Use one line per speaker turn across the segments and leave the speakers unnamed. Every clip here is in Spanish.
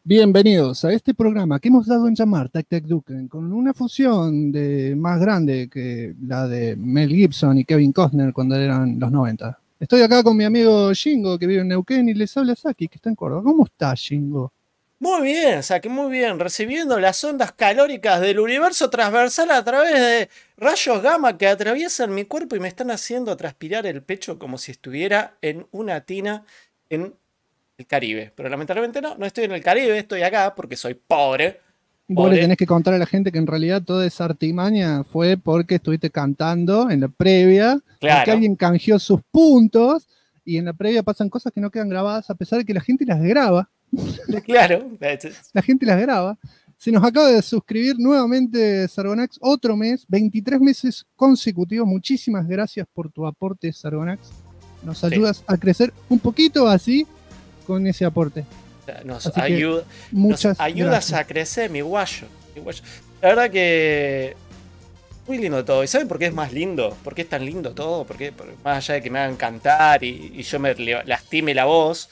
Bienvenidos a este programa que hemos dado en llamar Tac Tac Duken, con una fusión más grande que la de Mel Gibson y Kevin Costner cuando eran los 90. Estoy acá con mi amigo Shingo, que vive en Neuquén, y les habla Saki, que está en Córdoba. ¿Cómo está, Shingo?
Muy bien, Saki, muy bien. Recibiendo las ondas calóricas del universo transversal a través de rayos gamma que atraviesan mi cuerpo y me están haciendo transpirar el pecho como si estuviera en una tina en el Caribe. Pero lamentablemente no estoy en el Caribe, estoy acá porque soy pobre.
Vos le
Pobre,
tenés que contar a la gente que en realidad toda esa artimaña fue porque estuviste cantando en la previa, porque
claro,
alguien canjeó sus puntos, y en la previa pasan cosas que no quedan grabadas, a pesar de que la gente las graba.
claro.
La gente las graba. Se nos acaba de suscribir nuevamente Sargonax, otro mes, 23 meses consecutivos. Muchísimas gracias por tu aporte, Sargonax. Nos
Sí,
ayudas a crecer un poquito así con ese aporte.
nos
Así que
ayuda, nos
muchas
ayudas
gracias.
a crecer, mi guayo. Mi guayo. La verdad que muy lindo todo. ¿Y saben por qué es más lindo? ¿Por qué es tan lindo todo? Más allá de que me hagan cantar y yo me lastime la voz,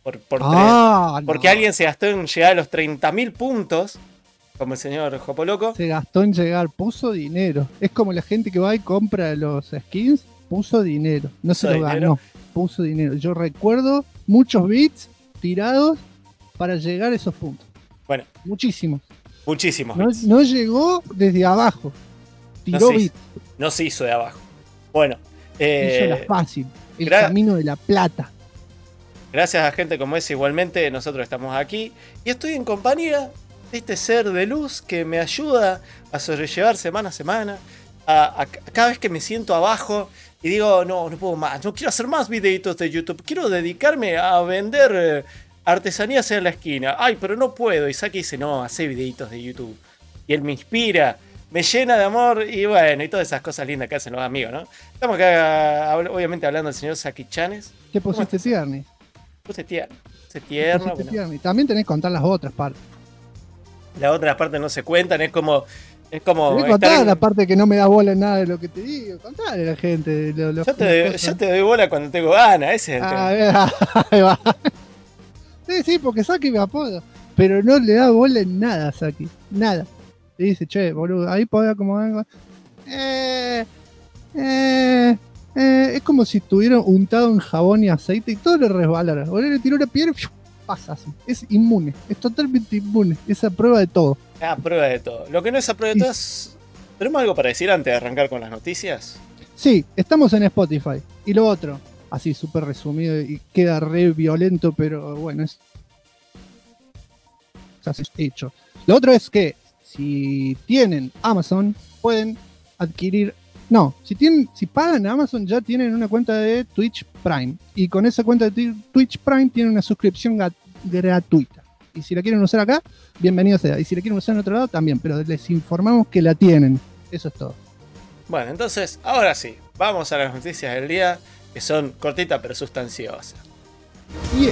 porque
No.
alguien se gastó en llegar a los 30.000 puntos, como el señor Jopoloco.
Se gastó en llegar, puso dinero. Es como la gente que va y compra los skins, puso dinero. No se
Puso
lo
dinero.
ganó, puso dinero. Yo recuerdo muchos bits tirados para llegar a esos puntos.
Bueno,
Muchísimos.
muchísimos
No,
bits.
no llegó desde abajo.
No
Tiró
se,
bits.
no se hizo de abajo. Bueno,
Hizo la fácil. El
gra-
camino de la plata.
gracias a gente como ese igualmente nosotros estamos aquí. Y estoy en compañía de este ser de luz que me ayuda a sobrellevar semana a semana. Cada vez que me siento abajo y digo, no puedo más, no quiero hacer más videitos de YouTube, quiero dedicarme a vender artesanías en la esquina. Ay, pero no puedo. Y Saki dice, no, hace videitos de YouTube. Y él me inspira, me llena de amor y bueno, y todas esas cosas lindas que hacen los amigos, ¿no? Estamos acá, obviamente, hablando del señor Saki Chanes.
¿Qué
¿Cómo
pusiste,
estás, Saki?
Tierney?
Puse tierno. Puse
¿Qué
tierno,
pusiste,
bueno.
Tierney? También tenés que contar las otras partes.
Las otras partes no se cuentan, es como
Tenés que
estar
contar la
en.
parte que no me da bola en nada de lo que te digo. Contale a la gente las
Yo
cosas.
te doy bola cuando tengo ganas, ese es el tema.
Ahí va. Sí, porque Saki me apoda. Pero no le da bola en nada a Saki. Nada. Le dice, che, boludo, ahí podés acomodar. Eh, eh, es como si estuviera untado en jabón y aceite y todo le resbalara. Boludo, le tiró una piedra y pasa así. Es inmune. Es totalmente inmune. Es a prueba de todo.
A prueba de todo. Lo que no es a prueba de
Y
todo es. ¿Tenemos algo para decir antes de arrancar con las noticias?
sí, estamos en Spotify. Y lo otro, así súper resumido y queda re violento, pero bueno, es hecho. Lo otro es que si tienen Amazon, pueden adquirir. No, si pagan Amazon ya tienen una cuenta de Twitch Prime. Y con esa cuenta de Twitch Prime tienen una suscripción gratuita. Y si la quieren usar acá, bienvenido sea. Y si la quieren usar en otro lado, también. Pero les informamos que la tienen. Eso es todo.
Bueno, entonces, ahora sí, vamos a las noticias del día, que son cortitas pero sustanciosas.
Y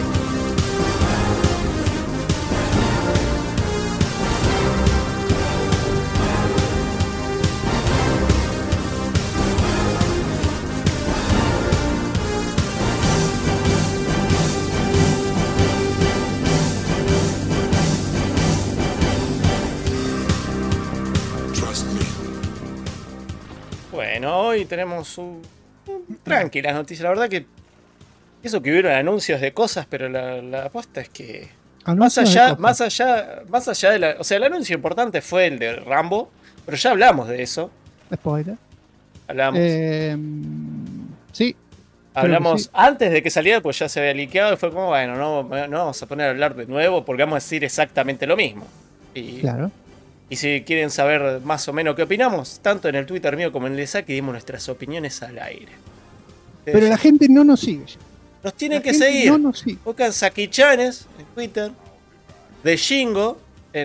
Bueno, hoy tenemos tranquilas noticias. La verdad que eso que hubieron anuncios de cosas, pero la aposta es que
anuncios de cosas.
más allá de o sea, el anuncio importante fue el de Rambo, pero ya hablamos de eso.
Spoiler.
Hablamos,
Sí, creo que sí.
hablamos antes de que saliera, pues ya se había liqueado y fue como, bueno, no vamos a poner a hablar de nuevo porque vamos a decir exactamente lo mismo. Y,
Claro.
y si quieren saber más o menos qué opinamos, tanto en el Twitter mío como en el de Saki dimos nuestras opiniones al aire.
Pero la gente no nos sigue.
Nos
La
tienen que
gente
seguir.
no nos sigue.
Buscan Saki Chanes en Twitter, de Shingo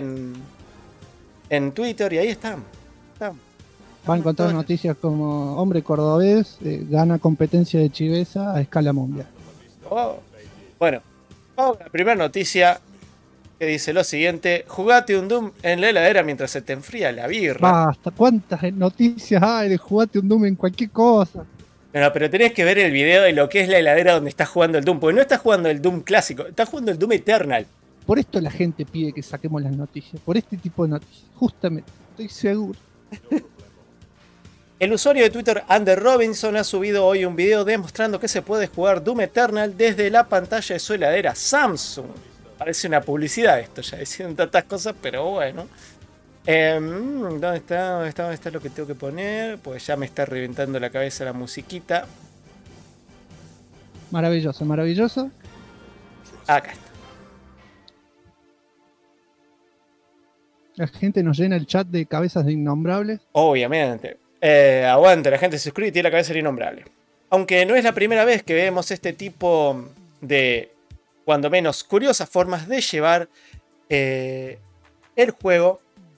en Twitter y ahí estamos.
Van a encontrar noticias como hombre cordobés gana competencia de chivesa a escala mundial.
Oh. Bueno, vamos a la primera noticia que dice lo siguiente: jugate un Doom en la heladera mientras se te enfría la birra.
Basta, cuántas noticias hay de jugate un Doom en cualquier cosa.
No, pero tenés que ver el video de lo que es la heladera donde estás jugando el Doom, porque no estás jugando el Doom clásico, estás jugando el Doom Eternal.
Por esto la gente pide que saquemos las noticias, por este tipo de noticias, justamente, estoy seguro.
El usuario de Twitter Ander Robinson ha subido hoy un video demostrando que se puede jugar Doom Eternal desde la pantalla de su heladera Samsung. Parece una publicidad esto, ya diciendo tantas cosas, pero bueno. ¿Dónde está lo que tengo que poner? Pues ya me está reventando la cabeza la musiquita.
Maravilloso, maravilloso.
Acá está.
La gente nos llena el chat de cabezas de innombrables.
Obviamente. Aguante, la gente se suscribe y tiene la cabeza innombrable. Aunque no es la primera vez que vemos este tipo de, cuando menos, curiosas formas de llevar el juego.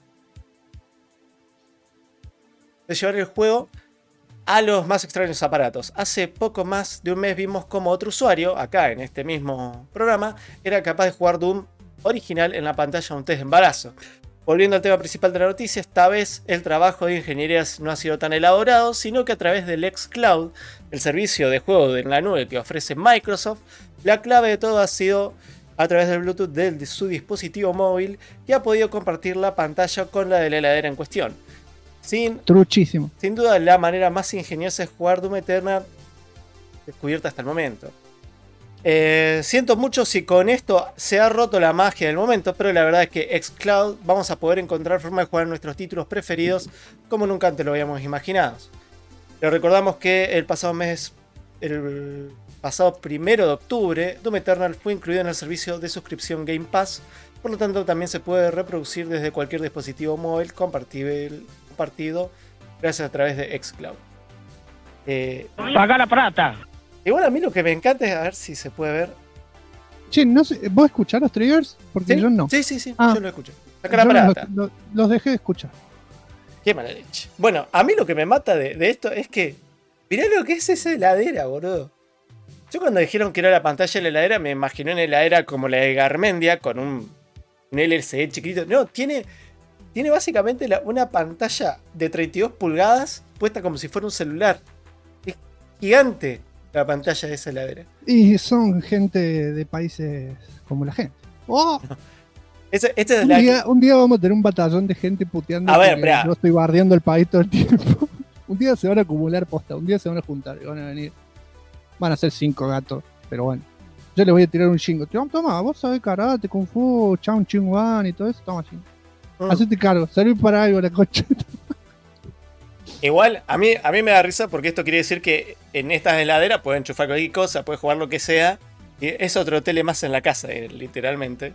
A los más extraños aparatos. Hace poco más de un mes vimos como otro usuario, acá en este mismo programa, era capaz de jugar Doom original en la pantalla de un test de embarazo. Volviendo al tema principal de la noticia, esta vez el trabajo de ingeniería no ha sido tan elaborado, sino que a través del xCloud, el servicio de juego en la nube que ofrece Microsoft, la clave de todo ha sido a través del Bluetooth de su dispositivo móvil, que ha podido compartir la pantalla con la de la heladera en cuestión.
Truchísimo.
Sin duda la manera más ingeniosa de jugar Doom Eternal descubierta hasta el momento. Siento mucho si con esto se ha roto la magia del momento, pero la verdad es que xCloud vamos a poder encontrar forma de jugar nuestros títulos preferidos como nunca antes lo habíamos imaginado. Pero recordamos que el pasado 1 de octubre, Doom Eternal fue incluido en el servicio de suscripción Game Pass, por lo tanto también se puede reproducir desde cualquier dispositivo móvil compartido gracias a través de xCloud.
¡Paga la plata!
Igual a mí lo que me encanta es a ver si se puede ver.
Che, no sé, ¿vos escuchás los triggers? Porque
¿Sí?
yo no.
Sí, yo lo escucho. Saca la
Yo
plata.
los dejé de escuchar.
Qué mala leche. Bueno, a mí lo que me mata de esto es que mirá lo que es esa heladera, boludo. Yo cuando dijeron que era la pantalla de la heladera me imaginé una heladera como la de Garmendia con un LCD chiquitito. No, tiene básicamente una pantalla de 32 pulgadas puesta como si fuera un celular. Es gigante la pantalla de esa heladera.
Y son gente de países como la gente. ¡Oh! Un día vamos a tener un batallón de gente puteando.
A ver, espera.
Yo estoy bardeando el país todo el tiempo. Un día se van a acumular posta, un día se van a juntar y van a venir. Van a ser 5 gatos, pero bueno. Yo les voy a tirar un chingo. Toma, vos sabés karate, kung fu, chun chingwan y todo eso. Toma chingo. Hacete cargo, serví para algo la coche.
Igual, a mí me da risa porque esto quiere decir que en estas heladeras pueden enchufar cualquier cosa, puedes jugar lo que sea. Y es otro tele más en la casa, literalmente.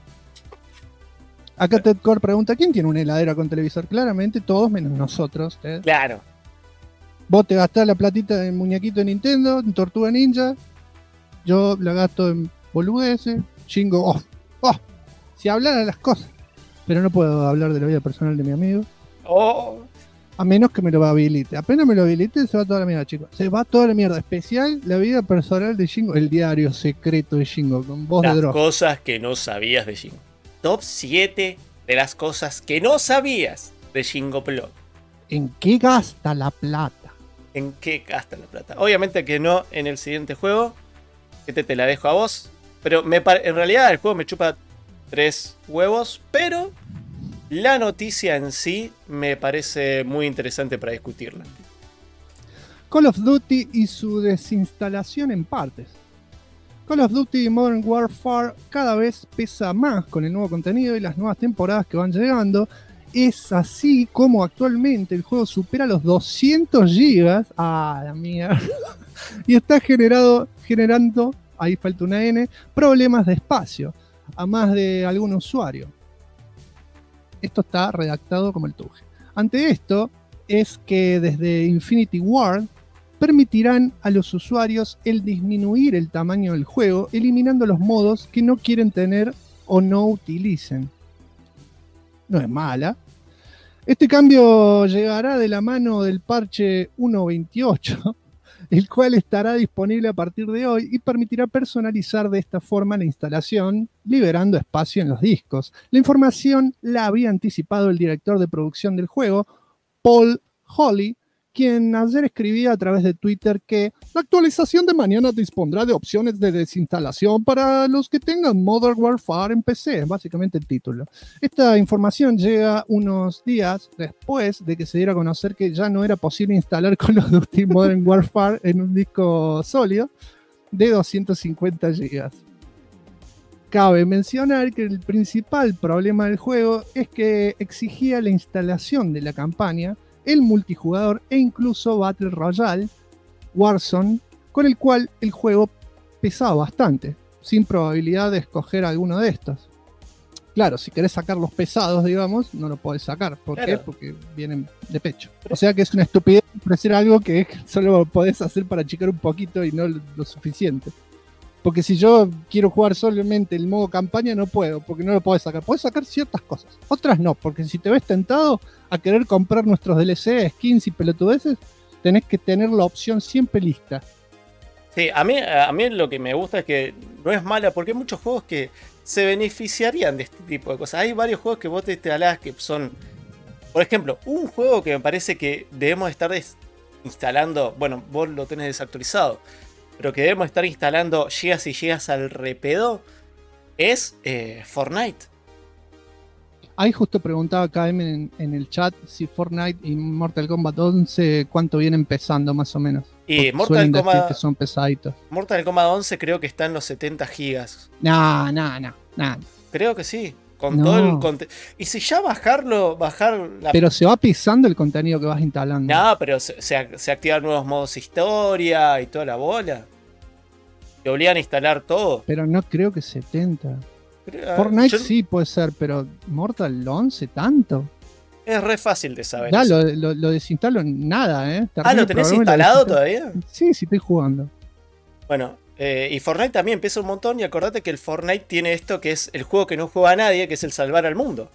Acá Ted Core pregunta, ¿quién tiene una heladera con televisor? Claramente todos menos nosotros, Ted.
Claro.
Vos te gastás la platita en muñequito de Nintendo, en Tortuga Ninja. Yo la gasto en boludeces. Chingo, si hablara las cosas. Pero no puedo hablar de la vida personal de mi amigo. A menos que me lo habilite. Apenas me lo habilite, se va toda la mierda, chicos. Se va toda la mierda. Especial la vida personal de Shingo. El diario secreto de Shingo, con voz de droga.
Las cosas que no sabías de Shingo. Top 7 de las cosas que no sabías de Shingo Plot.
¿En qué gasta la plata?
¿En qué gasta la plata? Obviamente que no en el siguiente juego. Este te la dejo a vos. Pero en realidad el juego me chupa 3 huevos. Pero la noticia en sí me parece muy interesante para discutirla.
Call of Duty y su desinstalación en partes. Call of Duty Modern Warfare cada vez pesa más con el nuevo contenido y las nuevas temporadas que van llegando. Es así como actualmente el juego supera los 200 GB. ¡Ah, la mierda! Y está generando, ahí falta una N, problemas de espacio a más de algún usuario. Esto está redactado como el tuje. Ante esto es que desde Infinity Ward permitirán a los usuarios el disminuir el tamaño del juego, eliminando los modos que no quieren tener o no utilicen. No es mala. Este cambio llegará de la mano del parche 1.28, el cual estará disponible a partir de hoy y permitirá personalizar de esta forma la instalación, liberando espacio en los discos. La información la había anticipado el director de producción del juego, Paul Hawley, quien ayer escribía a través de Twitter que la actualización de mañana dispondrá de opciones de desinstalación para los que tengan Modern Warfare en PC, es básicamente el título. Esta información llega unos días después de que se diera a conocer que ya no era posible instalar Call of Duty Modern Warfare en un disco sólido de 250 GB. Cabe mencionar que el principal problema del juego es que exigía la instalación de la campaña, el multijugador e incluso Battle Royale, Warzone, con el cual el juego pesaba bastante, sin probabilidad de escoger alguno de estos. Claro, si querés sacar los pesados, digamos, no lo podés sacar. ¿Por qué? Porque vienen de pecho. O sea que es una estupidez ofrecer algo que solo podés hacer para achicar un poquito y no lo suficiente. Porque si yo quiero jugar solamente el modo campaña, no puedo, porque no lo podés sacar. Podés sacar ciertas cosas, otras no, porque si te ves tentado a querer comprar nuestros DLC, skins y pelotudeces, tenés que tener la opción siempre lista.
Sí, a mí lo que me gusta es que no es mala, porque hay muchos juegos que se beneficiarían de este tipo de cosas. Hay varios juegos que vos te instalás que son... Por ejemplo, un juego que me parece que debemos estar instalando... Bueno, vos lo tenés desactualizado, pero que debemos estar instalando gigas y gigas al repedo, es Fortnite.
Ahí justo preguntaba KM en el chat si Fortnite y Mortal Kombat 11 cuánto vienen pesando más o menos.
Y Mortal Kombat,
que son pesaditos.
Mortal Kombat 11 creo que está en los 70 gigas.
No.
Creo que sí. Con todo el contenido. Y si ya bajar la...
Pero se va pisando el contenido que vas instalando.
No, pero se activan nuevos modos historia y toda la bola. Te obligan a instalar todo.
Pero no creo que 70. Fortnite sí puede ser, pero Mortal 11 tanto.
Es re fácil de saber.
Ya lo desinstalo en nada, ¿eh?
¿Lo tenés instalado todavía?
Sí, estoy jugando.
Bueno, y Fortnite también pesa un montón. Y acordate que el Fortnite tiene esto que es el juego que no juega a nadie, que es el salvar al mundo.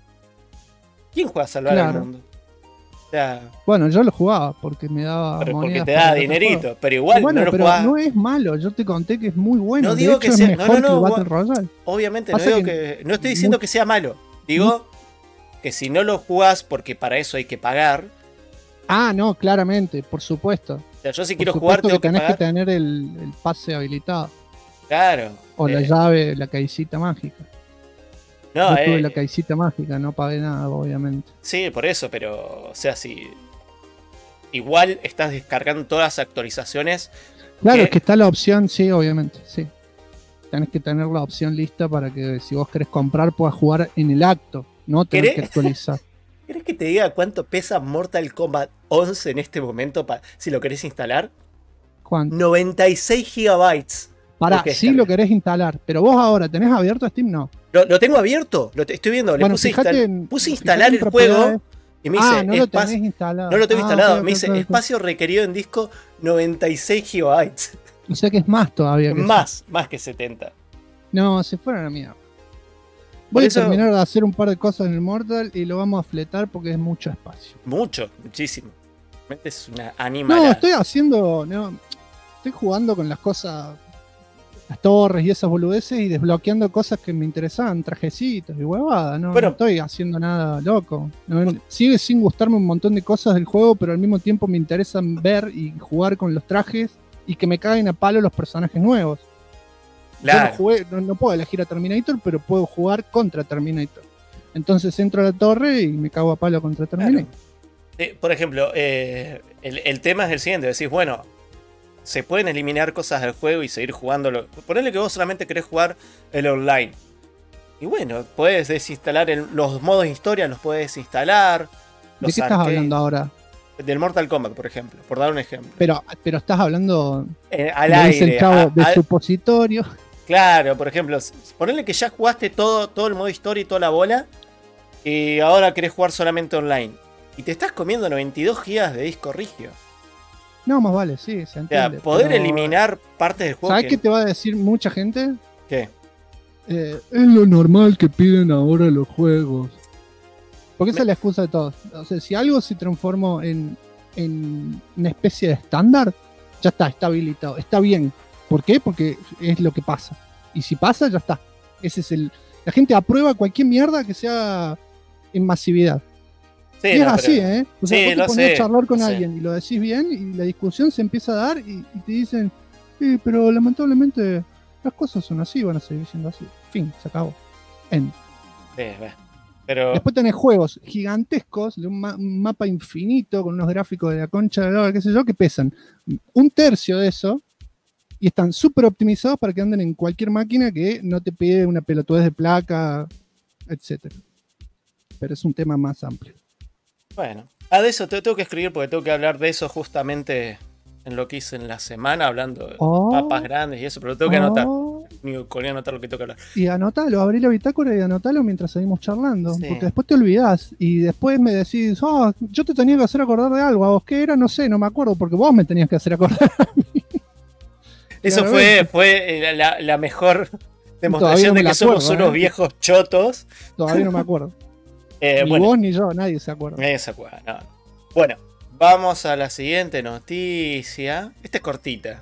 ¿Quién juega a salvar al mundo? O sea,
bueno, yo lo jugaba porque me daba
monedas. Porque te da dinerito, pero igual
bueno,
no lo
pero
jugás.
No es malo, yo te conté que es muy bueno.
No digo
de hecho,
que sea
es mejor que el Battle Royale.
Obviamente, no estoy diciendo que sea malo. Digo que si no lo jugás, porque para eso hay que pagar.
Ah, no, claramente, por supuesto.
O sea, yo si quiero jugar tengo que
tenés
pagar.
Que tener el pase habilitado.
Claro.
O la llave, la caicita mágica.
No,
yo tuve la caicita mágica, no pagué nada, obviamente.
Sí, por eso, pero, o sea, si igual estás descargando todas las actualizaciones.
Claro, es que está la opción, sí, obviamente, sí. Tenés que tener la opción lista para que si vos querés comprar puedas jugar en el acto, no tenés que actualizar.
¿Querés que te diga cuánto pesa Mortal Kombat 11 en este momento si lo querés instalar?
¿Cuánto?
96 gigabytes.
Pará, sí lo querés instalar, pero vos ahora, ¿tenés abierto Steam? No.
Lo tengo abierto, lo estoy viendo.
Bueno,
puse instalar el juego y me dice,
no lo tenés instalado.
No lo tengo instalado, okay, me dice espacio requerido en disco 96 gigabytes.
O sea que es más todavía.
Más que 70.
No, se fueron a la mierda. Voy a terminar de hacer un par de cosas en el Mortal y lo vamos a fletar porque es mucho espacio.
Muchísimo. Es una animalada.
No, estoy jugando con las cosas, las torres y esas boludeces y desbloqueando cosas que me interesaban, trajecitos y huevadas. No estoy haciendo nada loco. Sigue sin gustarme un montón de cosas del juego, pero al mismo tiempo me interesan ver y jugar con los trajes y que me caguen a palo los personajes nuevos. Claro. Yo no puedo elegir a Terminator, pero puedo jugar contra Terminator. Entonces entro a la torre y me cago a palo contra Terminator.
Claro. Por ejemplo, el tema es el siguiente. Decís, bueno, se pueden eliminar cosas del juego y seguir jugándolo. Ponele que vos solamente querés jugar el online. Y bueno, puedes desinstalar los modos historia, los puedes desinstalar.
¿De qué estás hablando ahora?
Del Mortal Kombat, por ejemplo, por dar un ejemplo.
Pero estás hablando
al aire.
El chavo de supositorio.
Claro, por ejemplo, ponele que ya jugaste todo el modo historia y toda la bola. Y ahora querés jugar solamente online. Y te estás comiendo 92 GB de disco rígido.
No, más vale, sí, se entiende.
O sea, poder eliminar partes del juego.
¿Sabes qué te va a decir mucha gente?
¿Qué?
Es lo normal que piden ahora los juegos. Porque esa es la excusa de todos. O sea, si algo se transformó en una especie de estándar, ya está habilitado, está bien. ¿Por qué? Porque es lo que pasa. Y si pasa, ya está. Ese es la gente aprueba cualquier mierda que sea en masividad.
Sí,
Y es
no,
así,
pero-
¿eh? O sea,
Sí,
vos te
lo
ponés
sé,
a charlar con
lo sé.
alguien y lo decís bien y la discusión se empieza a dar y te dicen, pero lamentablemente las cosas son así, van a seguir siendo así. Fin, se acabó. End.
Sí, pero
Después tenés juegos gigantescos de un mapa infinito con unos gráficos de la concha de la lora, qué sé yo, que pesan un tercio de eso y están súper optimizados para que anden en cualquier máquina que no te pide una pelotudez de placa, etcétera. Pero es un tema más amplio.
bueno. De eso te tengo que escribir porque tengo que hablar de eso justamente en lo que hice en la semana, hablando de
Oh.
mapas grandes y eso, pero lo tengo que anotar.
Oh,
Ni con anotar lo que tengo que hablar.
y anotalo, abrí la bitácora y anotalo mientras seguimos charlando.
Sí.
Porque después te olvidás y después me decís, yo te tenía que hacer acordar de algo. ¿A vos qué era? No sé, no me acuerdo, porque vos me tenías que hacer acordar.
Eso
Claramente.
fue la mejor
Todavía
demostración
no me
de
la
que somos
acuerdo,
unos viejos chotos.
Todavía no me acuerdo. Ni
Bueno,
vos ni yo, nadie se acuerda.
esa cueva, no. Bueno, vamos a la siguiente noticia. Esta es cortita.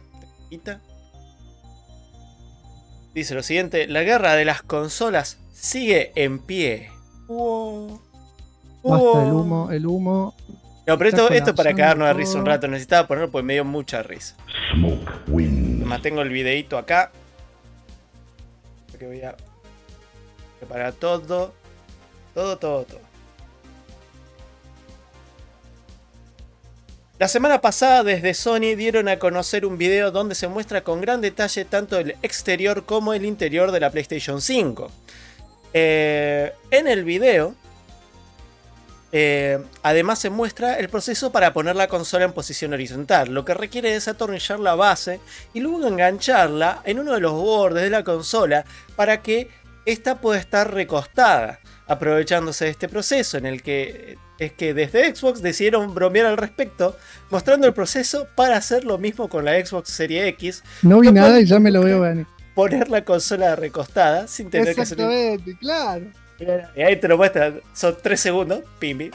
Dice lo siguiente: la guerra de las consolas sigue en pie. Wow.
Basta el humo, el humo.
No, pero
está
esto para
colapsando
cagarnos de risa un
todo.
rato. Necesitaba ponerlo porque me dio mucha risa.
Smoke wins.
Mantengo el videito acá. Porque voy a preparar todo. Todo. La semana pasada desde Sony dieron a conocer un video donde se muestra con gran detalle tanto el exterior como el interior de la PlayStation 5. En el video, además se muestra el proceso para poner la consola en posición horizontal, lo que requiere desatornillar la base y luego engancharla en uno de los bordes de la consola para que ésta pueda estar recostada. Aprovechándose de este proceso en el que es que desde Xbox decidieron bromear al respecto, mostrando el proceso para hacer lo mismo con la Xbox Series X,
No vi
Lo
nada
cual
y ya me lo veo
involucra
venir.
poner la consola recostada sin tener que hacer...
Exactamente, claro.
Y ahí te lo muestran, son 3 segundos, pimbi.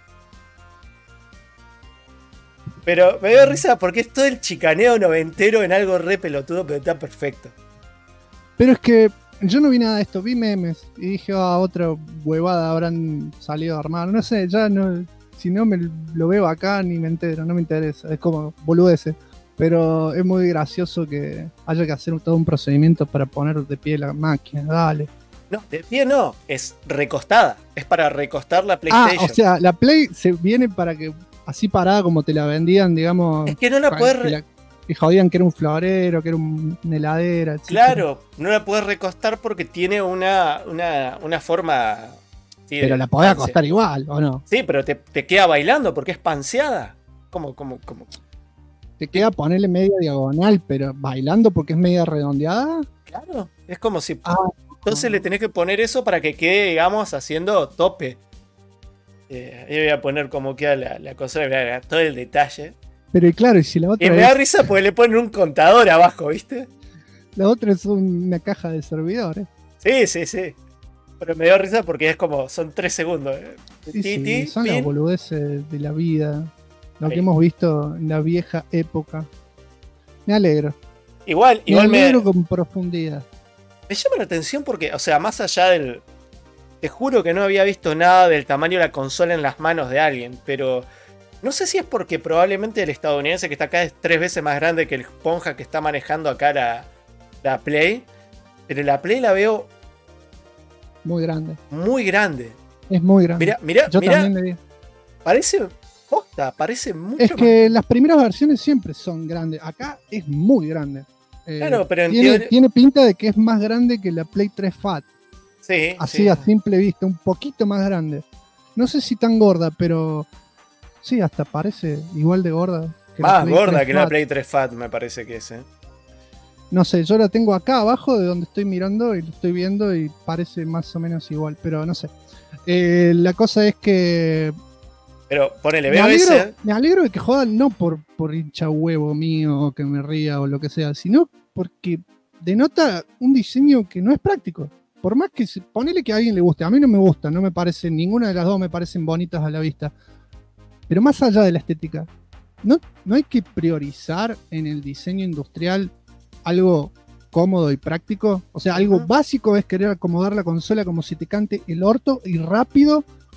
Pero me dio risa porque es todo el chicaneo noventero en algo re pelotudo, pero está perfecto.
Pero es que yo no vi nada de esto, vi memes y dije, otra huevada habrán salido a armar. No sé, ya no, si no me lo veo acá ni me entero, no me interesa. Es como boludeces. Pero es muy gracioso que haya que hacer todo un procedimiento para poner de pie la máquina, dale.
No, de pie no, es recostada. Es para recostar la PlayStation.
O sea, la Play se viene para que así parada como te la vendían, digamos.
Es que no la puedes...
Que jodían que era un florero, que era una heladera, etc.
Claro, no la puedes recostar porque tiene una forma... Sí,
pero la podés acostar igual, ¿o no?
Sí, pero te queda bailando porque es panseada. ¿Cómo?
Te queda ponerle media diagonal, pero bailando porque es media redondeada.
Claro, es como si...
no.
Entonces le tenés que poner eso para que quede, digamos, haciendo tope. Yo voy a poner como queda la consola, mirá, todo el detalle.
Pero y claro, y si la otra
Y me da risa porque le ponen un contador abajo, ¿viste?
la otra es una caja de servidores.
Sí. Pero me dio risa porque es como, son 3 segundos.
Sí, son las boludeces de la vida. Lo
Ahí.
que hemos visto en la vieja época. Me alegro.
Igual
Me alegro con profundidad.
me llama la atención porque, o sea, más allá del... Te juro que no había visto nada del tamaño de la consola en las manos de alguien, pero... No sé si es porque probablemente el estadounidense que está acá es 3 veces más grande que el Ponja que está manejando acá la Play. Pero la Play la veo
Muy grande.
muy grande.
Es muy grande.
Mirá,
Yo también le digo.
parece... Posta, parece mucho
Es que las primeras versiones siempre son grandes. Acá es muy grande.
Claro, pero en
tiene pinta de que es más grande que la Play 3 Fat.
Sí,
Así
sí.
a simple vista, un poquito más grande. No sé si tan gorda, pero sí, hasta parece igual de gorda. Que la
Más
Play
gorda
3
que la
Fat.
Play 3 Fat me parece que es,
No sé, yo la tengo acá abajo de donde estoy mirando y lo estoy viendo y parece más o menos igual, pero no sé. La cosa es que
Pero ponele, veo ese...
me alegro de que jodan no por hincha huevo mío o que me ría o lo que sea, sino porque denota un diseño que no es práctico. Por más que ponele que a alguien le guste, a mí no me gusta, no me parecen, ninguna de las dos me parecen bonitas a la vista. Pero más allá de la estética, no hay que priorizar en el diseño industrial algo cómodo y práctico. O sea, algo básico es querer acomodar la consola como si te cante el orto y rápido,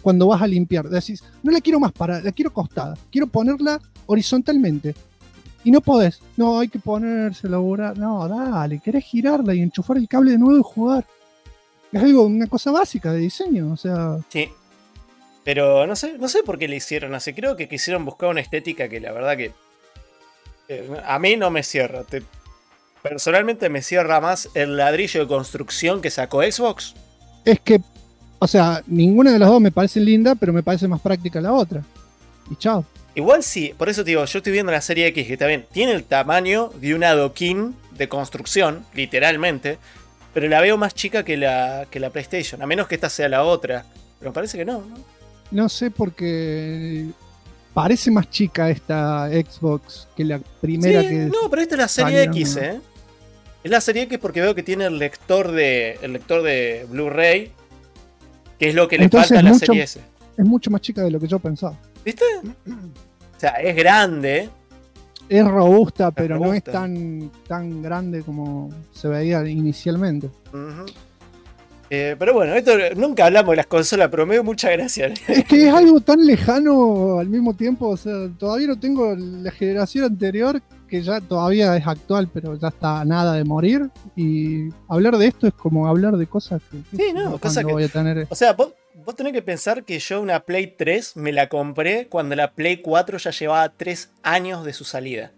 cuando vas a limpiar. Decís, no la quiero más parada, la quiero acostada. Quiero ponerla horizontalmente. Y no podés. No, hay que ponerse, laburar. No, dale, querés girarla y enchufar el cable de nuevo y jugar. Es algo, una cosa básica de diseño, o sea...
Sí. Pero no sé por qué le hicieron así. Creo que quisieron buscar una estética que la verdad que a mí no me cierra. Personalmente me cierra más el ladrillo de construcción que sacó Xbox.
Es que, o sea, ninguna de las dos me parece linda, pero me parece más práctica la otra. Y chao.
Igual sí, por eso te digo, yo estoy viendo la serie X que está bien. Tiene el tamaño de un adoquín de construcción, literalmente. Pero la veo más chica que la PlayStation. A menos que esta sea la otra. Pero me parece que no, ¿no?
No sé porque parece más chica esta Xbox que la primera
sí,
que...
No, pero esta es la serie X, ¿eh? Es la serie X porque veo que tiene el lector de Blu-ray, que es lo que
Entonces
le falta a la serie S.
Es mucho más chica de lo que yo pensaba.
¿Viste? O sea, es grande.
Es robusta, pero
robusta.
no es tan grande como se veía inicialmente.
Uh-huh. Pero bueno, esto nunca hablamos de las consolas, pero me dio mucha gracia.
Es que es algo tan lejano al mismo tiempo, o sea, todavía no tengo la generación anterior que ya todavía es actual, pero ya está a nada de morir. Y hablar de esto es como hablar de cosas que
sí, no, cosas que
voy a tener.
O sea, vos tenés que pensar que yo una Play 3 me la compré cuando la Play 4 ya llevaba 3 años de su salida.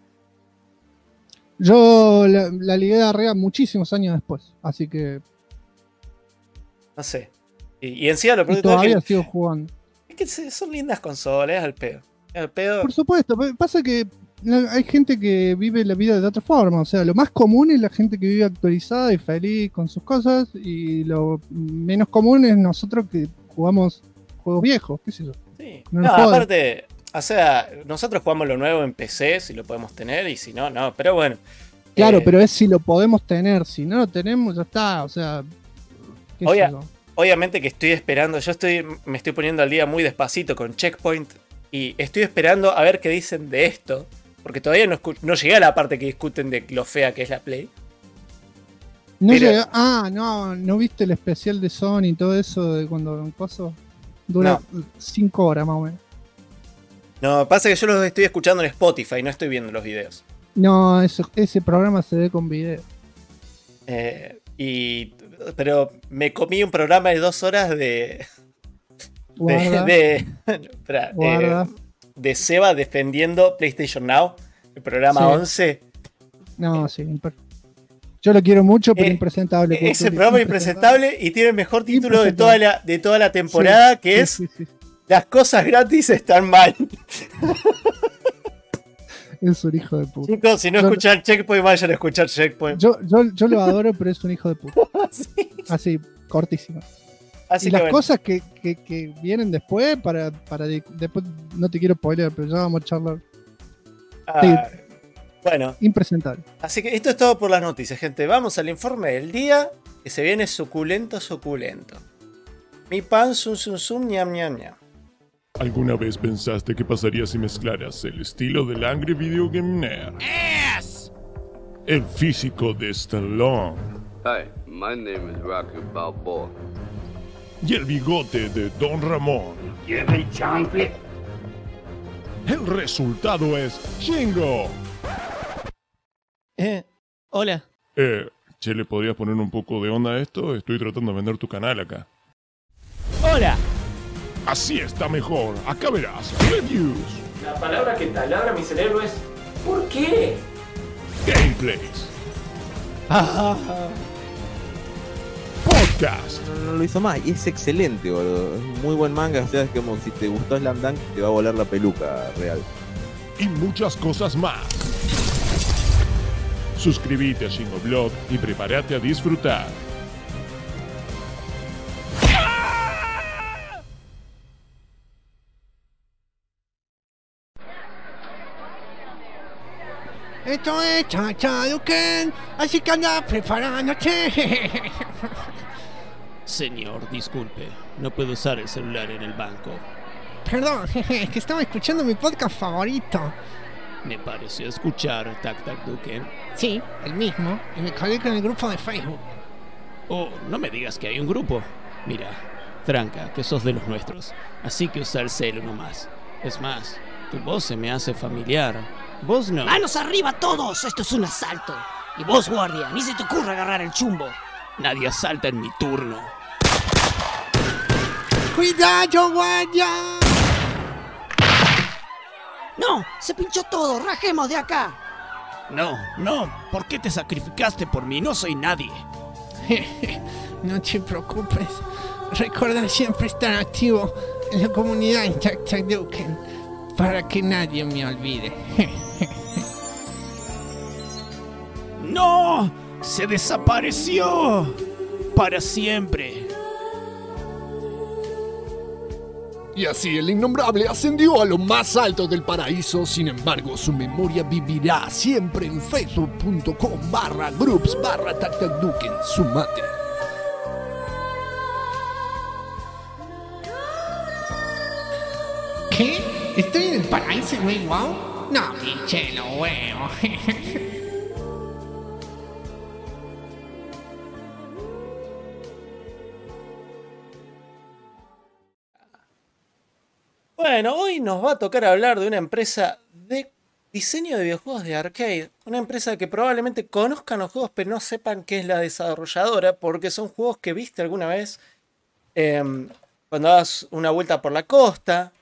Yo la ligué de arriba muchísimos años después, así que...
No sé. Y encima lo
y todavía
es que,
sigo jugando.
Es que son lindas consolas, es al pedo. Es al pedo.
Por supuesto, pasa que hay gente que vive la vida de otra forma. O sea, lo más común es la gente que vive actualizada y feliz con sus cosas. Y lo menos común es nosotros que jugamos juegos viejos, qué sé yo.
Sí.
No,
aparte, o sea, nosotros jugamos lo nuevo en PC, si lo podemos tener, y si no, no. Pero bueno.
Claro, pero es si lo podemos tener. Si no lo tenemos, ya está. O sea...
Obviamente que estoy esperando, me estoy poniendo al día muy despacito con Checkpoint y estoy esperando a ver qué dicen de esto, porque todavía no llegué a la parte que discuten de lo fea que es la Play.
No viste el especial de Sony y todo eso de cuando pasó. Dura 5 horas más o menos.
No, pasa que yo los estoy escuchando en Spotify, no estoy viendo los videos.
No, ese programa se ve con video.
Pero me comí un programa de 2 horas de Seba defendiendo PlayStation Now, el programa 11.
No, sí. Yo lo quiero mucho, pero impresentable.
Ese programa es impresentable y tiene el mejor título de toda la temporada, que es Las cosas gratis están mal.
Es un hijo de puta.
Chicos, si no escuchan Checkpoint, vayan a escuchar Checkpoint.
Yo lo adoro, pero es un hijo de puta.
Sí.
Así, cortísimo.
Así
y
que
las cosas que vienen para después, no te quiero spoiler, pero ya vamos a charlar.
Bueno.
Impresentable.
Así que esto es todo por las noticias, gente. Vamos al informe del día, que se viene suculento. Mi pan, zum, ñam, ñam, ñam.
¿Alguna vez pensaste qué pasaría si mezclaras el estilo del Angry Video Game Nerd?
Yes!
El físico de Stallone.
Hi, my name is Rocky Balboa.
Y el bigote de Don Ramón.
¿Quieren chanfle?
El resultado es Shingo.
Hola.
Che, ¿le podrías poner un poco de onda a esto? Estoy tratando de vender tu canal acá.
Hola.
Así está mejor. Acá verás. Reviews.
La palabra que taladra mi cerebro es ¿por qué?
Gameplays. Podcast.
No lo hizo más y es excelente, boludo. Es un muy buen manga. O sea, es como si te gustó Slam Dunk, te va a volar la peluca real.
Y muchas cosas más. Suscríbete a Shingo Blog y prepárate a disfrutar.
Esto es Chachaduken, así que anda preparándote.
Señor, disculpe, no puedo usar el celular en el banco.
Perdón, es que estaba escuchando mi podcast favorito.
Me pareció escuchar Tac Tac Duken.
Sí, el mismo, y me colgué con el grupo de Facebook.
Oh, no me digas que hay un grupo. Mira, Tranca, que sos de los nuestros, así que usa el celo nomás. Es más, tu voz se me hace familiar. Vos no.
¡Manos arriba todos! Esto es un asalto. Y vos, guardia, ni se te ocurra agarrar el chumbo.
Nadie asalta en mi turno.
¡Cuidado, guardia!
¡No! ¡Se pinchó todo! ¡Rajemos de acá!
No, ¿por qué te sacrificaste por mí? No soy nadie.
No te preocupes. Recuerda siempre estar activo en la comunidad Intacta Duken para que nadie me olvide.
¡No! ¡Se desapareció! Para siempre.
Y así el innombrable ascendió a lo más alto del paraíso. Sin embargo, su memoria vivirá siempre en facebook.com/groups/tactacduken. Sumate.
¿Qué? ¿Estoy en el paraíso, güey? ¿Wow? No, pinche lo huevo.
Bueno, hoy nos va a tocar hablar de una empresa de diseño de videojuegos de arcade. Una empresa que probablemente conozcan los juegos pero no sepan qué es la desarrolladora, porque son juegos que viste alguna vez cuando das una vuelta por la costa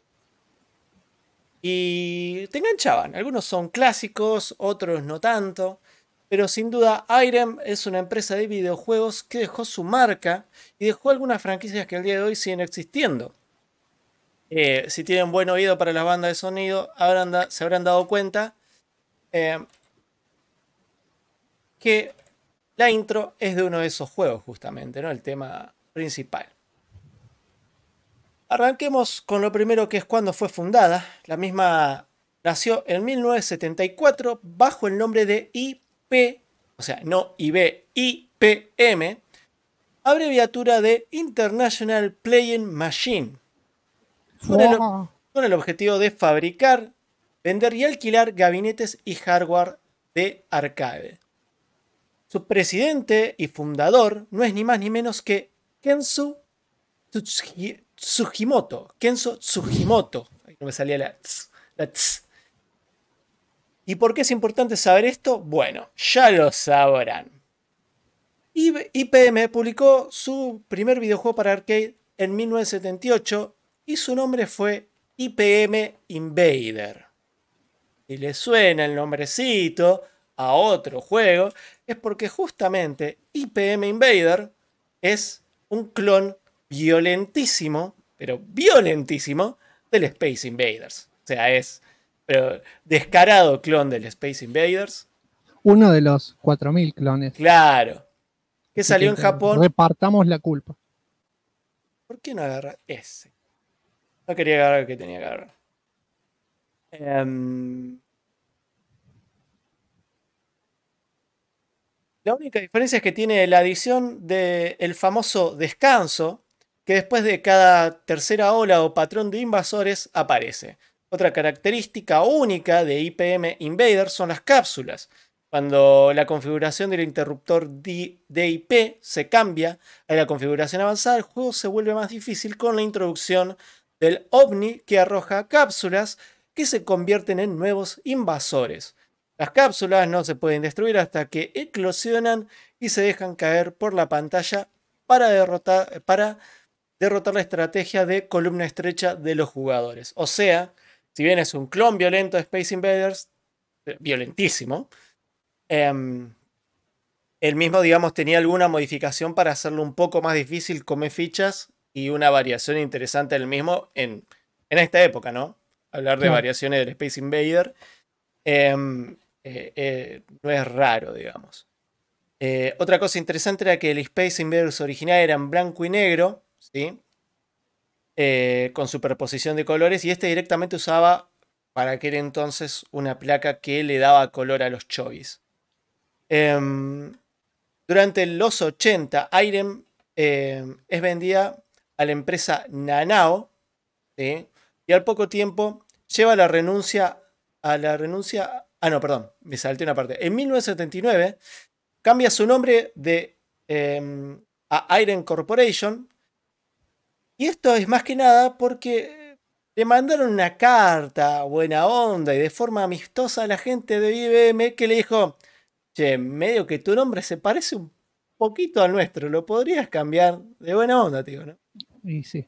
y te enganchaban. Algunos son clásicos, otros no tanto, pero sin duda Irem es una empresa de videojuegos que dejó su marca y dejó algunas franquicias que al día de hoy siguen existiendo. Si tienen buen oído para las bandas de sonido, se habrán dado cuenta que la intro es de uno de esos juegos, justamente, ¿no? El tema principal. Arranquemos con lo primero, que es cuando fue fundada. La misma nació en 1974 bajo el nombre de IP, o sea, no IB, IPM, abreviatura de International Playing Machine. Con el objetivo de fabricar, vender y alquilar gabinetes y hardware de arcade. Su presidente y fundador no es ni más ni menos que Kenzo Tsujimoto. Ahí no me salía la tz. ¿Y por qué es importante saber esto? Bueno, ya lo sabrán. IPM publicó su primer videojuego para arcade en 1978 y su nombre fue IPM Invader. Si le suena el nombrecito a otro juego, es porque justamente IPM Invader es un clon violentísimo, pero violentísimo, del Space Invaders. O sea, es descarado clon del Space Invaders.
Uno de los 4000 clones.
Claro. Que salió en Japón.
Repartamos la culpa.
¿Por qué no agarrar ese? No quería agarrar el que tenía que agarrar. La única diferencia es que tiene la adición del famoso descanso, que después de cada tercera ola o patrón de invasores aparece. Otra característica única de IPM Invader son las cápsulas. Cuando la configuración del interruptor DIP se cambia a la configuración avanzada, el juego se vuelve más difícil con la introducción del OVNI, que arroja cápsulas que se convierten en nuevos invasores. Las cápsulas no se pueden destruir hasta que eclosionan y se dejan caer por la pantalla para derrotar la estrategia de columna estrecha de los jugadores. O sea, si bien es un clon violento de Space Invaders, violentísimo, el mismo, digamos, tenía alguna modificación para hacerlo un poco más difícil, come fichas y una variación interesante del mismo en esta época, ¿no? Hablar de variaciones del Space Invader no es raro, digamos. Otra cosa interesante era que el Space Invaders original era en blanco y negro, ¿sí? Con superposición de colores, y este directamente usaba para aquel entonces una placa que le daba color a los chovis. Durante los 80, Irem es vendida a la empresa Nanao, ¿sí? Y al poco tiempo lleva la renuncia. Me salté una parte. En 1979 cambia su nombre a Irem Corporation Y esto es más que nada porque le mandaron una carta buena onda y de forma amistosa a la gente de IBM que le dijo, che, medio que tu nombre se parece un poquito al nuestro, lo podrías cambiar de buena onda, tío, ¿no?
Y sí.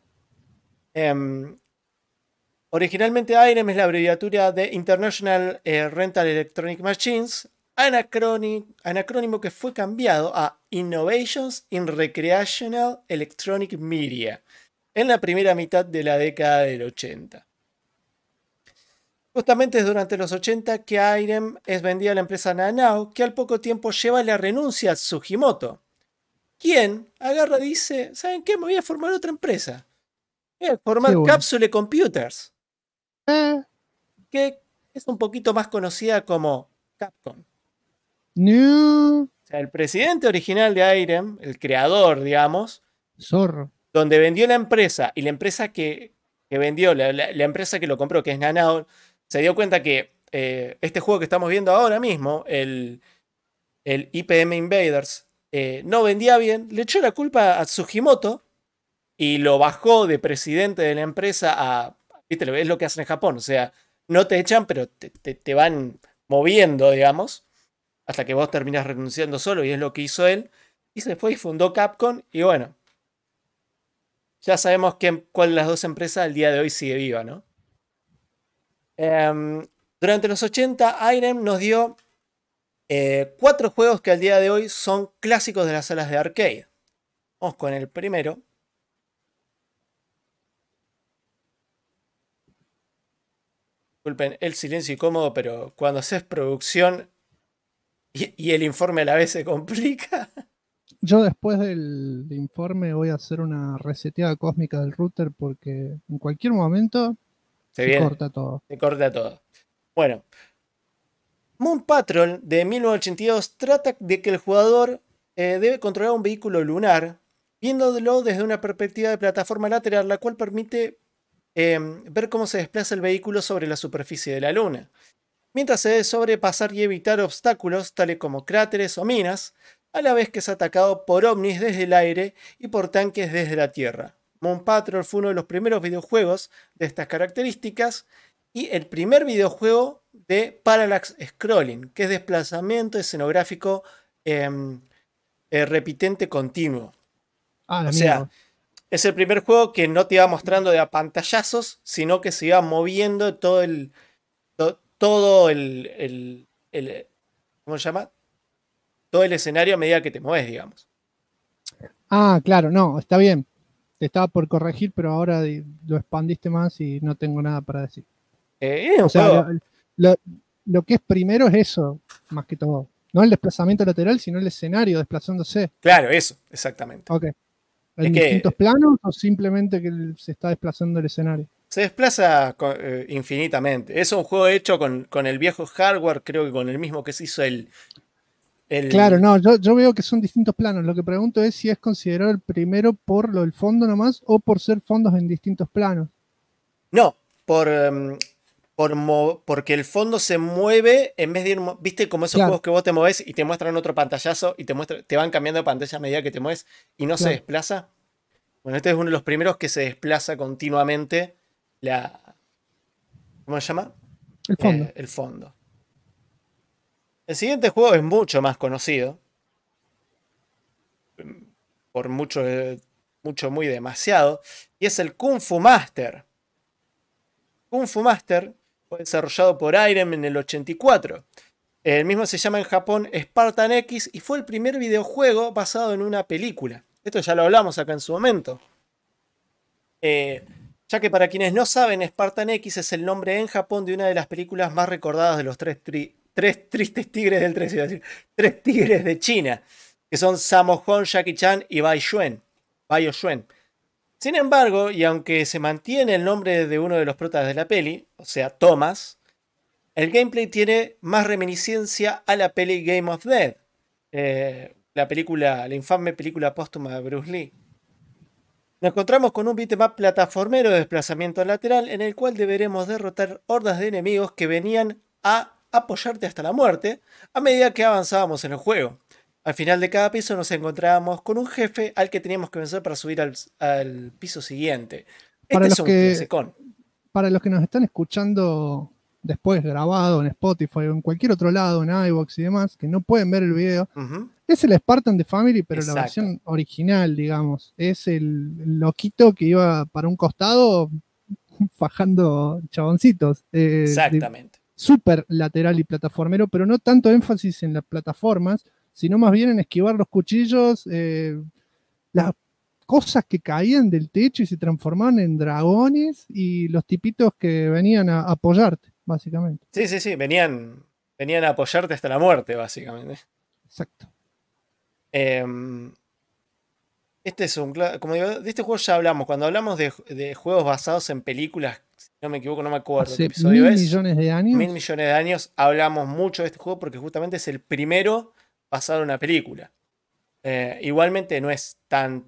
Originalmente IREM es la abreviatura de International Rental Electronic Machines, anacrónimo que fue cambiado a Innovations in Recreational Electronic Media en la primera mitad de la década del 80. Justamente es durante los 80 que IREM es vendida a la empresa Nanao, que al poco tiempo lleva la renuncia a Tsujimoto, quien agarra y dice, ¿saben qué? Me voy a formar otra empresa. Voy a formar
Qué bueno.
Capsule Computers, que es un poquito más conocida como Capcom.
No.
O sea, el presidente original de IREM, el creador, digamos,
Zorro.
donde vendió la empresa y la empresa que vendió, la empresa que lo compró, que es Nanao, se dio cuenta que este juego que estamos viendo ahora mismo, el IPM Invaders, no vendía bien, le echó la culpa a Tsujimoto y lo bajó de presidente de la empresa a... ¿Viste? Es lo que hacen en Japón, o sea, no te echan, pero te van moviendo, digamos, hasta que vos terminás renunciando solo, y es lo que hizo él. Y después fundó Capcom, y bueno, ya sabemos cuál de las dos empresas al día de hoy sigue viva, ¿no? Durante los 80, IREM nos dio 4 juegos que al día de hoy son clásicos de las salas de arcade. Vamos con el primero. Disculpen el silencio incómodo, pero cuando haces producción y el informe a la vez se complica.
Yo después del informe voy a hacer una reseteada cósmica del router porque en cualquier momento se corta todo.
Se corta todo. Bueno, Moon Patrol de 1982 trata de que el jugador debe controlar un vehículo lunar, viéndolo desde una perspectiva de plataforma lateral, la cual permite ver cómo se desplaza el vehículo sobre la superficie de la Luna, mientras se debe sobrepasar y evitar obstáculos tales como cráteres o minas, a la vez que es atacado por ovnis desde el aire y por tanques desde la Tierra. Moon Patrol fue uno de los primeros videojuegos de estas características y el primer videojuego de Parallax Scrolling, que es desplazamiento escenográfico repitente continuo. O sea, es el primer juego que no te iba mostrando de a pantallazos, sino que se iba moviendo todo el ¿cómo se llama? Todo el escenario a medida que te mueves, digamos.
Ah, claro, no, está bien. Te estaba por corregir, pero ahora lo expandiste más y no tengo nada para decir. O sea, lo que es primero es eso, más que todo. No el desplazamiento lateral, sino el escenario desplazándose.
Claro, eso, exactamente.
Ok. ¿En distintos planos o simplemente que se está desplazando el escenario?
Se desplaza infinitamente. Es un juego hecho con el viejo hardware, creo que con el mismo que se hizo el...
Claro, no, yo veo que son distintos planos. Lo que pregunto es si es considerado el primero por lo del fondo nomás o por ser fondos en distintos planos.
No, porque el fondo se mueve en vez de ir, viste como esos juegos que vos te mueves y te muestran otro pantallazo y te van cambiando de pantalla a medida que te mueves y no se desplaza. Bueno, este es uno de los primeros que se desplaza continuamente ¿cómo se llama?
El fondo.
El fondo. El siguiente juego es mucho más conocido. Por mucho, muy demasiado. Y es el Kung Fu Master. Kung Fu Master fue desarrollado por IREM en el 84. El mismo se llama en Japón Spartan X y fue el primer videojuego basado en una película. Esto ya lo hablamos acá en su momento. Ya que para quienes no saben, Spartan X es el nombre en Japón de una de las películas más recordadas de los tres tristes tigres del 3, iba a decir, 3 tigres de China, que son Sammo Hung, Jackie Chan y Bai Yuen. Sin embargo, y aunque se mantiene el nombre de uno de los protas de la peli, o sea, Thomas, el gameplay tiene más reminiscencia a la peli Game of Death, la infame película póstuma de Bruce Lee. Nos encontramos con un beat'em up plataformero de desplazamiento lateral en el cual deberemos derrotar hordas de enemigos que venían a apoyarte hasta la muerte a medida que avanzábamos en el juego. Al final de cada piso nos encontrábamos con un jefe al que teníamos que vencer para subir al piso siguiente.
Para
Este es
los
un
que
clasicón.
para los que nos están escuchando después grabado en Spotify o en cualquier otro lado, en iVoox y demás, que no pueden ver el video,
Ujú.
es el Spartan de Family, pero la
Exacto.
versión original, digamos. Es el loquito que iba para un costado fajando chaboncitos.
Exactamente.
Súper lateral y plataformero, pero no tanto énfasis en las plataformas, sino más bien en esquivar los cuchillos, las cosas que caían del techo y se transformaban en dragones y los tipitos que venían a apoyarte, básicamente.
Sí. Venían a apoyarte hasta la muerte, básicamente.
Exacto.
Este es como digo, de este juego ya hablamos. Cuando hablamos de juegos basados en películas, si no me equivoco, no me acuerdo qué
Hace
episodio
1000
es.
millones de años.
1000 millones de años hablamos mucho de este juego porque justamente es el primero basado en una película. Igualmente no es tan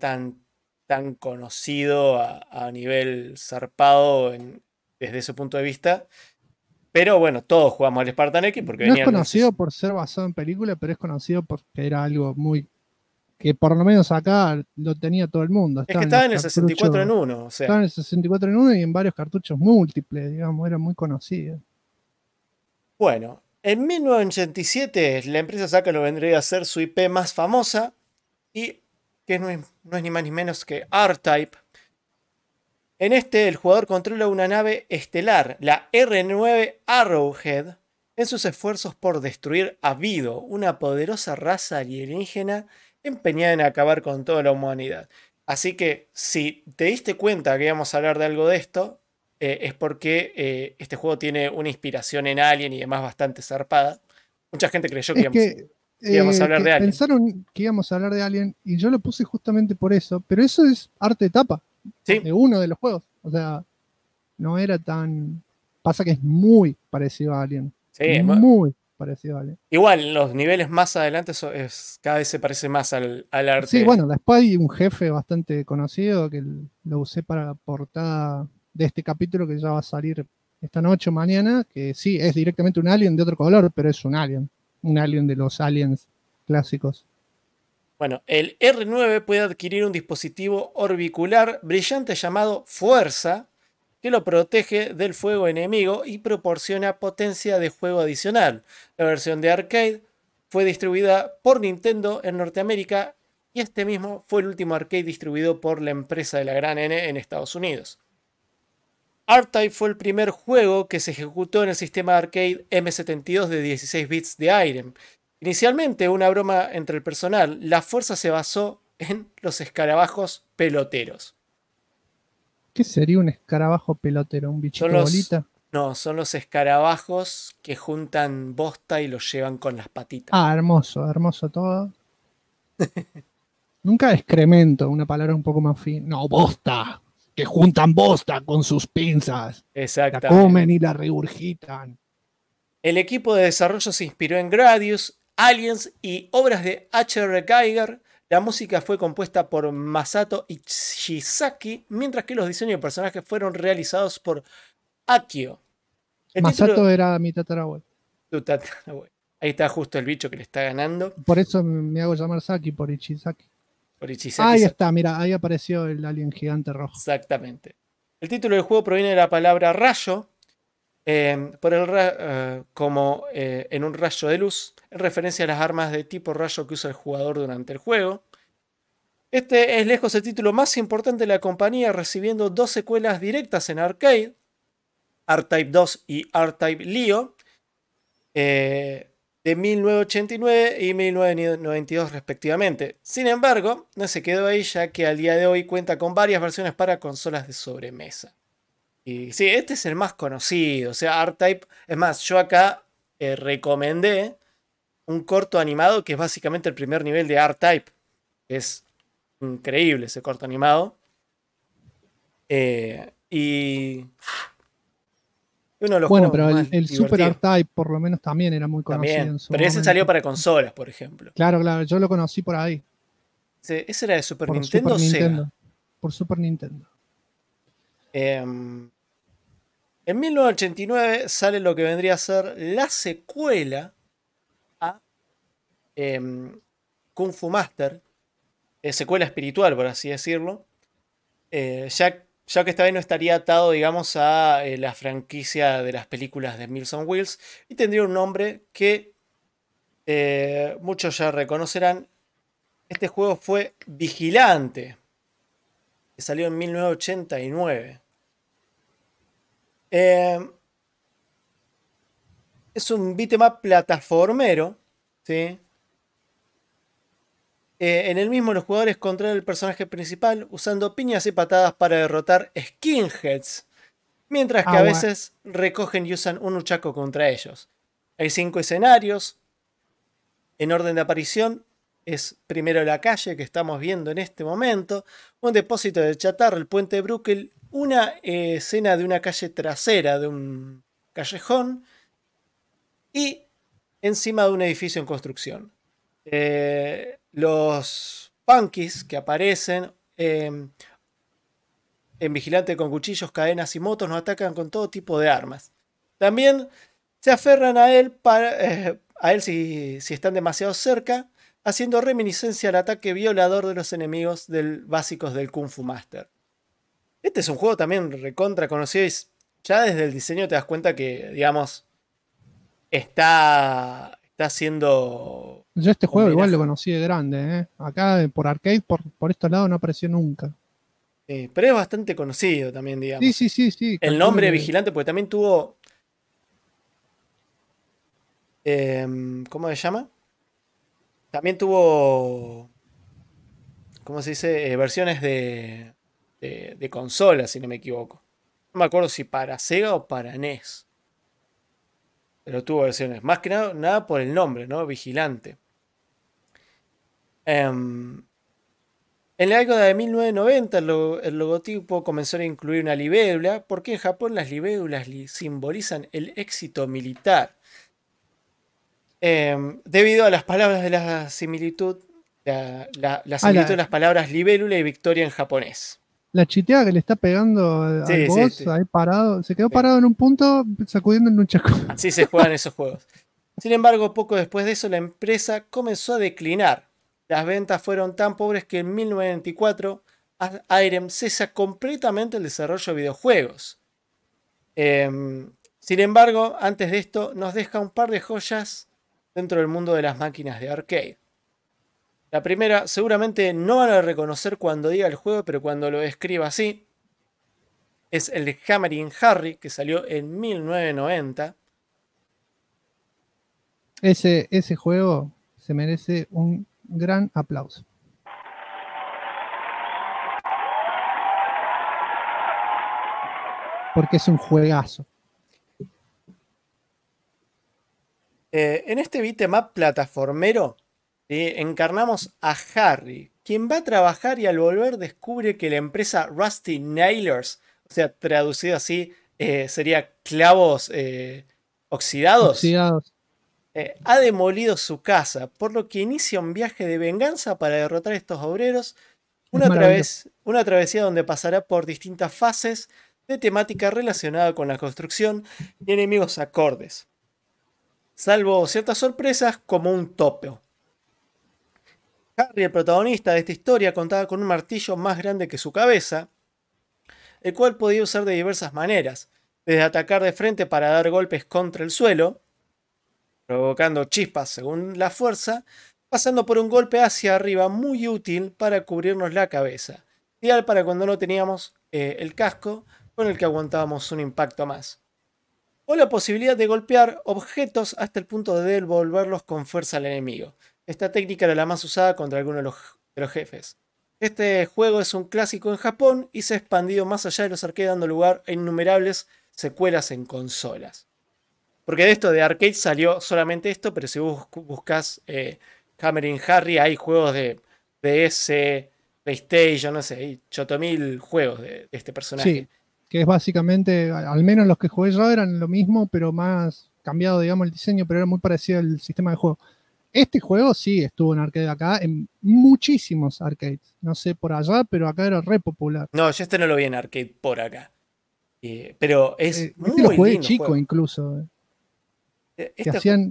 conocido a nivel zarpado desde ese punto de vista. Pero bueno, todos jugamos al Spartan X porque
No es
venían
conocido por ser basado en película, pero es conocido porque era algo muy... que por lo menos acá lo tenía todo el mundo.
Es que estaba en el 64 en 1. O sea,
estaba en el 64 en 1 y en varios cartuchos múltiples, digamos, era muy conocido.
bueno, en 1987 la empresa saca lo vendría a ser su IP más famosa y que no es ni más ni menos que R-Type. En este, el jugador controla una nave estelar, la R9 Arrowhead, en sus esfuerzos por destruir a Vido, una poderosa raza alienígena empeñada en acabar con toda la humanidad. Así que, si te diste cuenta que íbamos a hablar de algo de esto, es porque este juego tiene una inspiración en Alien y demás bastante zarpada. Mucha gente creyó que íbamos a hablar de Alien.
Pensaron que íbamos a hablar de Alien y yo lo puse justamente por eso, pero eso es arte de tapa.
Sí.
De uno de los juegos. O sea, no era tan... Pasa que es muy parecido a Alien.
Sí,
muy parecido a Alien.
Igual, los niveles más adelante cada vez se parece más al arte.
Sí, bueno, después hay un jefe bastante conocido que lo usé para la portada de este capítulo que ya va a salir esta noche o mañana, que sí, es directamente un alien de otro color, pero es un alien de los aliens clásicos.
Bueno, el R9 puede adquirir un dispositivo orbicular brillante llamado Fuerza, que lo protege del fuego enemigo y proporciona potencia de juego adicional. La versión de arcade fue distribuida por Nintendo en Norteamérica y este mismo fue el último arcade distribuido por la empresa de la gran N en Estados Unidos. R-Type fue el primer juego que se ejecutó en el sistema arcade M72 de 16 bits de IREM. Inicialmente, una broma entre el personal, la fuerza se basó en los escarabajos peloteros.
¿Qué sería un escarabajo pelotero? ¿Un bichito bolita?
No, son los escarabajos que juntan bosta y los llevan con las patitas.
Ah, hermoso todo. Nunca excremento, una palabra un poco más fina. No, bosta. Que juntan bosta con sus pinzas.
Exactamente.
La comen y la regurgitan.
El equipo de desarrollo se inspiró en Gradius, Aliens y obras de H.R. Geiger. La música fue compuesta por Masato Ishizaki, mientras que los diseños de personajes fueron realizados por Akio.
Masato era mi tatarabuelo.
Tu tatarabuelo. Ahí está justo el bicho que le está ganando.
Por eso me hago llamar Saki, por Ichizaki.
Por Ichizaki.
Ahí está, mira, ahí apareció el alien gigante rojo.
Exactamente. El título del juego proviene de la palabra rayo, como en un rayo de luz, en referencia a las armas de tipo rayo que usa el jugador durante el juego. Este es lejos el título más importante de la compañía, recibiendo 2 secuelas directas en arcade, R-Type 2 y R-Type Leo, de 1989 y 1992 respectivamente. Sin embargo, no se quedó ahí, ya que al día de hoy cuenta con varias versiones para consolas de sobremesa. Y sí, este es el más conocido, o sea, R-Type. Es más, yo acá recomendé un corto animado que es básicamente el primer nivel de R-Type. Es increíble ese corto animado. Y uno de los
bueno,
juegos
pero
más
el Super
divertidos.
R-Type por lo menos también era muy conocido.
También,
En su
pero ese
momento.
salió para consolas, por ejemplo.
Claro, yo lo conocí por ahí.
¿Ese era de Super
Por
Nintendo o Sega?
Nintendo. Por Super Nintendo.
En 1989 sale lo que vendría a ser la secuela a Kung Fu Master, secuela espiritual, por así decirlo, ya que esta vez no estaría atado, digamos, a la franquicia de las películas de Meals on Wheels y tendría un nombre que muchos ya reconocerán. Este juego fue Vigilante, que salió en 1989. Es un beat'em up plataformero, ¿sí? En el mismo los jugadores controlan el personaje principal usando piñas y patadas para derrotar skinheads, mientras que a veces recogen y usan un uchaco contra ellos. Hay 5 escenarios. En orden de aparición es primero la calle que estamos viendo en este momento, un depósito de chatarra, el puente de Brooklyn, una escena de una calle trasera de un callejón y encima de un edificio en construcción. Los punkies que aparecen en Vigilante con cuchillos, cadenas y motos nos atacan con todo tipo de armas. También se aferran a él si están demasiado cerca, haciendo reminiscencia al ataque violador de los enemigos básicos del Kung Fu Master. Este es un juego también recontra conocido y ya desde el diseño te das cuenta que, digamos, está siendo...
Yo este juego igual lo conocí de grande, ¿eh? Acá por arcade, por estos lados no apareció nunca.
Pero es bastante conocido también, digamos.
Sí.
El nombre Vigilante, porque también tuvo... ¿cómo se llama? También tuvo... ¿Cómo se dice? Versiones de consola, si no me equivoco. No me acuerdo si para Sega o para NES. Pero tuvo versiones. Más que nada por el nombre, ¿no? Vigilante. En la década de 1990 el logotipo comenzó a incluir una libélula, porque en Japón las libélulas simbolizan el éxito militar. Debido a las palabras de la similitud, la similitud de las palabras libélula y victoria en japonés.
La chiteada que le está pegando al boss, ahí parado, se quedó parado en un punto sacudiendo en un chaco.
Así se juegan esos juegos. Sin embargo, poco después de eso la empresa comenzó a declinar. Las ventas fueron tan pobres que en 1994 Irem cesa completamente el desarrollo de videojuegos. Sin embargo, antes de esto nos deja un par de joyas dentro del mundo de las máquinas de arcade. La primera, seguramente no van a reconocer cuando diga el juego, pero cuando lo describa así, es el de Hammering Harry, que salió en 1990.
Ese juego se merece un gran aplauso. Porque es un juegazo.
En este beat'em up plataformero encarnamos a Harry, quien va a trabajar y al volver descubre que la empresa Rusty Nailers, o sea, traducido así, sería clavos oxidados, ha demolido su casa, por lo que inicia un viaje de venganza para derrotar a estos obreros, una travesía donde pasará por distintas fases de temática relacionada con la construcción y enemigos acordes, salvo ciertas sorpresas como un topo. Harry, el protagonista de esta historia, contaba con un martillo más grande que su cabeza, el cual podía usar de diversas maneras, desde atacar de frente para dar golpes contra el suelo, provocando chispas según la fuerza, pasando por un golpe hacia arriba muy útil para cubrirnos la cabeza, ideal para cuando no teníamos el casco con el que aguantábamos un impacto más, o la posibilidad de golpear objetos hasta el punto de devolverlos con fuerza al enemigo. Esta técnica era la más usada contra algunos de los jefes. Este juego es un clásico en Japón y se ha expandido más allá de los arcades, dando lugar a innumerables secuelas en consolas. Porque de esto de arcade salió solamente esto, pero si buscas Hammering Harry, hay juegos de DS, PlayStation, no sé, hay 8000 juegos de este personaje.
Sí, que es básicamente, al menos los que jugué yo eran lo mismo, pero más cambiado, digamos, el diseño, pero era muy parecido al sistema de juego. Este juego sí estuvo en arcade acá, en muchísimos arcades. No sé por allá, pero acá era re popular.
No, yo este no lo vi en arcade por acá. Pero es muy
lo jugué
lindo
chico
juego.
Incluso. Que
Este
hacían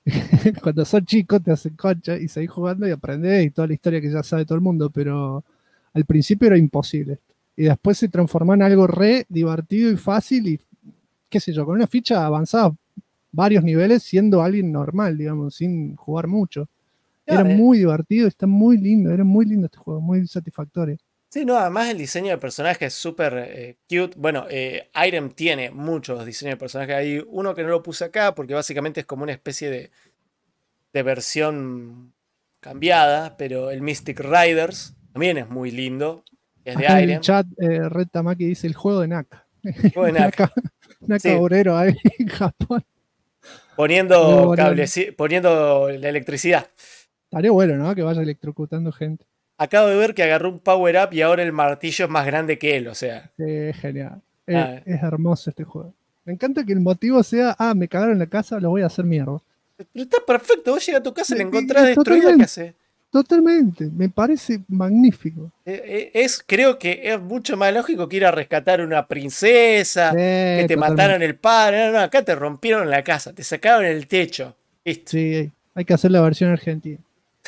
Cuando son chicos te hacen concha y seguís jugando y aprendés y toda la historia que ya sabe todo el mundo, pero al principio era imposible. Y después se transformó en algo re divertido y fácil y qué sé yo, con una ficha avanzada varios niveles siendo alguien normal, digamos, sin jugar mucho. Era muy divertido, está muy lindo, era muy lindo este juego, muy satisfactorio.
Sí, no, además el diseño de personaje es súper cute. Bueno, Irem tiene muchos diseños de personajes. Hay uno que no lo puse acá porque básicamente es como una especie de versión cambiada, pero el Mystic Riders también es muy lindo. Es de
Acá en el
Irem.
chat, Red Tamaki dice el juego de Naka.
Juego de Naka.
Naka
Sí.
obrero ahí en Japón.
Poniendo
Muy
cables, poniendo la electricidad.
Estaría bueno, ¿no? Que vaya electrocutando gente.
Acabo de ver que agarró un power up y ahora el martillo es más grande que él, o sea.
Sí, es genial.
Ah.
Es hermoso este juego. Me encanta que el motivo sea, me cagaron la casa, lo voy a hacer mierda.
Pero está perfecto, vos llegas a tu casa y la encontrás destruida,
Totalmente.
¿qué hace?
Totalmente, me parece magnífico.
Creo que es mucho más lógico que ir a rescatar una princesa, que te
totalmente.
mataron el padre. No, acá te rompieron la casa, te sacaron el techo. Listo.
Sí, hay que hacer la versión argentina.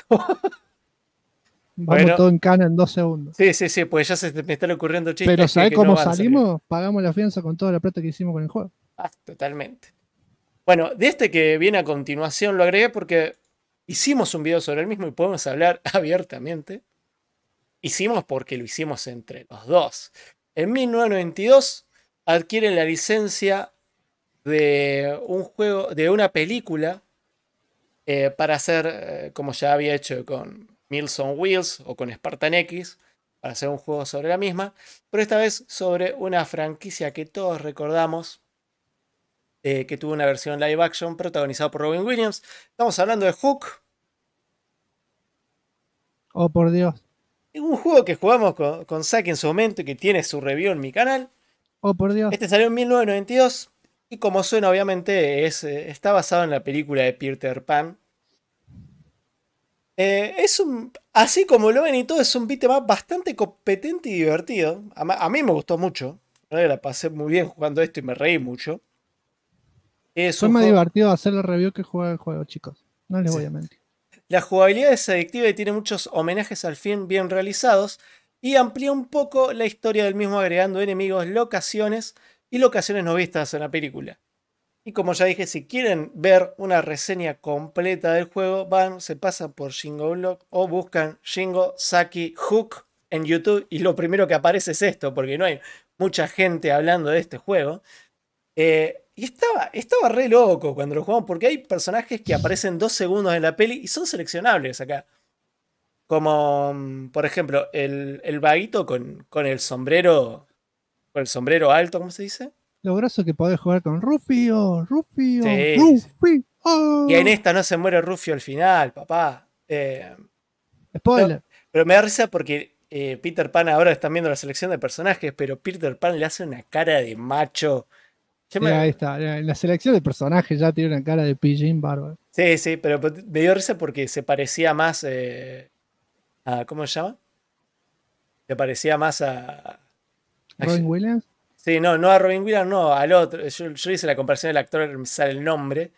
Vamos
Bueno.
todo en cana en 2 segundos.
Sí, pues ya me están ocurriendo chistes.
Pero ¿sabés
que
cómo
no van a salir.
salimos? Pagamos la fianza con toda la plata que hicimos con el juego.
Totalmente. Bueno, de este que viene a continuación lo agregué porque hicimos un video sobre el mismo y podemos hablar abiertamente. Hicimos porque lo hicimos entre los dos. En 1992 adquieren la licencia de un juego, de una película para hacer, como ya había hecho con Meals on Wheels o con Spartan X, para hacer un juego sobre la misma, pero esta vez sobre una franquicia que todos recordamos, que tuvo una versión live action protagonizada por Robin Williams. Estamos hablando de Hook.
Oh, por Dios.
Un juego que jugamos con Saki en su momento y que tiene su review en mi canal.
Oh, por Dios.
Este salió en 1992 y como suena obviamente está basado en la película de Peter Pan. Así como lo ven y todo, es un beat'em up bastante competente y divertido. A mí me gustó mucho. La pasé muy bien jugando esto y me reí mucho.
Fue más divertido hacer la review que jugar el juego, chicos. No les voy a mentir.
La jugabilidad es adictiva y tiene muchos homenajes al film bien realizados y amplía un poco la historia del mismo agregando enemigos, locaciones y locaciones no vistas en la película. Y como ya dije, si quieren ver una reseña completa del juego, se pasan por Shingo Blog o buscan Shingo Saki Hook en YouTube y lo primero que aparece es esto, porque no hay mucha gente hablando de este juego. Y estaba re loco cuando lo jugamos, porque hay personajes que aparecen 2 segundos en la peli y son seleccionables acá. Como, por ejemplo, el vaguito con el sombrero alto, ¿cómo se dice?
Lo grosso que podés jugar con Rufio.
Sí.
Rufio.
Y en esta no se muere Rufio al final, papá.
Spoiler.
Pero me da risa porque Peter Pan, ahora están viendo la selección de personajes, pero Peter Pan le hace una cara de macho.
Ahí está. En la selección de personajes ya tiene una cara de pillín bárbaro.
Sí, pero me dio risa porque se parecía más a... ¿Cómo se llama? Se parecía más a...
¿Robin Williams?
Sí, no a Robin Williams, no, al otro. Yo hice la comparación del actor, me sale el nombre.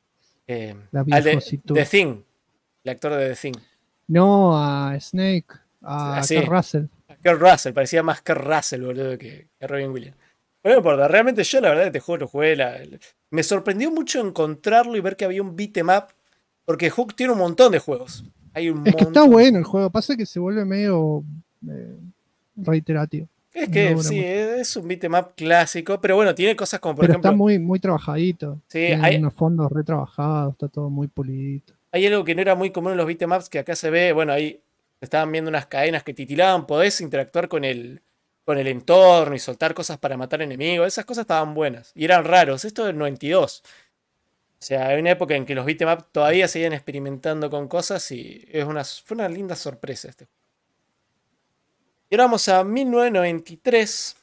Al de The Thing. El actor de The Thing.
No, a Snake. A Kurt Russell.
A Kurt Russell, parecía más Kurt Russell, boludo, que Robin Williams. Pero no importa, realmente yo la verdad este juego lo jugué. Me sorprendió mucho encontrarlo y ver que había un beat'em up. Porque Hook tiene un montón de juegos.
Es que está bueno el juego, pasa que se vuelve medio reiterativo.
Es que sí, es un beat'em up clásico, pero bueno, tiene cosas como por ejemplo.
Está muy, muy trabajadito.
Sí,
tiene unos fondos retrabajados, está todo muy pulidito.
Hay algo que no era muy común en los beat'em ups que acá se ve. Bueno, ahí estaban viendo unas cadenas que titilaban. Podés interactuar con el entorno y soltar cosas para matar enemigos. Esas cosas estaban buenas y eran raros. Esto del 92. O sea, hay una época en que los beat'em up todavía seguían experimentando con cosas y fue una linda sorpresa este juego. Y ahora vamos a 1993.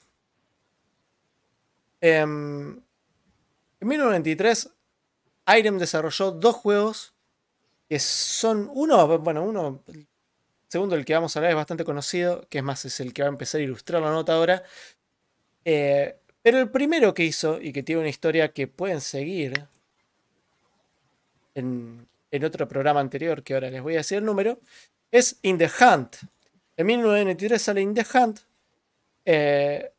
En 1993, Irem desarrolló 2 juegos que son uno, el segundo del que vamos a hablar es bastante conocido, que es más, es el que va a empezar a ilustrar la nota ahora. Pero el primero que hizo y que tiene una historia que pueden seguir, en otro programa anterior, que ahora les voy a decir el número, es In the Hunt. En 1993 sale In the Hunt, que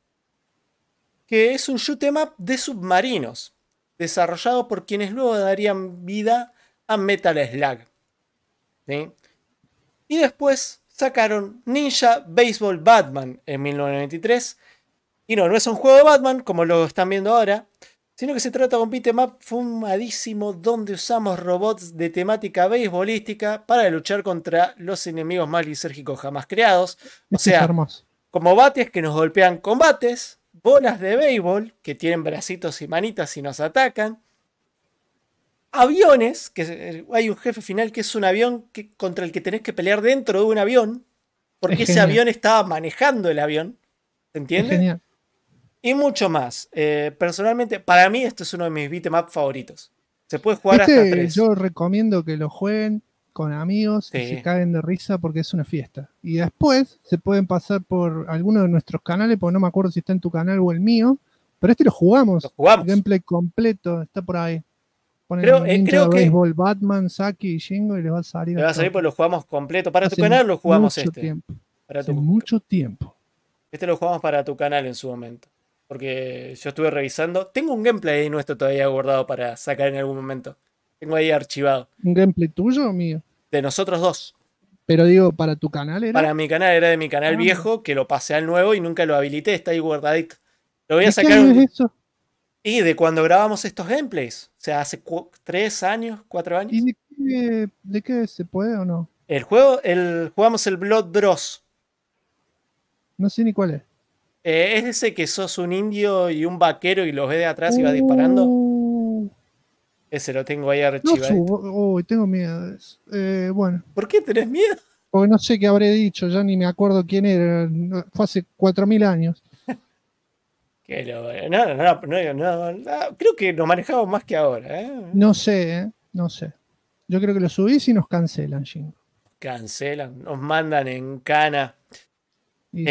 es un shoot 'em up de submarinos, desarrollado por quienes luego darían vida a Metal Slug. ¿Sí? Y después sacaron Ninja Baseball Batman en 1993. Y no es un juego de Batman como lo están viendo ahora, sino que se trata de un beat'em up fumadísimo donde usamos robots de temática beisbolística para luchar contra los enemigos más lisérgicos jamás creados. O sea,
hermoso.
como bates que nos golpean con bates, bolas de béisbol que tienen bracitos y manitas y nos atacan, aviones, que hay un jefe final que es un avión contra el que tenés que pelear dentro de un avión, porque ese avión estaba manejando el avión, ¿se entiende?
Es genial.
Y mucho más. Personalmente, para mí esto es uno de mis beat'em up favoritos. Se puede jugar hasta 3.
Yo recomiendo que lo jueguen con amigos y se caguen de risa porque es una fiesta. Y después se pueden pasar por alguno de nuestros canales, porque no me acuerdo si está en tu canal o el mío, pero lo jugamos.
Lo jugamos.
El gameplay completo está por ahí. Ponen
creo que
Baseball, Batman, Saki y Shingo y les va a salir.
Le va a salir porque lo jugamos completo. Para tu canal lo jugamos
Hace mucho tiempo.
Este lo jugamos para tu canal en su momento. Porque yo estuve revisando. Tengo un gameplay ahí nuestro todavía guardado para sacar en algún momento. Tengo ahí archivado.
¿Un gameplay tuyo o mío?
De nosotros dos.
Pero digo, ¿para tu canal era?
Para mi canal, era de mi canal viejo, que lo pasé al nuevo y nunca lo habilité. Está ahí guardadito. Lo voy a sacar.
¿Qué año es eso?
Y de cuando grabamos estos gameplays. O sea, hace 3 años, 4 años.
¿Y de qué se puede o no?
El juego, jugamos el Blood Bros.
No sé ni cuál es.
Es ese que sos un indio y un vaquero y los ves de atrás y vas disparando. Ese lo tengo ahí archivado.
Tengo miedo de eso. Bueno.
¿Por qué tenés miedo?
Porque no sé qué habré dicho, ya ni me acuerdo quién era. Fue hace 4000 años.
No, creo que lo manejamos más que ahora.
No sé. Yo creo que lo subís y nos cancelan, Jingo.
Cancelan, nos mandan en cana.
Y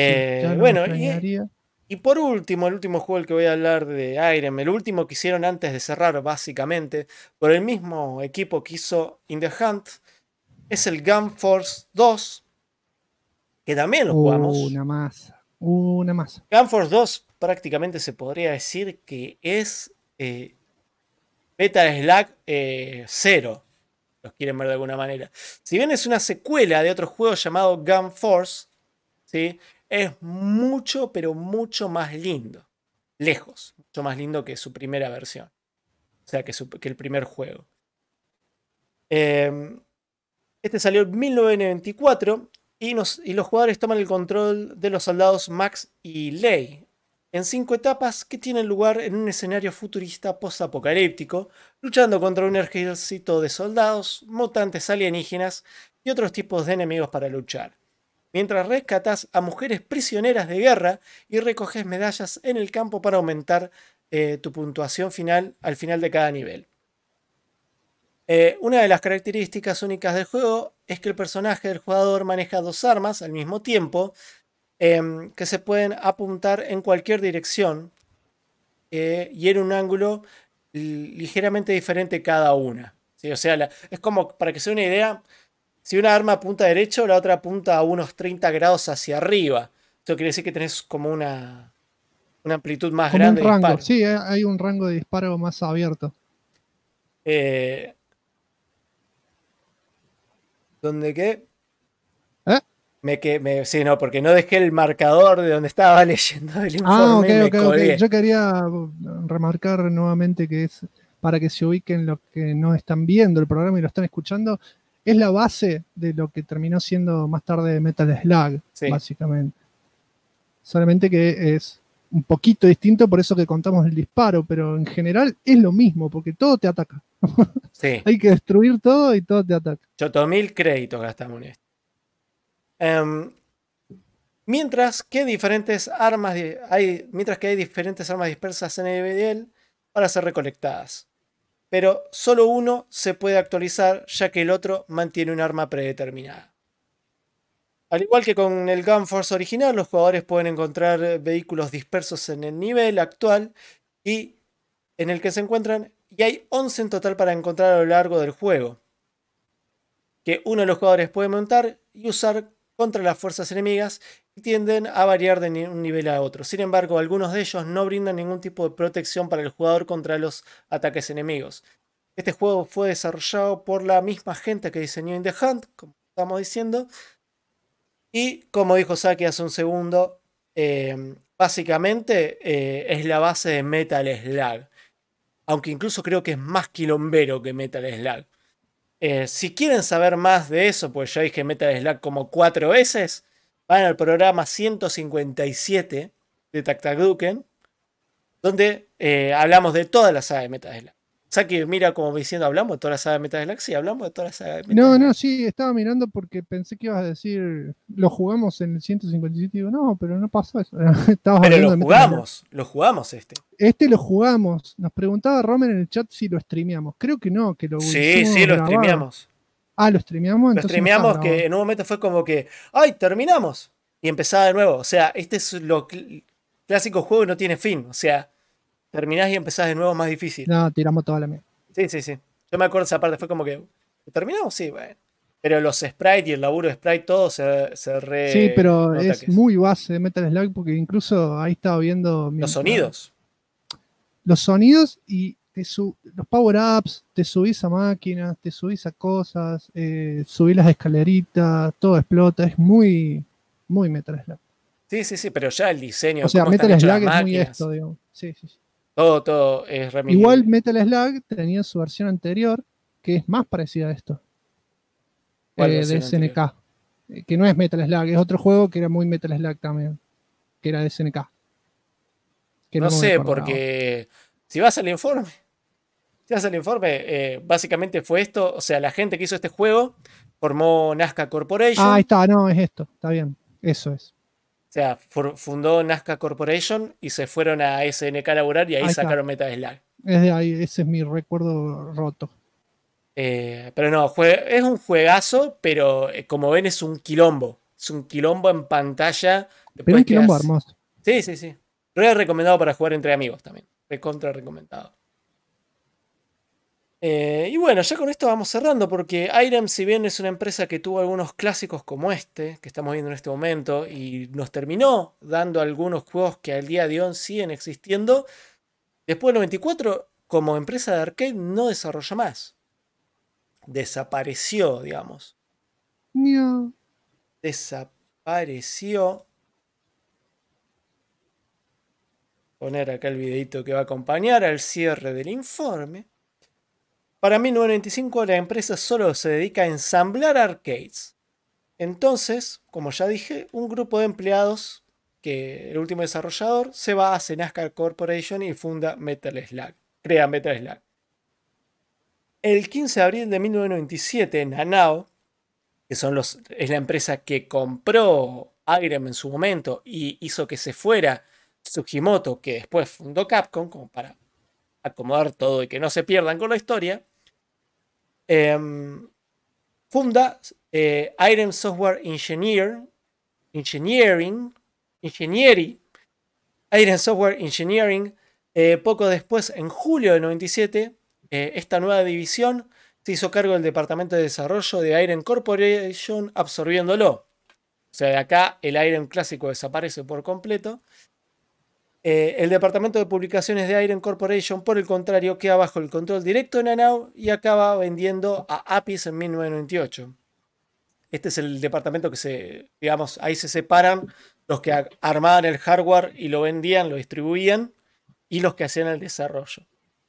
y por último, el último juego del que voy a hablar de Irem, el último que hicieron antes de cerrar, básicamente, por el mismo equipo que hizo In the Hunt, es el Gun Force 2, que también lo jugamos.
Una masa.
Gun Force 2 prácticamente se podría decir que es Metal Slug 0, los quieren ver de alguna manera. Si bien es una secuela de otro juego llamado Gun Force, ¿sí? Es mucho, pero mucho más lindo. Lejos. Mucho más lindo que su primera versión. O sea, que el primer juego. Este salió en 1994 y los jugadores toman el control de los soldados Max y Lei en 5 etapas que tienen lugar en un escenario futurista post-apocalíptico, luchando contra un ejército de soldados, mutantes alienígenas y otros tipos de enemigos para luchar, mientras rescatas a mujeres prisioneras de guerra y recoges medallas en el campo para aumentar tu puntuación final al final de cada nivel. Una de las características únicas del juego es que el personaje del jugador maneja 2 armas al mismo tiempo que se pueden apuntar en cualquier dirección y en un ángulo ligeramente diferente cada una. ¿Sí? O sea, es como, para que se dé una idea, si una arma apunta derecho, la otra apunta a unos 30 grados hacia arriba. Esto quiere decir que tenés como una amplitud más
como
grande
un rango.
de disparo.
Sí, hay un rango de disparo más abierto.
¿Dónde qué? Sí, no, porque no dejé el marcador de donde estaba leyendo el informe.
Ok. Yo quería remarcar nuevamente que es para que se ubiquen los que no están viendo el programa y lo están escuchando. Es la base de lo que terminó siendo más tarde Metal Slug, sí, básicamente. Solamente que es un poquito distinto, por eso que contamos el disparo, pero en general es lo mismo, porque todo te ataca.
Sí.
Hay que destruir todo y todo te ataca.
8.000 créditos gastamos en esto. Mientras que hay diferentes armas dispersas en el nivel para ser recolectadas. Pero solo uno se puede actualizar, ya que el otro mantiene un arma predeterminada. Al igual que con el Gun Force original, los jugadores pueden encontrar vehículos dispersos en el nivel actual y en el que se encuentran y hay 11 en total para encontrar a lo largo del juego, que uno de los jugadores puede montar y usar contra las fuerzas enemigas y tienden a variar de un nivel a otro. Sin embargo, algunos de ellos no brindan ningún tipo de protección para el jugador contra los ataques enemigos. Este juego fue desarrollado por la misma gente que diseñó In The Hunt, como estamos diciendo, y como dijo Saki hace un segundo, básicamente es la base de Metal Slug, aunque incluso creo que es más quilombero que Metal Slug. Si quieren saber más de eso, pues ya dije Metal Slug como 4 veces, van al programa 157 de Taktakuken, donde hablamos de toda la saga de Metal Slug. Saki mira como diciendo, ¿hablamos de toda la saga de Metal Slug? Sí, hablamos de toda la saga de Metal Slug.
No, sí, estaba mirando porque pensé que ibas a decir, lo jugamos en el 157 y digo, no, pero no pasó eso.
Pero lo jugamos este.
Este lo jugamos. Nos preguntaba Romer en el chat si lo streameamos. Creo que no, que lo
Sí, lo
grabado.
streameamos.
Ah, lo streameamos.
Lo streameamos que en un momento fue como que, ¡ay, terminamos! Y empezaba de nuevo. O sea, este es lo clásico juego que no tiene fin. O sea, terminás y empezás de nuevo más difícil.
No, tiramos toda la mierda.
Sí. Yo me acuerdo esa parte, fue como que, ¿terminamos? Sí, bueno. Pero los sprites y el laburo de sprite, todo se re...
Sí, pero es muy base de Metal Slug porque incluso ahí estaba viendo...
Los sonidos.
Los sonidos y los power-ups, te subís a máquinas, te subís a cosas, subís las escaleritas, todo explota, es muy, muy Metal Slug.
Sí, pero ya el diseño...
O sea, Metal Slug es muy esto, digamos. Sí.
Todo es remix.
Igual Metal Slug tenía su versión anterior, que es más parecida a esto. De SNK. Que no es Metal Slug, es otro juego que era muy Metal Slug también. Que era de SNK.
No sé, porque si vas al informe, básicamente fue esto. O sea, la gente que hizo este juego formó Nazca Corporation.
Ah, ahí está, no, es esto, está bien. Eso es.
O sea, fundó Nazca Corporation y se fueron a SNK a laburar y ahí sacaron Metal Slug.
Es de ahí, ese es mi recuerdo roto.
Pero no, es un juegazo, pero como ven es un quilombo. Es un quilombo en pantalla.
Pero un quilombo hermoso.
Sí. Re recomendado para jugar entre amigos también. Recontra recomendado. Y bueno, ya con esto vamos cerrando porque Irem, si bien es una empresa que tuvo algunos clásicos como este, que estamos viendo en este momento, y nos terminó dando algunos juegos que al día de hoy siguen existiendo, después del 94, como empresa de arcade, no desarrolló más. Desapareció, digamos.
No.
Desapareció. Poner acá el videito que va a acompañar al cierre del informe. Para 1995 la empresa solo se dedica a ensamblar arcades. Entonces, como ya dije, un grupo de empleados, que el último desarrollador, se va a Nazca Corporation y funda Metal Slug. Crea Metal Slug. El 15 de abril de 1997, Nanao, que es la empresa que compró Irem en su momento y hizo que se fuera Tsujimoto, que después fundó Capcom, como para acomodar todo y que no se pierdan con la historia, funda Irem Software Irem Software Engineering. Poco después, en julio de 97, esta nueva división se hizo cargo del departamento de desarrollo de Irem Corporation, absorbiéndolo. O sea, de acá el Irem clásico desaparece por completo. El departamento de publicaciones de Irem Corporation, por el contrario, queda bajo el control directo de Nanao y acaba vendiendo a Apis en 1998. Este es el departamento que ahí se separan los que armaban el hardware y lo vendían, lo distribuían, y los que hacían el desarrollo.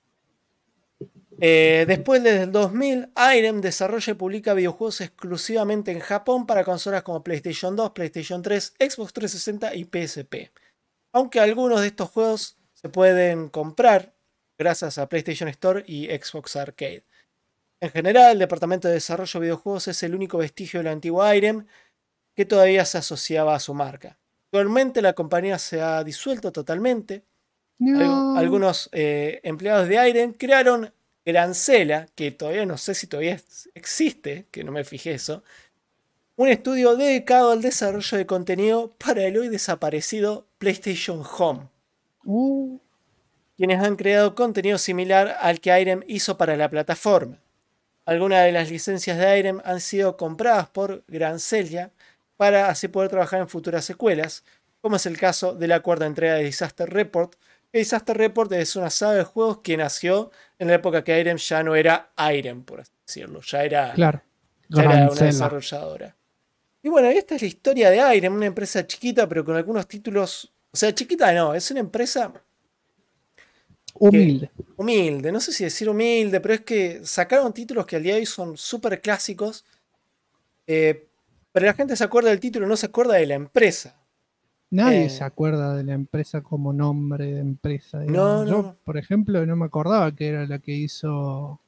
Después, desde el 2000, Irem desarrolla y publica videojuegos exclusivamente en Japón para consolas como PlayStation 2, PlayStation 3, Xbox 360 y PSP. Aunque algunos de estos juegos se pueden comprar gracias a PlayStation Store y Xbox Arcade. En general, el departamento de desarrollo de videojuegos es el único vestigio de la antigua Irem que todavía se asociaba a su marca. Actualmente la compañía se ha disuelto totalmente. No. Algunos empleados de Irem crearon Grancela, que todavía no sé si todavía existe, que no me fijé eso, un estudio dedicado al desarrollo de contenido para el hoy desaparecido PlayStation Home. quienes han creado contenido similar al que Irem hizo para la plataforma. Algunas de las licencias de Irem han sido compradas por Gran Celia para así poder trabajar en futuras secuelas, como es el caso de la cuarta entrega de Disaster Report. Disaster Report es una saga de juegos que nació en la época que Irem ya no era Irem, por así decirlo, ya era una desarrolladora. Y bueno, esta es la historia de Irem, una empresa chiquita pero con algunos títulos, o sea, chiquita no, es una empresa humilde, no sé si decir humilde, pero es que sacaron títulos que al día de hoy son súper clásicos, pero la gente se acuerda del título, no se acuerda de la empresa.
Nadie se acuerda de la empresa como nombre de empresa. Yo, por ejemplo, no me acordaba que era la que hizo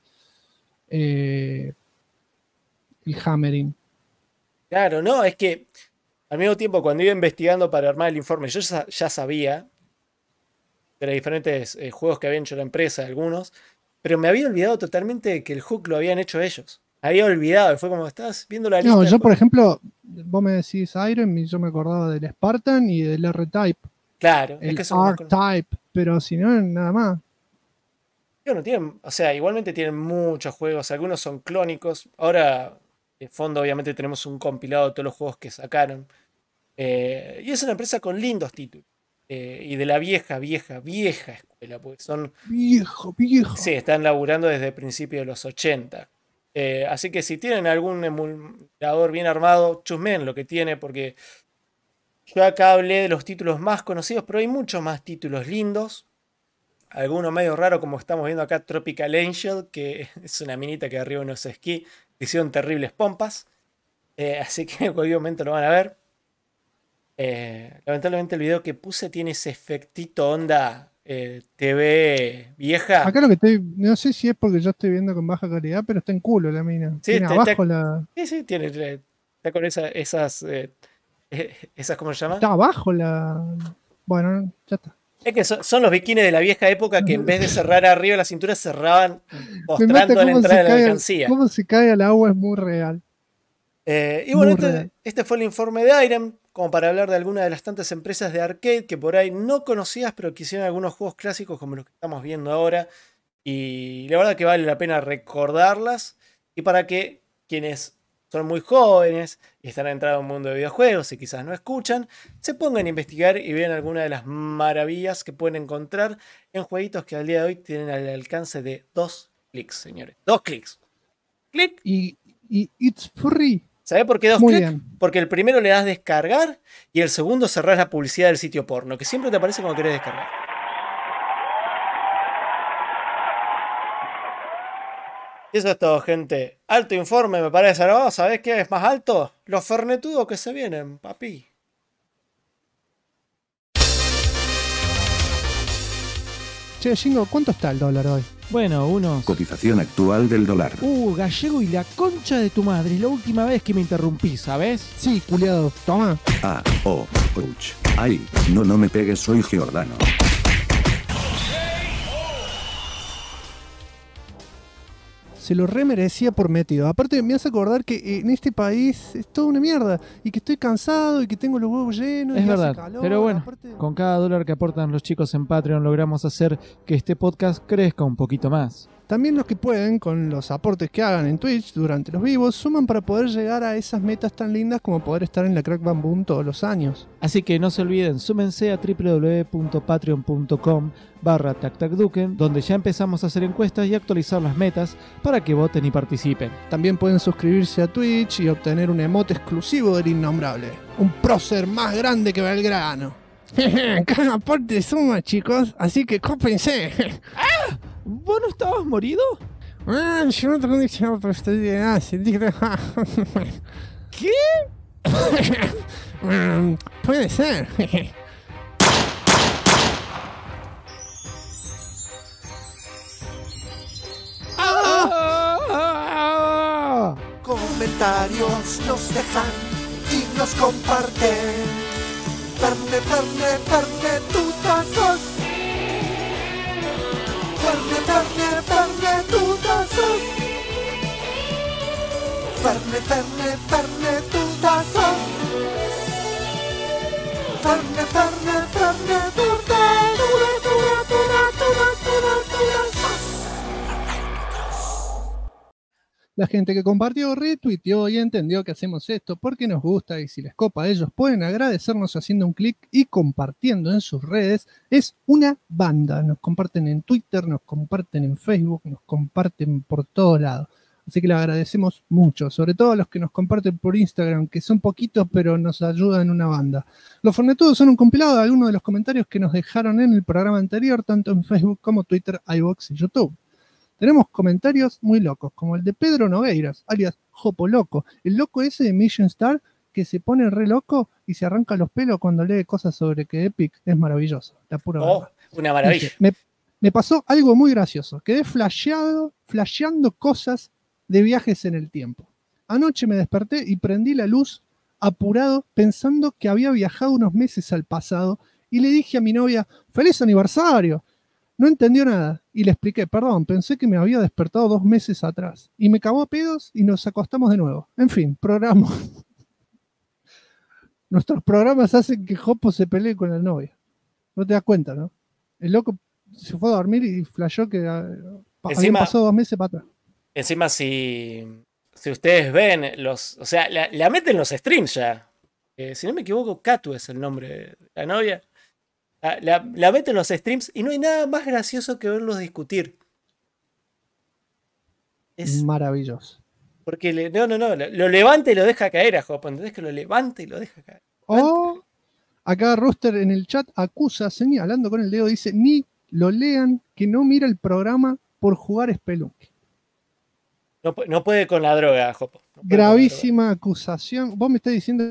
el Hammering.
Claro, no, es que al mismo tiempo cuando iba investigando para armar el informe, yo ya sabía de los diferentes juegos que habían hecho la empresa, algunos, pero me había olvidado totalmente de que el Hook lo habían hecho ellos. Había olvidado, fue como estabas viendo la lista.
No, yo por ejemplo, vos me decís Iron y yo me acordaba del Spartan y del R-Type.
Claro,
el R-Type, pero si no, nada más.
Bueno, o sea, igualmente tienen muchos juegos, algunos son clónicos. Ahora, de fondo, obviamente tenemos un compilado de todos los juegos que sacaron. Y es una empresa con lindos títulos. Y de la vieja escuela, porque son...
Viejo.
Sí, están laburando desde principios de los 80. Así que si tienen algún emulador bien armado, chusmen lo que tiene, porque yo acá hablé de los títulos más conocidos, pero hay muchos más títulos lindos. Algunos medio raros, como estamos viendo acá, Tropical Angel, que es una minita que arriba unos esquí, hicieron terribles pompas. Así que en cualquier momento lo van a ver. Lamentablemente el video que puse tiene ese efectito onda TV vieja.
Acá lo que estoy, no sé si es porque yo estoy viendo con baja calidad, pero está en culo la mina.
Sí,
tiene abajo la...
Sí, tiene. Está con esas ¿cómo se llama?
Está abajo la... Bueno, ya está.
Es que son los bikinis de la vieja época que en vez de cerrar arriba la cintura cerraban mostrando la entrada de la mercancía.
Cómo se cae al agua es muy real.
Y bueno, este fue el informe de Irem, como para hablar de algunas de las tantas empresas de arcade que por ahí no conocías, pero que hicieron algunos juegos clásicos como los que estamos viendo ahora. Y la verdad que vale la pena recordarlas. Y para que quienes son muy jóvenes y están entrando en un mundo de videojuegos y quizás no escuchan, se pongan a investigar y vean algunas de las maravillas que pueden encontrar en jueguitos que al día de hoy tienen al alcance de 2 clics, señores. 2 clics. Clic.
Y it's free.
¿Sabés por qué 2
Muy
clics?
bien.
Porque el primero le das descargar y el segundo cerrás la publicidad del sitio porno, que siempre te aparece cuando querés descargar. Y eso es todo, gente. Alto informe, me parece, ¿no? ¿Sabés qué es más alto? Los fernetudos que se vienen, papi.
Che, Jingo, ¿cuánto está el dólar hoy?
Bueno, unos...
Cotización actual del dólar.
Gallego y la concha de tu madre. Es la última vez que me interrumpí, ¿sabes?
Sí, culiado. Toma.
Ouch. Ay, no me pegues, soy Giordano.
Se lo remerecía por metido. Aparte me hace acordar que en este país es toda una mierda. Y que estoy cansado y que tengo los huevos llenos.
Es
y
verdad,
hace calor.
pero bueno,
Aparte...
con cada dólar que aportan los chicos en Patreon logramos hacer que este podcast crezca un poquito más.
También los que pueden, con los aportes que hagan en Twitch durante los vivos, suman para poder llegar a esas metas tan lindas como poder estar en la Crack Bam Boom todos los años.
Así que no se olviden, súmense a www.patreon.com/tactacduken, donde ya empezamos a hacer encuestas y actualizar las metas para que voten y participen.
También pueden suscribirse a Twitch y obtener un emote exclusivo del Innombrable. Un prócer más grande que Belgrano. Cada aporte suma, chicos, así que cópense.
¡Ah! ¿Vos no estabas morido?
Yo no tengo diccionario, pero estoy bien.
¿Qué?
Puede ser.
Comentarios nos dejan y nos comparten. Fernetutazos. Fernetutazos. Fernetutazos. Fernetutazos.
La gente que compartió, retuiteó y entendió que hacemos esto porque nos gusta y si les copa a ellos pueden agradecernos haciendo un clic y compartiendo en sus redes. Es una banda. Nos comparten en Twitter, nos comparten en Facebook, nos comparten por todos lados. Así que le agradecemos mucho, sobre todo a los que nos comparten por Instagram, que son poquitos pero nos ayudan una banda. Los Fornetudos son un compilado de algunos de los comentarios que nos dejaron en el programa anterior, tanto en Facebook como Twitter, iVoox y YouTube. Tenemos comentarios muy locos, como el de Pedro Nogueiras, alias Jopo Loco, el loco ese de Mission Star que se pone re loco y se arranca los pelos cuando lee cosas sobre que Epic es maravilloso. La pura verdad.
Una maravilla.
Dice, me pasó algo muy gracioso. Quedé flasheando cosas de viajes en el tiempo. Anoche me desperté y prendí la luz apurado pensando que había viajado unos meses al pasado y le dije a mi novia, ¡feliz aniversario! No entendió nada y le expliqué, perdón, pensé que me había despertado 2 meses atrás. Y me cagó a pedos y nos acostamos de nuevo. En fin, programa. Nuestros programas hacen que Jopo se pelee con la novia. No te das cuenta, ¿no? El loco se fue a dormir y flasheó que habían pasado 2 meses para atrás.
Encima, si ustedes ven los... O sea, la meten en los streams ya. Si no me equivoco, Katu es el nombre de la novia. La meten en los streams y no hay nada más gracioso que verlos discutir.
Es maravilloso.
Porque lo levanta y lo deja caer a Jopo. ¿Entendés? Que lo levanta y lo deja caer.
O acá Rooster en el chat acusa, señalando con el dedo, dice, ni lo lean que no mira el programa por jugar Spelunky.
No puede con la droga, Jopo.
Gravísima acusación. Vos me estás diciendo...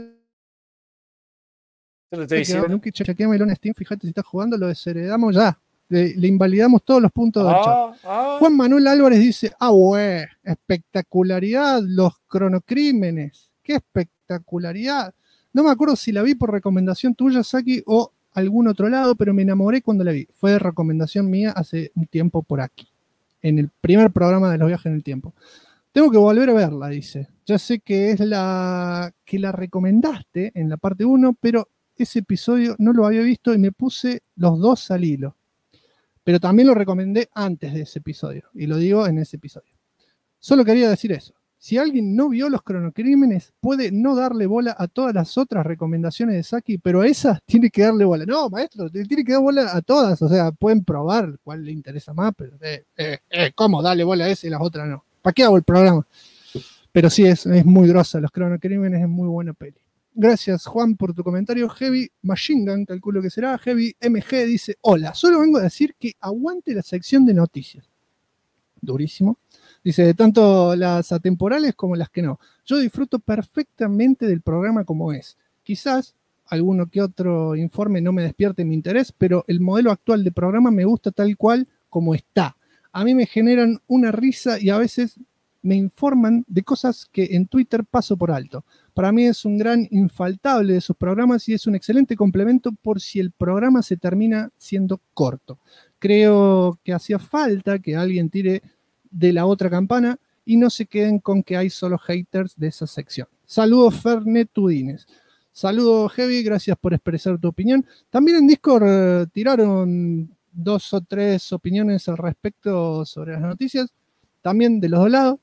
Yo te estoy diciendo.
Chequeamelo en Steam, fíjate si estás jugando, lo desheredamos ya. Le invalidamos todos los puntos del chat. Juan Manuel Álvarez dice, espectacularidad, los cronocrímenes. ¡Qué espectacularidad! No me acuerdo si la vi por recomendación tuya, Saki, o algún otro lado, pero me enamoré cuando la vi. Fue de recomendación mía hace un tiempo por aquí, en el primer programa de los viajes en el tiempo. Tengo que volver a verla, dice. Ya sé que es la que la recomendaste en la parte 1, pero ese episodio no lo había visto y me puse los dos al hilo. Pero también lo recomendé antes de ese episodio, y lo digo en ese episodio. Solo quería decir eso. Si alguien no vio los cronocrímenes, puede no darle bola a todas las otras recomendaciones de Saki, pero a esas tiene que darle bola. No, maestro, tiene que dar bola a todas. O sea, pueden probar cuál le interesa más, pero ¿cómo darle bola a esa y las otras no? ¿Para qué hago el programa? Pero sí, es muy grosa. Los cronocrímenes es muy buena peli. Gracias, Juan, por tu comentario. Heavy Machine Gun, calculo que será. Heavy MG dice, hola, solo vengo a decir que aguante la sección de noticias. Durísimo. Dice, tanto las atemporales como las que no. Yo disfruto perfectamente del programa como es. Quizás alguno que otro informe no me despierte mi interés, pero el modelo actual de programa me gusta tal cual como está. A mí me generan una risa y a veces me informan de cosas que en Twitter paso por alto. Para mí es un gran infaltable de sus programas y es un excelente complemento por si el programa se termina siendo corto. Creo que hacía falta que alguien tire de la otra campana y no se queden con que hay solo haters de esa sección. Saludos, Fernetudines. Saludos, Heavy, gracias por expresar tu opinión. También en Discord tiraron 2 o 3 opiniones al respecto sobre las noticias, también de los dos lados.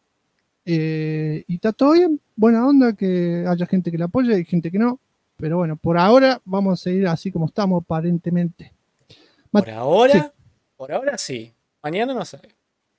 Y está todo bien, buena onda, que haya gente que la apoye y gente que no. Pero bueno, por ahora vamos a seguir así como estamos, aparentemente.
Por ahora sí. Mañana no sé.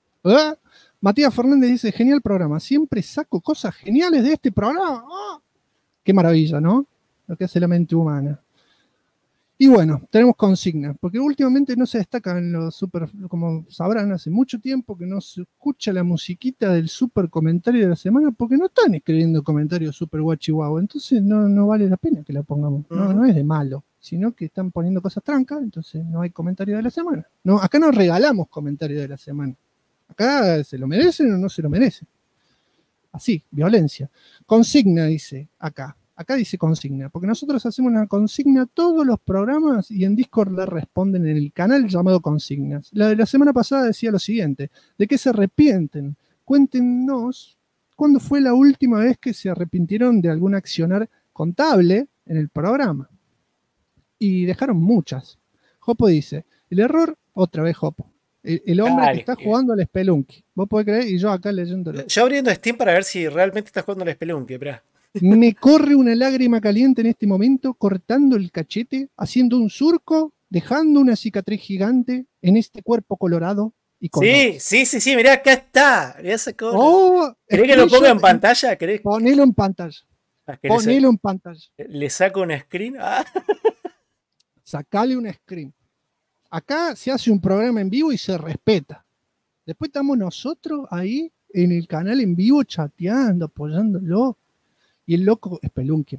Matías Fernández dice, genial programa, siempre saco cosas geniales de este programa. Qué maravilla, ¿no? Lo que hace la mente humana. Y bueno, tenemos consignas, porque últimamente no se destaca en los super, como sabrán, hace mucho tiempo que no se escucha la musiquita del super comentario de la semana, porque no están escribiendo comentarios super guachi guau, entonces no vale la pena que la pongamos. No es de malo, sino que están poniendo cosas trancas, entonces no hay comentario de la semana. No, acá no regalamos comentario de la semana. Acá se lo merecen o no se lo merecen. Así, violencia. Consigna dice acá. Acá dice consigna, porque nosotros hacemos una consigna todos los programas y en Discord la responden en el canal llamado consignas. La de la semana pasada decía lo siguiente, ¿de qué se arrepienten? Cuéntenos cuándo fue la última vez que se arrepintieron de algún accionar contable en el programa. Y dejaron muchas. Jopo dice, el error, otra vez Jopo, El hombre
Dale,
que está jugando al Spelunky. Vos podés creer, y yo acá leyéndolo.
Yo abriendo Steam para ver si realmente estás jugando al Spelunky, esperá.
Me corre una lágrima caliente en este momento, cortando el cachete, haciendo un surco, dejando una cicatriz gigante en este cuerpo colorado y colorado.
Sí, mirá, acá está. Mirá esa cosa.
Oh,
¿Querés que lo ponga en pantalla? ¿Querés?
Ponelo en pantalla. Ponelo en pantalla.
¿Le saco un screen? Ah.
Sacale un screen. Acá se hace un programa en vivo y se respeta. Después estamos nosotros ahí en el canal en vivo chateando, apoyándolo. Y el loco es pelunqui.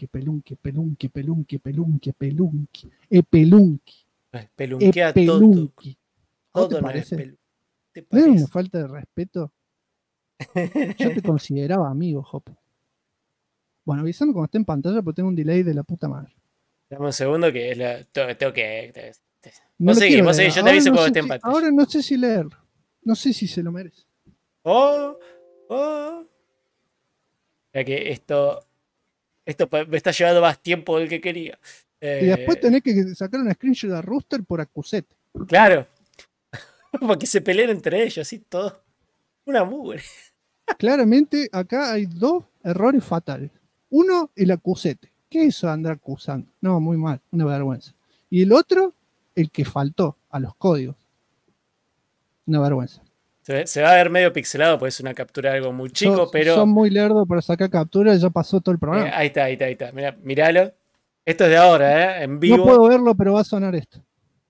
Pelunquea
pelunqui.
todo.
¿Te
No es
parece?
¿Te
¿No es
parece?
una falta de respeto? Yo te consideraba amigo, Jopo. Bueno, avisame cuando esté en pantalla porque tengo un delay de la puta madre.
Dame un segundo que tengo que...
No
Vos seguís, yo te
Ahora
aviso
no
cuando
sé
esté en
si-
pantalla.
Ahora no sé si leerlo. No sé si se lo merece.
Ya que esto me está llevando más tiempo del que quería.
Y después tenés que sacar un screenshot a Rooster por acusete.
Claro. Porque se peleen entre ellos, así todo. Una mugre.
Claramente acá hay dos errores fatales. Uno, el acusete. ¿Qué es eso de andar acusando? No, muy mal, una vergüenza. Y el otro, el que faltó a los códigos. Una vergüenza.
Se va a ver medio pixelado porque es una captura de algo muy chico, pero...
Son muy lerdos para sacar captura y ya pasó todo el programa.
Ahí está. Miralo. Esto es de ahora, en vivo.
No puedo verlo, pero va a sonar esto.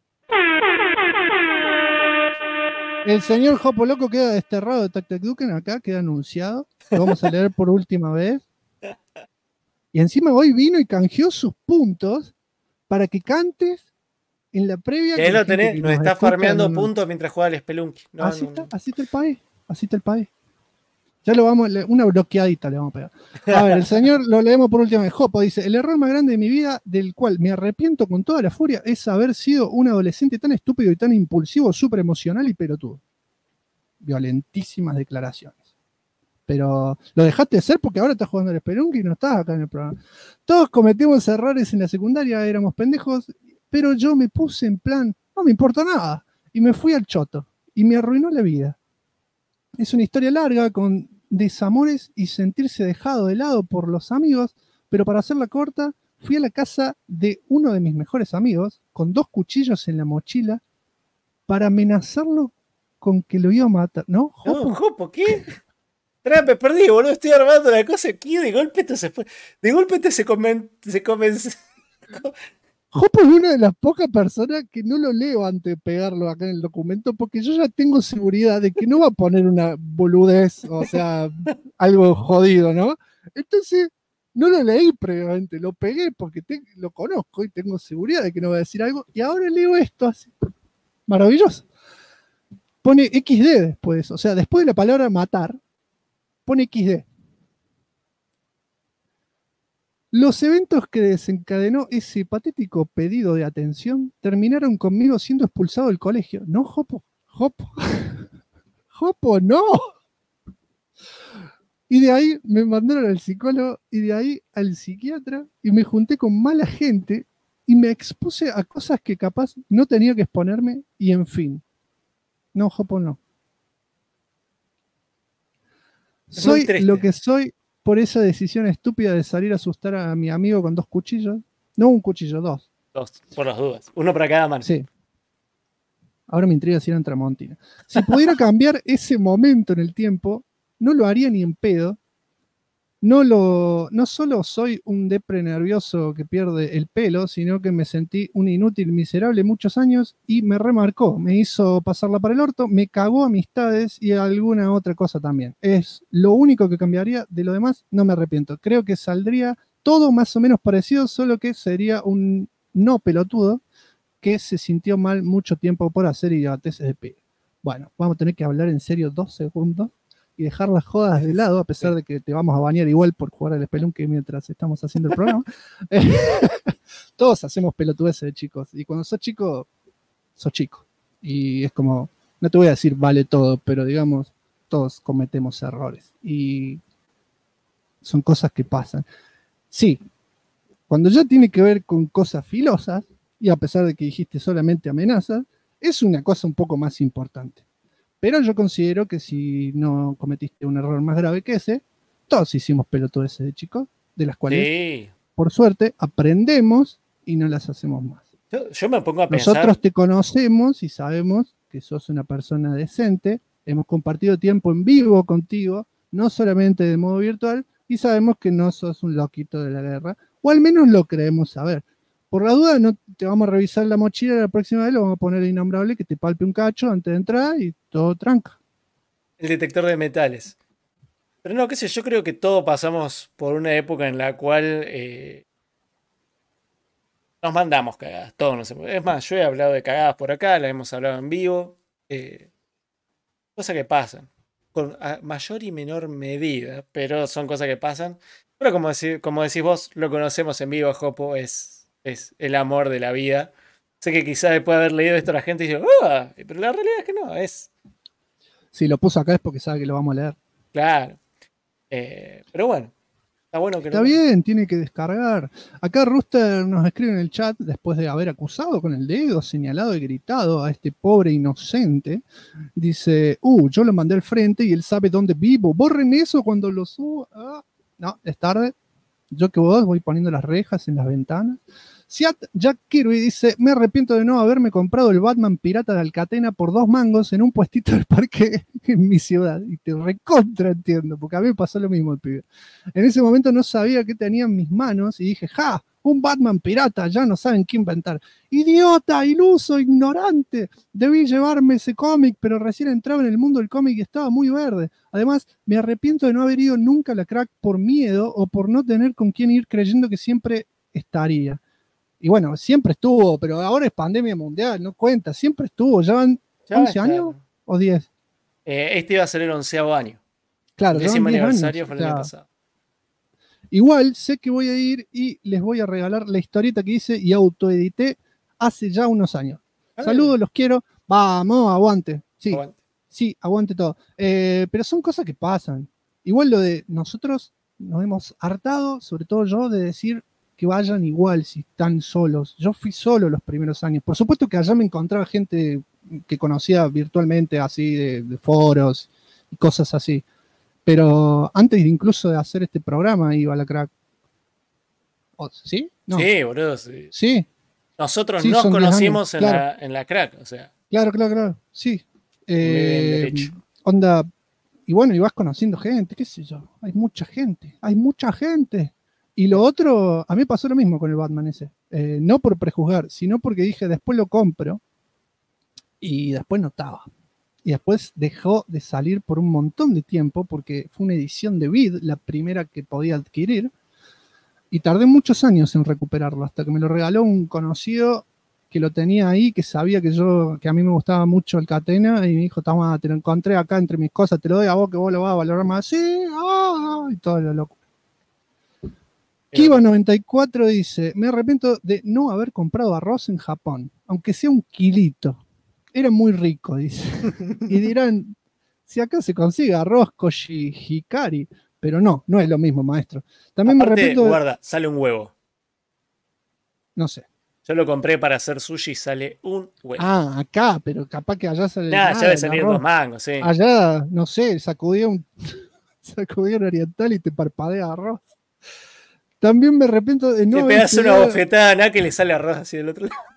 El señor Jopo Loco queda desterrado de Tactecduken, acá queda anunciado. Lo vamos a leer por última vez. Y encima hoy vino y canjeó sus puntos para que cantes en la previa.
Y ahí lo tenés, nos está farmeando puntos mientras juega al Spelunky.
Así está el país. Así está el país. Ya lo vamos, una bloqueadita le vamos a pegar. A ver, el señor, lo leemos por última vez. Jopo dice: el error más grande de mi vida, del cual me arrepiento con toda la furia, es haber sido un adolescente tan estúpido y tan impulsivo, súper emocional y pelotudo. Violentísimas declaraciones. Pero lo dejaste de ser porque ahora estás jugando al Spelunky y no estás acá en el programa. Todos cometimos errores en la secundaria, éramos pendejos, pero yo me puse en plan, no me importa nada, y me fui al choto, y me arruinó la vida. Es una historia larga, con desamores y sentirse dejado de lado por los amigos, pero para hacerla corta, fui a la casa de uno de mis mejores amigos, con 2 cuchillos en la mochila, para amenazarlo con que lo iba a matar. ¿No, Jopo?
No, Jopo, ¿qué? Me perdí, boludo, estoy armando la cosa aquí, de golpe esto se fue. De golpe esto se comenzó.
Jopo es una de las pocas personas que no lo leo antes de pegarlo acá en el documento, porque yo ya tengo seguridad de que no va a poner una boludez, o sea, algo jodido, ¿no? Entonces, no lo leí previamente, lo pegué porque lo conozco y tengo seguridad de que no va a decir algo, y ahora leo esto así. Maravilloso. Pone XD después, o sea, después de la palabra matar, pone XD. Los eventos que desencadenó ese patético pedido de atención terminaron conmigo siendo expulsado del colegio. No, Jopo. Jopo, no. Y de ahí me mandaron al psicólogo y de ahí al psiquiatra y me junté con mala gente y me expuse a cosas que capaz no tenía que exponerme y en fin. No, Jopo, no. Soy lo que soy por esa decisión estúpida de salir a asustar a mi amigo con 2 cuchillos. No un cuchillo, 2.
2, por las dudas. Uno para cada mano.
Sí. Ahora me intriga si eran Tramontina. Si pudiera cambiar ese momento en el tiempo, no lo haría ni en pedo. No solo soy un depre nervioso que pierde el pelo, sino que me sentí un inútil miserable muchos años y me remarcó, me hizo pasarla para el orto, me cagó amistades y alguna otra cosa también. Es lo único que cambiaría, de lo demás no me arrepiento. Creo que saldría todo más o menos parecido, solo que sería un no pelotudo que se sintió mal mucho tiempo por hacer idioteces de pelo. Bueno, vamos a tener que hablar en serio 2 segundos. Y dejar las jodas de lado, a pesar de que te vamos a bañar igual por jugar al Spelunky mientras estamos haciendo el programa. Todos hacemos pelotudeces de chicos. Y cuando sos chico, sos chico. Y es como, no te voy a decir vale todo, pero digamos, todos cometemos errores. Y son cosas que pasan. Sí, cuando ya tiene que ver con cosas filosas, y a pesar de que dijiste solamente amenazas, es una cosa un poco más importante. Pero yo considero que si no cometiste un error más grave que ese, todos hicimos pelotudeces de chicos, de las cuales,
Sí.
por suerte, aprendemos y no las hacemos más.
Yo me pongo a pensar.
Nosotros te conocemos y sabemos que sos una persona decente, hemos compartido tiempo en vivo contigo, no solamente de modo virtual, y sabemos que no sos un loquito de la guerra, o al menos lo creemos saber. Por la duda, no te vamos a revisar la mochila la próxima vez, lo vamos a poner innombrable, que te palpe un cacho antes de entrar y todo tranca.
El detector de metales. Pero no, qué sé, yo creo que todos pasamos por una época en la cual nos mandamos cagadas. Todos nos hemos... Es más, yo he hablado de cagadas por acá, las hemos hablado en vivo. Cosas que pasan. Con mayor y menor medida, pero son cosas que pasan. Pero como decís vos, lo conocemos en vivo, Jopo, es el amor de la vida. Sé que quizás después de haber leído esto la gente dice, pero la realidad es que no, es...
Si lo puso acá es porque sabe que lo vamos a leer.
Claro. Pero bueno, está bueno que
Está bien, tiene que descargar. Acá Rooster nos escribe en el chat, después de haber acusado con el dedo, señalado y gritado a este pobre inocente, dice, yo lo mandé al frente y él sabe dónde vivo. Borren eso cuando lo subo. No, es tarde. Yo que vos voy poniendo las rejas en las ventanas. Siat Jack Kirby dice, me arrepiento de no haberme comprado el Batman Pirata de Alcatena por 2 mangos en un puestito del parque en mi ciudad. Y te recontra entiendo, porque a mí me pasó lo mismo el pibe. En ese momento no sabía qué tenía en mis manos y dije, ¡ja! Un Batman pirata, ya no saben qué inventar. ¡Idiota, iluso, ignorante! Debí llevarme ese cómic, pero recién entraba en el mundo del cómic y estaba muy verde. Además, me arrepiento de no haber ido nunca a la crack por miedo o por no tener con quién ir creyendo que siempre estaría. Y bueno, siempre estuvo, pero ahora es pandemia mundial, no cuenta, siempre estuvo. ¿Ya van 11 años o 10?
Este iba a ser el 11º año.
Claro,
el 10º aniversario
años,
fue el año pasado.
Igual sé que voy a ir y les voy a regalar la historieta que hice y autoedité hace ya unos años. Saludos, los quiero. Vamos, aguante. Sí, sí, aguante todo. Pero son cosas que pasan. Igual lo de nosotros nos hemos hartado, sobre todo yo, de decir que vayan igual si están solos. Yo fui solo los primeros años. Por supuesto que allá me encontraba gente que conocía virtualmente, así de foros y cosas así. Pero antes incluso de hacer este programa iba a la crack. ¿Sí? No.
Sí, boludo. Sí.
Sí.
Nosotros
Sí,
nos
son 10
conocimos
años, claro.
en la crack, o sea.
Claro. Sí.
Derecho.
Onda. Y bueno, y vas conociendo gente, qué sé yo. Hay mucha gente. Y lo otro, a mí pasó lo mismo con el Batman ese. No por prejuzgar, sino porque dije, después lo compro. Y después no estaba. Y después dejó de salir por un montón de tiempo, porque fue una edición de Vid, la primera que podía adquirir. Y tardé muchos años en recuperarlo, hasta que me lo regaló un conocido que lo tenía ahí, que sabía que a mí me gustaba mucho el Catena, y me dijo, toma, te lo encontré acá entre mis cosas, te lo doy a vos, que vos lo vas a valorar más. Sí, y todo lo loco. Kiva94 dice, me arrepiento de no haber comprado arroz en Japón, aunque sea un kilito. Era muy rico, dice. Y dirán, si acá se consigue arroz koji hikari, pero no es lo mismo, maestro. También
Aparte,
me arrepiento
guarda, sale un huevo.
No sé.
Yo lo compré para hacer sushi y sale un huevo.
Acá, pero capaz que allá sale.
Ya debe salir 2 mangos, sí.
Allá, no sé, sacudía un oriental y te parpadea arroz. También me arrepiento de no.
Te pegas una bofetada a Naka que le sale arroz así del otro lado.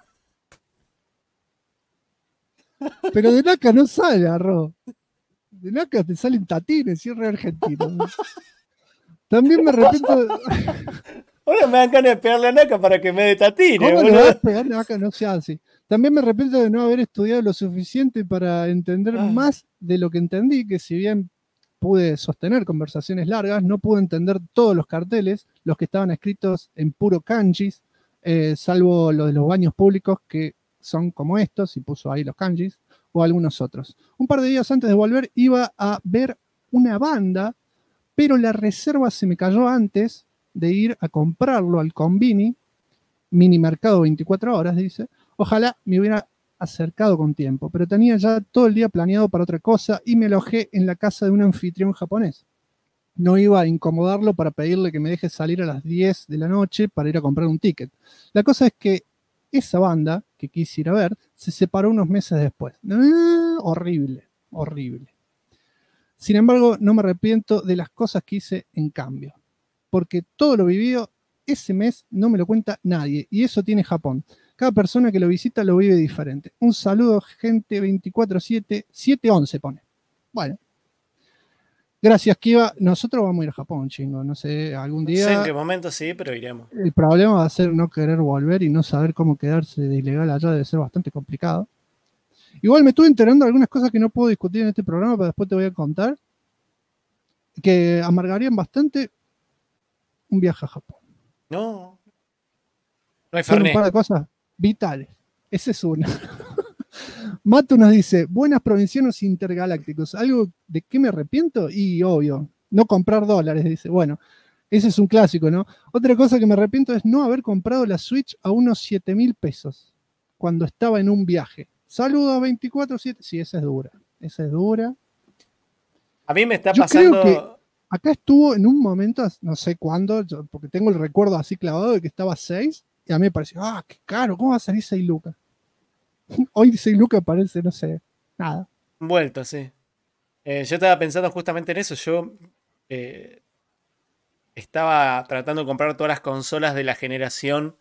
Pero de Naka no sale arroz. De Naka te salen tatines, y es re argentino. También me arrepiento.
Ahora me dan ganas de pegarle a Naka para que me dé tatines.
¿Cómo le vas a pegar a Naka? No se hace. También me arrepiento de no haber estudiado lo suficiente para entender más de lo que entendí, que si bien pude sostener conversaciones largas, no pude entender todos los carteles, los que estaban escritos en puro kanjis, salvo los de los baños públicos, que son como estos, y puso ahí los kanjis, o algunos otros. Un par de días antes de volver iba a ver una banda, pero la reserva se me cayó antes de ir a comprarlo al Convini, mini mercado 24 horas, dice. Ojalá me hubiera acercado con tiempo, pero tenía ya todo el día planeado para otra cosa y me alojé en la casa de un anfitrión japonés. No iba a incomodarlo para pedirle que me deje salir a las 10 de la noche para ir a comprar un ticket. La cosa es que esa banda, que quise ir a ver, se separó unos meses después. Horrible, horrible. Sin embargo, no me arrepiento de las cosas que hice en cambio, porque todo lo vivido ese mes no me lo cuenta nadie, y eso tiene Japón. Cada persona que lo visita lo vive diferente. Un saludo, gente 24/7, 7/11 pone. Bueno. Gracias, Kiva. Nosotros vamos a ir a Japón, chingo. No sé, algún día.
No sé en qué momento sí, pero iremos.
El problema va a ser no querer volver y no saber cómo quedarse de ilegal allá. Debe ser bastante complicado. Igual me estuve enterando de algunas cosas que no puedo discutir en este programa, pero después te voy a contar. Que amargarían bastante un viaje a Japón.
No. No hay
Son un
Fernet.
par de cosas vitales. Esa es una. Mato nos dice, buenas provincianos intergalácticos. ¿Algo de qué me arrepiento? Y obvio, no comprar dólares, dice. Bueno, ese es un clásico, ¿no? Otra cosa que me arrepiento es no haber comprado la Switch a unos 7.000 pesos cuando estaba en un viaje. Saludos 24/7. Sí, esa es dura. Esa es dura.
A mí me está
Yo
pasando.
creo que acá estuvo en un momento, no sé cuándo, porque tengo el recuerdo así clavado de que estaba 6 y a mí me pareció, qué caro, ¿cómo va a salir 6 lucas? Hoy 6 lucas parece, no sé, nada.
Vuelto, sí. Yo estaba pensando justamente en eso. Yo estaba tratando de comprar todas las consolas de la generación,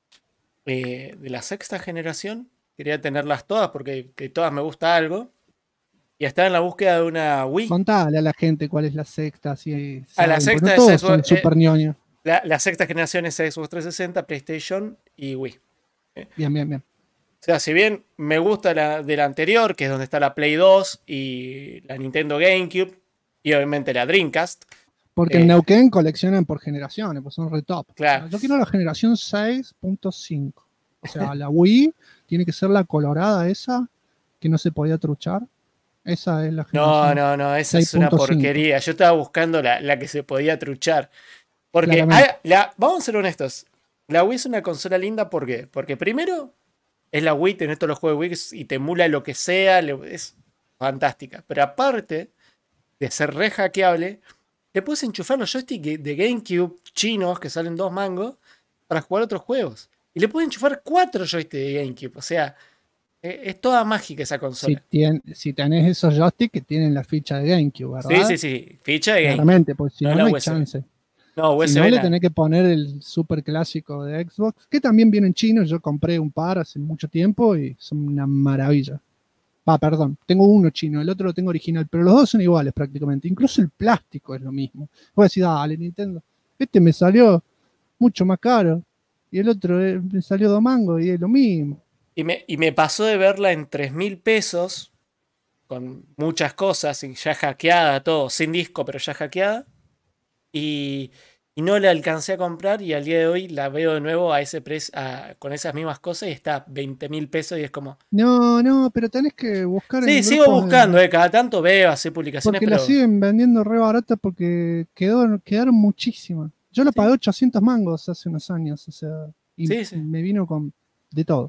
de la sexta generación. Quería tenerlas todas porque de todas me gusta algo. Y estaba en la búsqueda de una Wii.
Contale a la gente cuál es la sexta, si
A la
saben,
sexta
porque
es
no todos
Xbox,
son super ñoños.
La sexta generación es Xbox 360, PlayStation y Wii.
Bien, bien, bien.
O sea, si bien me gusta la de la anterior, que es donde está la Play 2 y la Nintendo GameCube, y obviamente la Dreamcast.
Porque en Neuquén coleccionan por generaciones, pues son re top.
Claro.
Yo quiero la generación 6.5. O sea, la Wii tiene que ser la colorada esa, que no se podía truchar. Esa es la generación.
No, esa es una
6.5.
porquería. Yo estaba buscando la que se podía truchar. Porque, vamos a ser honestos, la Wii es una consola linda, ¿por qué? Porque primero es la Wii, tenés todos los juegos de Wii y te emula lo que sea, es fantástica. Pero aparte de ser re hackeable, le puedes enchufar los joysticks de GameCube chinos que salen 2 mangos para jugar otros juegos. Y le puedes enchufar 4 joysticks de GameCube. O sea, es toda mágica esa consola.
Si tenés esos joysticks que tienen la ficha de GameCube, ¿verdad?
Sí, ficha de GameCube.
Claramente, pues si no hay
USB.
chance.
No, USB
si no, le
nada.
tenés que poner el super clásico de Xbox, que también viene en chino. Yo compré un par hace mucho tiempo y son una maravilla. Perdón, tengo uno chino, el otro lo tengo original, pero los dos son iguales prácticamente. Incluso el plástico es lo mismo. Voy a decir, dale, Nintendo, este me salió mucho más caro y el otro me salió 2 mangos y es lo mismo.
Y me pasó de verla en 3.000 pesos, con muchas cosas, y ya hackeada, todo, sin disco, pero ya hackeada. Y no la alcancé a comprar y al día de hoy la veo de nuevo a ese precio, con esas mismas cosas y está 20.000 pesos y es como...
No, pero tenés que buscar
Sí, sigo buscando, cada tanto veo, hacer publicaciones,
porque
pero...
la siguen vendiendo re barata porque quedaron muchísimas. Yo la pagué 800 mangos hace unos años, o sea, y me vino con de todo.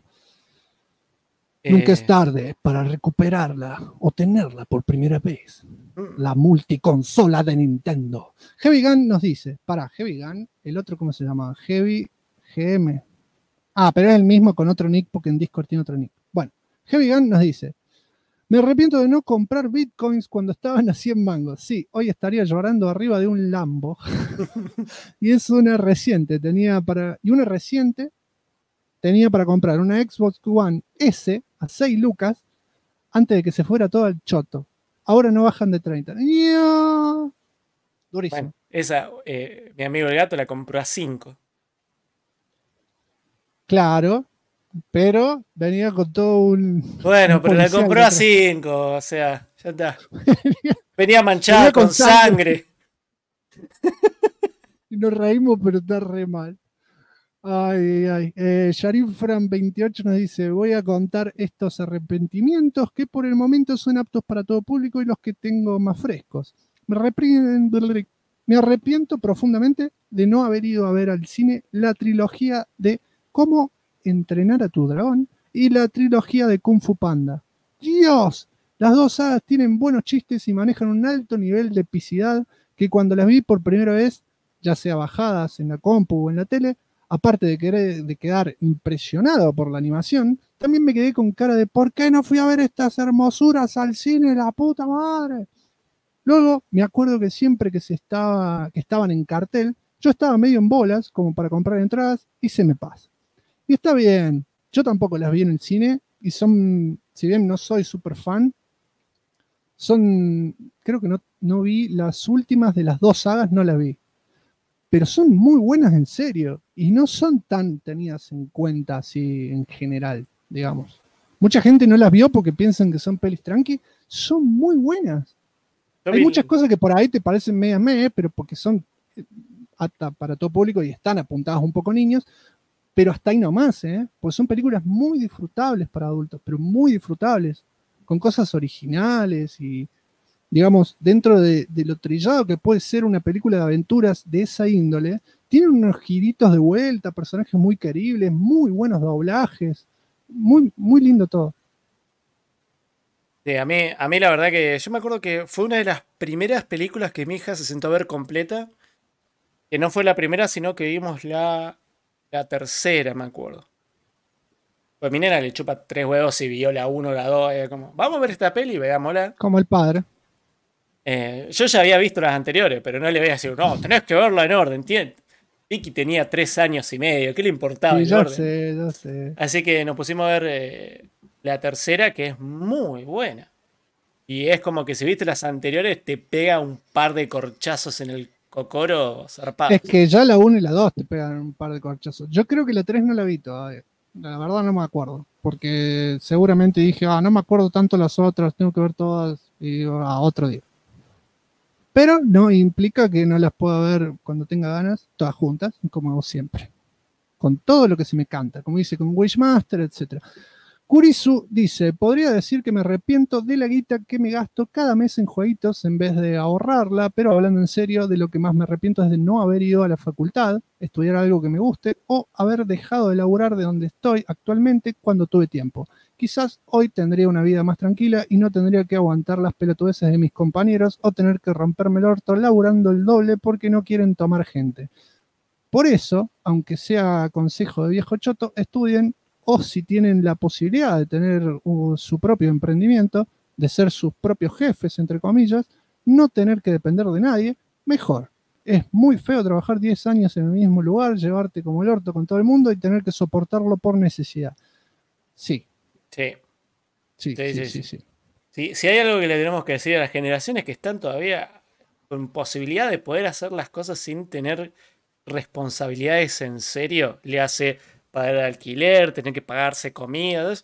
Nunca es tarde para recuperarla o tenerla por primera vez. La multiconsola de Nintendo. Heavy Gun nos dice, Heavy Gun, el otro, ¿cómo se llama? Heavy GM. Pero es el mismo con otro nick porque en Discord tiene otro nick. Bueno, Heavy Gun nos dice, me arrepiento de no comprar bitcoins cuando estaban a 100 mangos. Sí, hoy estaría llorando arriba de un Lambo. Y es una reciente, tenía para comprar una Xbox One S a 6 lucas antes de que se fuera todo al choto. Ahora no bajan de 30. Durísimo.
Bueno, esa, mi amigo el gato la compró a 5.
Claro, pero venía con todo un...
Bueno, pero la compró a 5, o sea, ya está. Venía manchada con sangre.
Y nos reímos, pero está re mal. Sharif Fran 28 nos dice, voy a contar estos arrepentimientos que por el momento son aptos para todo público y los que tengo más frescos. Me arrepiento profundamente de no haber ido a ver al cine la trilogía de Cómo entrenar a tu dragón y la trilogía de Kung Fu Panda. ¡Dios! Las dos sagas tienen buenos chistes y manejan un alto nivel de epicidad que cuando las vi por primera vez, ya sea bajadas en la compu o en la tele, aparte de quedar impresionado por la animación, también me quedé con cara de ¿por qué no fui a ver estas hermosuras al cine, la puta madre? Luego me acuerdo que siempre que estaban en cartel, yo estaba medio en bolas como para comprar entradas y se me pasa. Y está bien, yo tampoco las vi en el cine y son, si bien no soy súper fan, creo que no vi las últimas de las 2 sagas, no las vi. Pero son muy buenas en serio y no son tan tenidas en cuenta así en general, digamos. Mucha gente no las vio porque piensan que son pelis tranqui, son muy buenas. Hay muchas cosas que por ahí te parecen media pero porque son aptas para todo público y están apuntadas un poco niños, pero hasta ahí nomás, porque son películas muy disfrutables para adultos, pero muy disfrutables, con cosas originales y, digamos, dentro de lo trillado que puede ser una película de aventuras de esa índole, tienen unos giritos de vuelta, personajes muy queribles, muy buenos doblajes, muy, muy lindo todo.
Sí, a mí la verdad que yo me acuerdo que fue una de las primeras películas que mi hija se sentó a ver completa, que no fue la primera, sino que vimos la tercera, me acuerdo. Pues mi nena le chupa 3 huevos y vio la 1, la 2, y como, vamos a ver esta peli, veámosla.
Como el padre.
Yo ya había visto las anteriores, pero no le voy a decir, no, tenés que verla en orden, ¿entiendes? Vicky tenía 3 años y medio, ¿qué le importaba
Sí,
el
yo
orden?
sé.
Así que nos pusimos a ver la tercera, que es muy buena. Y es como que si viste las anteriores, te pega un par de corchazos en el cocoro zarpados.
Es que ya la 1 y la 2 te pegan un par de corchazos. Yo creo que la 3 no la vi todavía. La verdad no me acuerdo. Porque seguramente dije, no me acuerdo tanto las otras, tengo que ver todas y digo, otro día. Pero no implica que no las pueda ver cuando tenga ganas, todas juntas, como hago siempre. Con todo lo que se me canta, como dice con Wishmaster, etc. Kurisu dice, podría decir que me arrepiento de la guita que me gasto cada mes en jueguitos en vez de ahorrarla, pero hablando en serio, de lo que más me arrepiento es de no haber ido a la facultad, estudiar algo que me guste, o haber dejado de laburar de donde estoy actualmente cuando tuve tiempo. Quizás hoy tendría una vida más tranquila y no tendría que aguantar las pelotudeces de mis compañeros o tener que romperme el orto laburando el doble porque no quieren tomar gente. Por eso, aunque sea consejo de viejo choto, estudien, o si tienen la posibilidad de tener su propio emprendimiento, de ser sus propios jefes, entre comillas, no tener que depender de nadie, mejor. Es muy feo trabajar 10 años en el mismo lugar, llevarte como el orto con todo el mundo y tener que soportarlo por necesidad. Sí. Sí.
Si hay algo que le tenemos que decir a las generaciones que están todavía con posibilidad de poder hacer las cosas sin tener responsabilidades en serio, le hace pagar alquiler, tener que pagarse comida.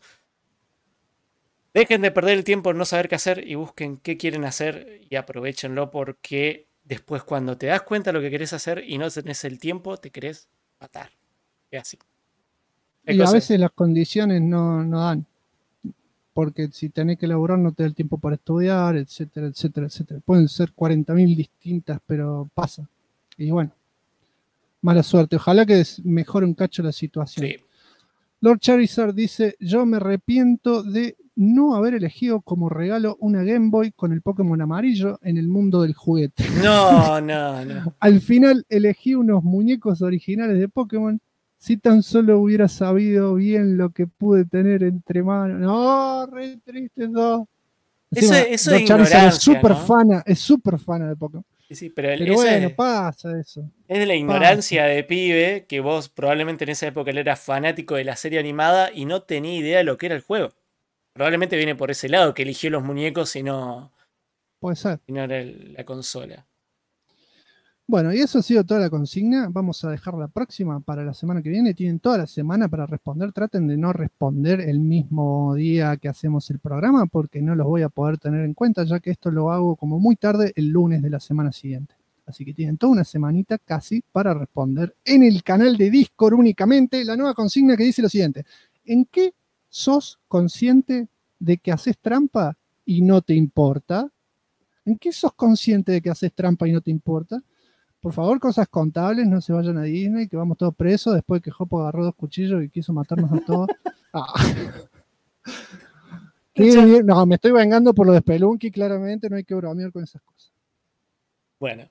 Dejen de perder el tiempo en no saber qué hacer y busquen qué quieren hacer y aprovechenlo, porque después cuando te das cuenta de lo que querés hacer y no tenés el tiempo, te querés matar. Es así.
Y a veces las condiciones no dan. Porque si tenés que laburar no te da el tiempo para estudiar, etcétera, etcétera, etcétera. Pueden ser 40.000 distintas, pero pasa. Y bueno, mala suerte. Ojalá que mejore un cacho la situación.
Sí.
Lord Charizard dice, yo me arrepiento de no haber elegido como regalo una Game Boy con el Pokémon amarillo en el mundo del juguete.
No.
Al final elegí unos muñecos originales de Pokémon. Si tan solo hubiera sabido bien lo que pude tener entre manos. No, re triste eso.
Eso es
Charizard
ignorancia,
es súper fana de Pokémon.
Sí, pero
bueno, pasa eso.
Es de la ignorancia de pibe, que vos probablemente en esa época él era fanático de la serie animada y no tenía idea de lo que era el juego. Probablemente viene por ese lado, que eligió los muñecos y no...
Puede ser.
Y no era la consola.
Bueno, y eso ha sido toda la consigna. Vamos a dejar la próxima para la semana que viene. Tienen toda la semana para responder. Traten de no responder el mismo día que hacemos el programa, porque no los voy a poder tener en cuenta, ya que esto lo hago como muy tarde el lunes de la semana siguiente. Así que tienen toda una semanita casi para responder en el canal de Discord únicamente. La nueva consigna que dice lo siguiente. ¿En qué sos consciente de que haces trampa y no te importa? ¿En qué sos consciente de que haces trampa y no te importa? Por favor, cosas contables, no se vayan a Disney, que vamos todos presos después que Jopo agarró 2 cuchillos y quiso matarnos a todos. No, me estoy vengando por lo de Spelunky, claramente, no hay que bromear con esas cosas.
Bueno,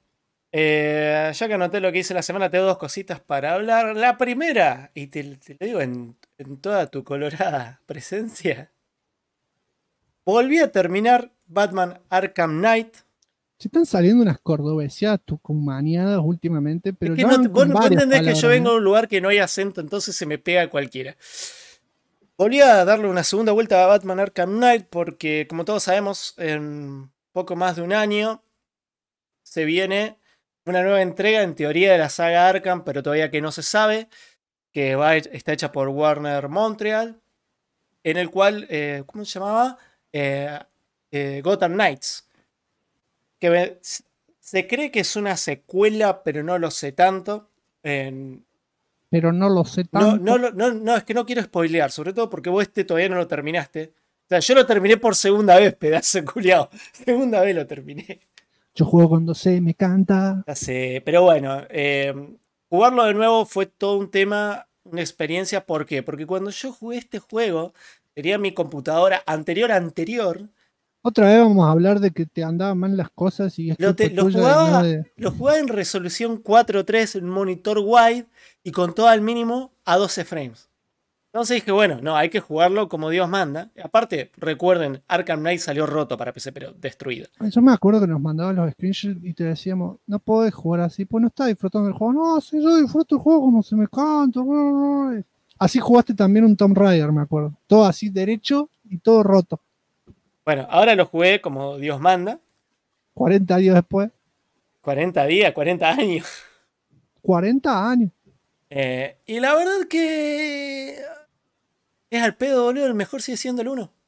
Ya que anoté lo que hice la semana, tengo 2 cositas para hablar. La primera, y te lo digo en toda tu colorada presencia, volví a terminar Batman Arkham Knight.
Se están saliendo unas cordobeseadas tucumaniadas últimamente, pero
Es que
ya van
vos
con varias
entendés que
palabras,
yo vengo
¿eh?
a un lugar que no hay acento, entonces se me pega cualquiera. Volví a darle una segunda vuelta a Batman Arkham Knight porque, como todos sabemos, en poco más de un año se viene una nueva entrega, en teoría, de la saga Arkham, pero todavía que no se sabe, que está hecha por Warner Montreal, en el cual, ¿cómo se llamaba? Gotham Knights. Que se cree que es una secuela, pero no lo sé tanto.
Pero no lo sé
No,
tanto.
no, es que no quiero spoilear, sobre todo porque vos todavía no lo terminaste. O sea, yo lo terminé por segunda vez, pedazo de culiao. Segunda vez lo terminé.
Yo juego cuando sé, me canta.
Ya sé, pero bueno, jugarlo de nuevo fue todo un tema, una experiencia. ¿Por qué? Porque cuando yo jugué este juego, tenía mi computadora anterior.
Otra vez vamos a hablar de que te andaban mal las cosas y es
Lo
culpa tuya y no de...
jugaba en resolución 4:3 en monitor wide y con todo al mínimo a 12 frames. Entonces dije, bueno, no, hay que jugarlo como Dios manda. Aparte, recuerden, Arkham Knight salió roto para PC, pero destruido.
Yo me acuerdo que nos mandaban los screenshots y te decíamos, no podés jugar así, pues no estás disfrutando del juego. No, sí, yo disfruto el juego como se me canta. Así jugaste también un Tomb Raider, me acuerdo. Todo así derecho y todo roto.
Bueno, ahora lo jugué como Dios manda.
40 días después.
40 días, 40 años.
40 años.
Y la verdad que es al pedo, boludo. El mejor sigue siendo el 1.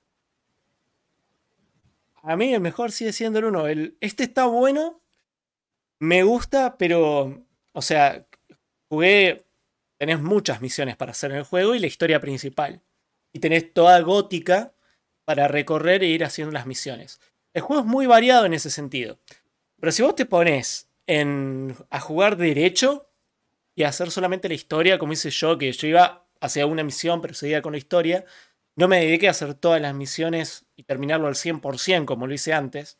A mí el mejor sigue siendo el 1. Este está bueno. Me gusta, pero... O sea, jugué... Tenés muchas misiones para hacer en el juego y la historia principal. Y tenés toda gótica para recorrer e ir haciendo las misiones. El juego es muy variado en ese sentido. Pero si vos te pones a jugar derecho y a hacer solamente la historia, como hice yo, que yo iba hacia una misión pero seguía con la historia, no me dediqué a hacer todas las misiones y terminarlo al 100% como lo hice antes.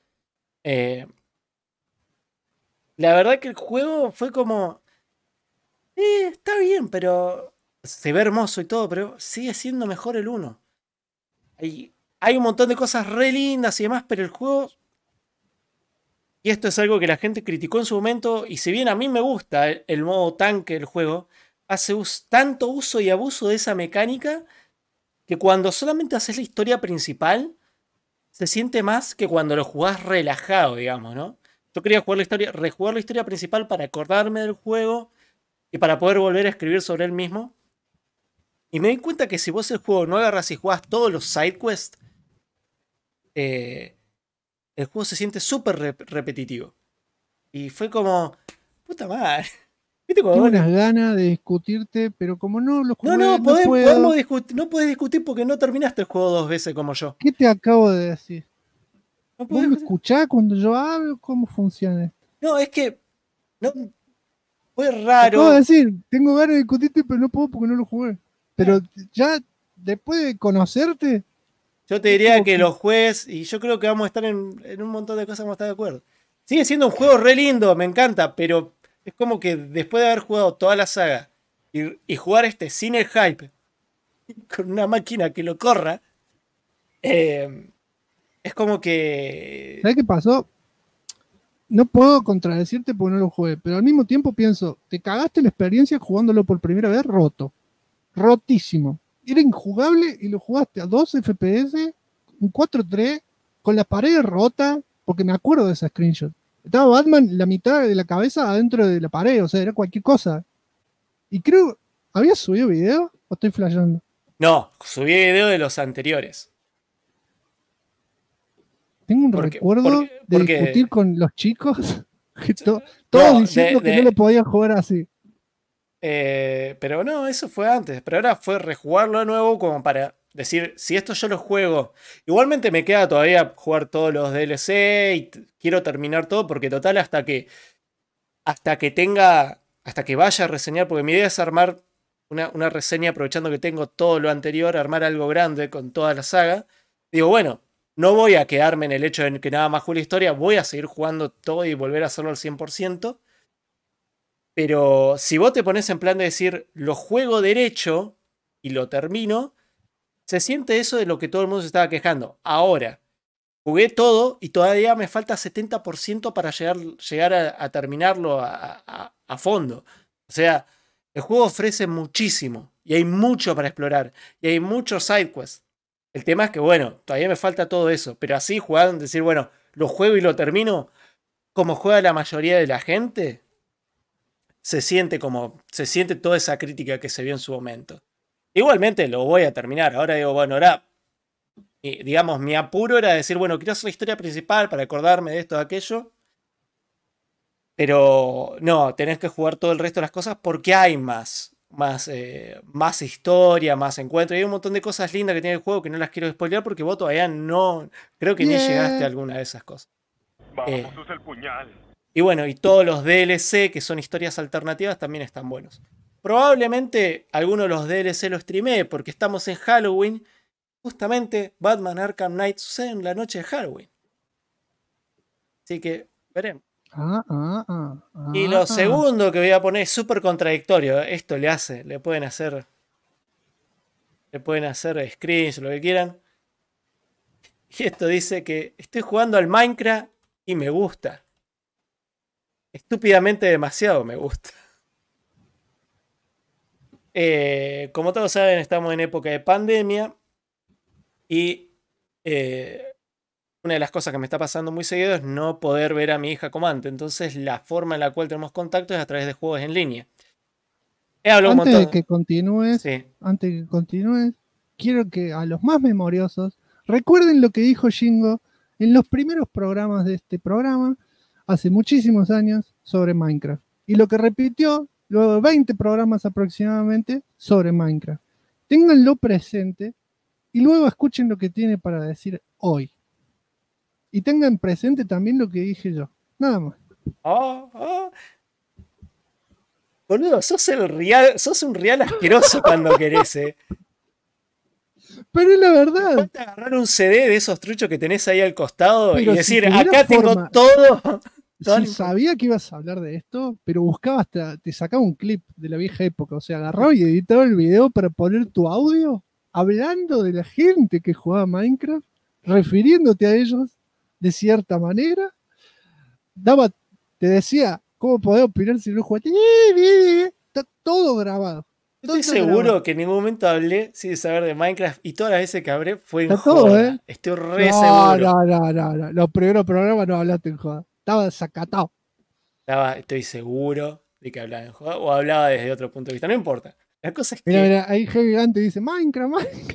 La verdad que el juego fue como... está bien, pero... Se ve hermoso y todo, pero sigue siendo mejor el 1. Hay un montón de cosas re lindas y demás, pero el juego... Y esto es algo que la gente criticó en su momento, y si bien a mí me gusta el modo tanque del juego, hace tanto uso y abuso de esa mecánica que cuando solamente haces la historia principal, se siente más que cuando lo jugás relajado, digamos, ¿no? Yo quería rejugar la historia principal para acordarme del juego y para poder volver a escribir sobre él mismo. Y me di cuenta que si vos el juego no agarras y jugás todos los sidequests, el juego se siente súper repetitivo. Y fue como... Puta madre. ¿Viste
Tengo unas ganas de discutirte, pero como no lo jugué, no puedo.
No podés discutir porque no terminaste el juego 2 veces como yo.
¿Qué te acabo de decir?
No
¿Vos me escuchás cuando yo hablo? ¿Cómo funciona esto?
No, es que... No, fue
Te
raro.
acabo de decir, tengo ganas de discutirte, pero no puedo porque no lo jugué. Pero ya, después de conocerte...
Yo te diría que los juegues, y yo creo que vamos a estar en un montón de cosas, vamos a estar de acuerdo. Sigue siendo un juego re lindo, me encanta, pero es como que después de haber jugado toda la saga y jugar sin el hype, con una máquina que lo corra, es como que...
¿Sabes qué pasó? No puedo contradecirte porque no lo jugué, pero al mismo tiempo pienso, te cagaste la experiencia jugándolo por primera vez roto. Rotísimo. Era injugable y lo jugaste a 2 FPS, un 4:3, con la pared rota, porque me acuerdo de esa screenshot. Estaba Batman la mitad de la cabeza adentro de la pared, o sea, era cualquier cosa. Y creo, ¿habías subido video o estoy flasheando?
No, subí video de los anteriores.
Tengo un recuerdo de discutir con los chicos, todos diciendo que no lo podía jugar así.
Pero no, eso fue antes. Pero ahora fue rejugarlo de nuevo como para decir, si esto yo lo juego... Igualmente me queda todavía jugar todos los DLC y quiero terminar todo porque total hasta que vaya a reseñar, porque mi idea es armar una reseña aprovechando que tengo todo lo anterior, armar algo grande con toda la saga. Digo, bueno, no voy a quedarme en el hecho de que nada más juegue la historia, voy a seguir jugando todo y volver a hacerlo al 100%. Pero si vos te pones en plan de decir, lo juego derecho y lo termino, se siente eso de lo que todo el mundo se estaba quejando. Ahora, jugué todo y todavía me falta 70% para llegar a terminarlo a fondo. O sea, el juego ofrece muchísimo y hay mucho para explorar y hay muchos sidequests. El tema es que, bueno, todavía me falta todo eso, pero así jugando, decir, bueno, lo juego y lo termino, como juega la mayoría de la gente, se siente toda esa crítica que se vio en su momento. Igualmente lo voy a terminar. Ahora digo, bueno, ahora, digamos, mi apuro era decir, bueno, quiero hacer la historia principal para acordarme de esto, de aquello. Pero no, tenés que jugar todo el resto de las cosas porque hay más historia, más encuentro. Y hay un montón de cosas lindas que tiene el juego que no las quiero spoilear porque vos todavía no, creo que ni llegaste a alguna de esas cosas.
Vamos, usa el puñal.
Y bueno, y todos los DLC, que son historias alternativas, también están buenos. Probablemente alguno de los DLC lo streamé porque estamos en Halloween. Justamente Batman Arkham Knight sucede en la noche de Halloween. Así que veremos. Y lo segundo que voy a poner es súper contradictorio. Esto le pueden hacer screens o lo que quieran. Y esto dice que estoy jugando al Minecraft y me gusta. Estúpidamente demasiado me gusta. Como todos saben, estamos en época de pandemia. Y una de las cosas que me está pasando muy seguido es no poder ver a mi hija como antes. Entonces la forma en la cual tenemos contacto es a través de juegos en línea.
Antes de que continúes, quiero que a los más memoriosos recuerden lo que dijo Shingo en los primeros programas de este programa, hace muchísimos años, sobre Minecraft. Y lo que repitió luego de 20 programas aproximadamente sobre Minecraft. Ténganlo presente y luego escuchen lo que tiene para decir hoy. Y tengan presente también lo que dije yo. Nada más.
Boludo, sos un real asqueroso cuando querés,
Pero es la verdad.
Falta agarrar un CD de esos truchos que tenés ahí al costado
pero
y decir,
si
acá
forma,
tengo todo.
Si sabía que ibas a hablar de esto, pero buscaba te sacaba un clip de la vieja época. O sea, agarraba y editaba el video para poner tu audio hablando de la gente que jugaba Minecraft, refiriéndote a ellos de cierta manera. Te decía cómo podés opinar si no jugaste. Está todo grabado.
Estoy seguro que en ningún momento hablé sin saber de Minecraft y todas las veces que hablé fue en
Está
joda.
todo, ¿eh?
Estoy re seguro.
No. Los primeros programas no hablaste en joda. Estaba desacatado.
Estoy seguro de que hablaba en joda o hablaba desde otro punto de vista. No importa. La cosa es que.
Mira, ahí Heavy Gigante dice Minecraft.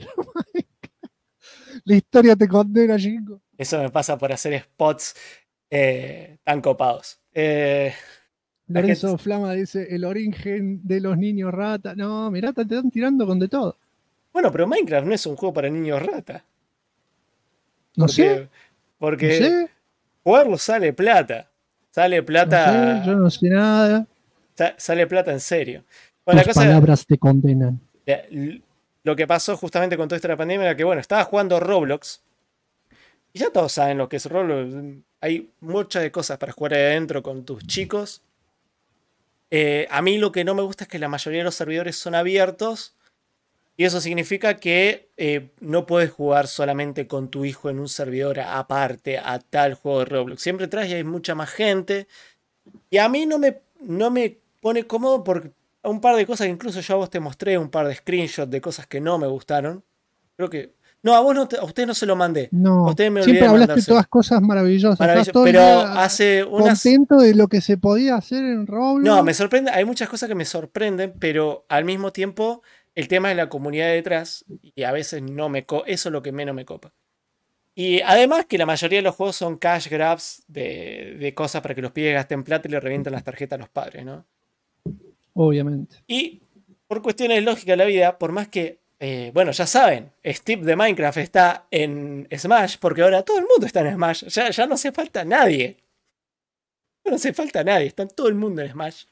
La historia te condena, chico.
Eso me pasa por hacer spots tan copados.
Lorenzo Flama dice el origen de los niños rata. No, mirá, te están tirando con de todo.
Bueno, pero Minecraft no es un juego para niños rata.
No sé.
Porque jugarlo sale plata. Sale plata.
No sé, yo no sé nada.
Sale plata en serio. Bueno,
Tus palabras te condenan.
Lo que pasó justamente con toda esta pandemia era que, bueno, estaba jugando Roblox. Y ya todos saben lo que es Roblox. Hay muchas de cosas para jugar ahí adentro con tus chicos. A mí lo que no me gusta es que la mayoría de los servidores son abiertos. Y eso significa que no puedes jugar solamente con tu hijo en un servidor aparte a tal juego de Roblox. Siempre traes y hay mucha más gente. Y a mí no me pone cómodo por un par de cosas que incluso yo a vos te mostré, un par de screenshots de cosas que no me gustaron. Creo que... No, a usted no se lo mandé.
No,
a usted me
siempre
olvidé
hablaste todas cosas maravillosas.
Pero hace unas...
contento de lo que se podía hacer en Roblox.
No, me sorprende. Hay muchas cosas que me sorprenden, pero al mismo tiempo el tema de la comunidad detrás y a veces eso es lo que menos me copa. Y además que la mayoría de los juegos son cash grabs de cosas para que los pibes gasten plata y le revientan las tarjetas a los padres, ¿no?
Obviamente.
Y por cuestiones de lógica de la vida, por más que bueno, ya saben, Steve de Minecraft está en Smash, porque ahora todo el mundo está en Smash. Ya no hace falta nadie. No hace falta nadie, está todo el mundo en Smash.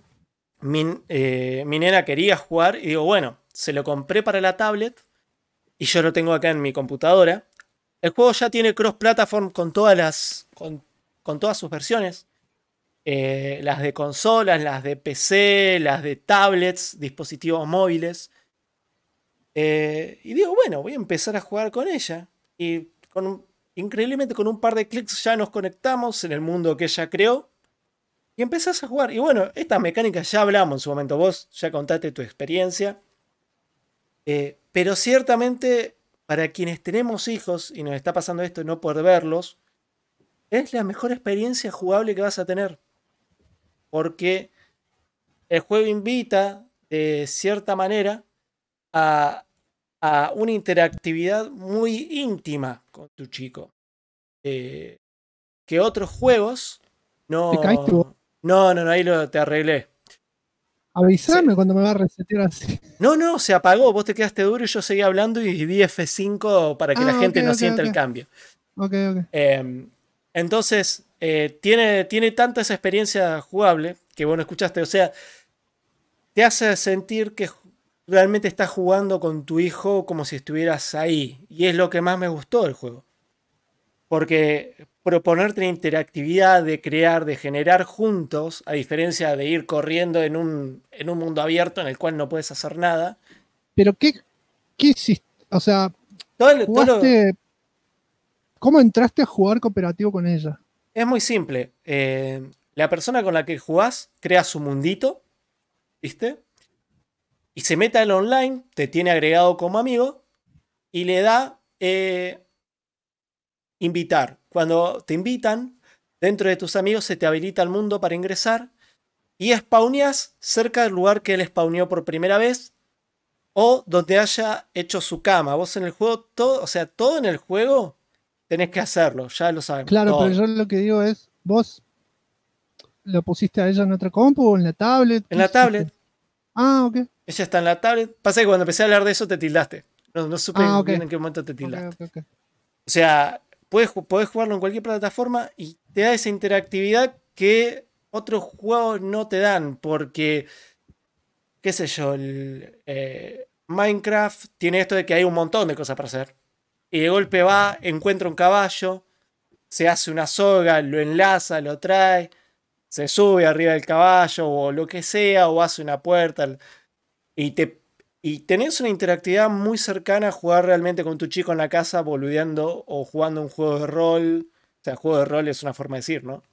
Mi nena quería jugar y digo, bueno, se lo compré para la tablet y yo lo tengo acá en mi computadora. El juego ya tiene cross-platform con todas con todas sus versiones. Las de consolas, las de PC, las de tablets, dispositivos móviles. Y digo, bueno, voy a empezar a jugar con ella. Y increíblemente con un par de clics ya nos conectamos en el mundo que ella creó. Y empezás a jugar. Y bueno, estas mecánicas ya hablamos en su momento. Vos ya contaste tu experiencia. Pero ciertamente, para quienes tenemos hijos y nos está pasando esto y no poder verlos, es la mejor experiencia jugable que vas a tener. Porque el juego invita, de cierta manera, a una interactividad muy íntima con tu chico. Que otros juegos no.
¿Te caíste vos?
No, ahí te arreglé.
Avísame cuando me va a resetear así.
No, se apagó. Vos te quedaste duro y yo seguía hablando y di F5 para que la gente no sienta el cambio.
Ok.
Entonces, tiene tanta esa experiencia jugable que vos no escuchaste. O sea, te hace sentir que realmente estás jugando con tu hijo como si estuvieras ahí. Y es lo que más me gustó del juego. Porque proponerte la interactividad de crear, de generar juntos, a diferencia de ir corriendo en un mundo abierto en el cual no puedes hacer nada.
Pero ¿qué hiciste? O sea, ¿cómo entraste a jugar cooperativo con ella?
Es muy simple. La persona con la que jugás crea su mundito, ¿viste? Y se mete al online, te tiene agregado como amigo y le da invitar. Cuando te invitan, dentro de tus amigos se te habilita el mundo para ingresar y spawneas cerca del lugar que él spawneó por primera vez o donde haya hecho su cama. Vos en el juego, todo en el juego tenés que hacerlo, ya lo sabemos.
Claro,
todo.
Pero yo lo que digo es, ¿vos lo pusiste a ella en otra compu o en la tablet?
En la tablet.
Ah, ok.
Ella está en la tablet. Pasa que cuando empecé a hablar de eso te tildaste. No supe bien en qué momento te tildaste.
Okay.
O sea, podés jugarlo en cualquier plataforma y te da esa interactividad que otros juegos no te dan. Porque, qué sé yo, Minecraft tiene esto de que hay un montón de cosas para hacer. Y de golpe va, encuentra un caballo, se hace una soga, lo enlaza, lo trae, se sube arriba del caballo o lo que sea, o hace una puerta. Y tenés una interactividad muy cercana a jugar realmente con tu chico en la casa, boludeando o jugando un juego de rol. O sea, juego de rol es una forma de decir, ¿no?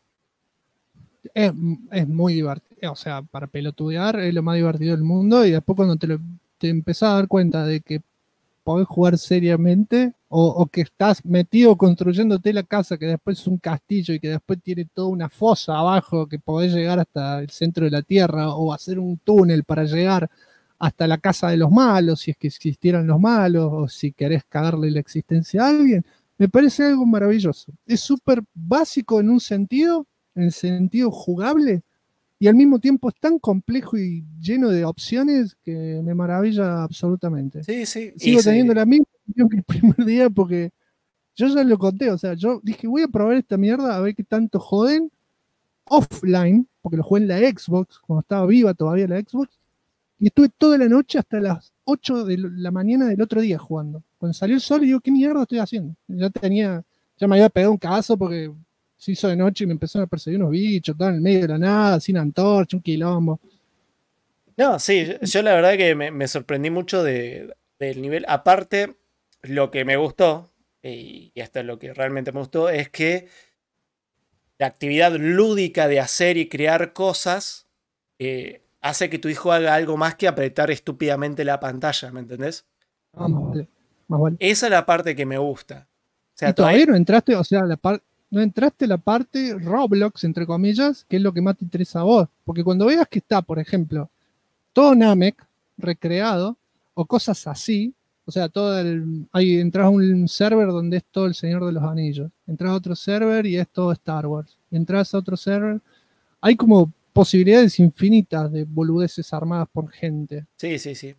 Es muy divertido. O sea, para pelotudear es lo más divertido del mundo. Y después cuando te empezás a dar cuenta de que podés jugar seriamente o que estás metido construyéndote la casa, que después es un castillo y que después tiene toda una fosa abajo que podés llegar hasta el centro de la tierra o hacer un túnel para llegar hasta la casa de los malos, si es que existieran los malos, o si querés cagarle la existencia a alguien, me parece algo maravilloso. Es súper básico en un sentido, en el sentido jugable, y al mismo tiempo es tan complejo y lleno de opciones que me maravilla absolutamente.
Sí.
Sigo teniendo la misma opinión que el primer día porque yo ya lo conté, o sea, yo dije, voy a probar esta mierda a ver qué tanto joden offline, porque lo jugué en la Xbox, cuando estaba viva todavía la Xbox, y estuve toda la noche hasta las 8 de la mañana del otro día jugando. Cuando salió el sol, digo, ¿qué mierda estoy haciendo? Ya me había pegado un cagazo porque se hizo de noche y me empezaron a perseguir unos bichos, estaban en el medio de la nada, sin antorcha, un quilombo.
No, sí, yo la verdad que me sorprendí mucho del nivel. Aparte, lo que me gustó, y hasta lo que realmente me gustó, es que la actividad lúdica de hacer y crear cosas hace que tu hijo haga algo más que apretar estúpidamente la pantalla, ¿me entendés?
Más vale.
Esa es la parte que me gusta. O sea,
y todavía no entraste, o sea, no entraste la parte Roblox, entre comillas, que es lo que más te interesa a vos. Porque cuando veas que está, por ejemplo, todo Namek recreado, o cosas así, o sea, ahí entras a un server donde es todo el Señor de los Anillos. Entras a otro server y es todo Star Wars. Entras a otro server, hay como posibilidades infinitas de boludeces armadas por gente.
Sí.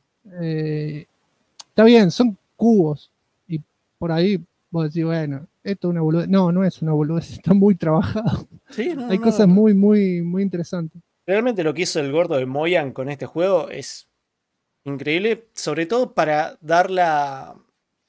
Está bien, son cubos. Y por ahí vos decís, bueno, esto es una boludez. No es una boludez, está muy trabajado.
Sí,
hay cosas muy, muy, muy interesantes.
Realmente lo que hizo el gordo de Moyan con este juego es increíble, sobre todo para dar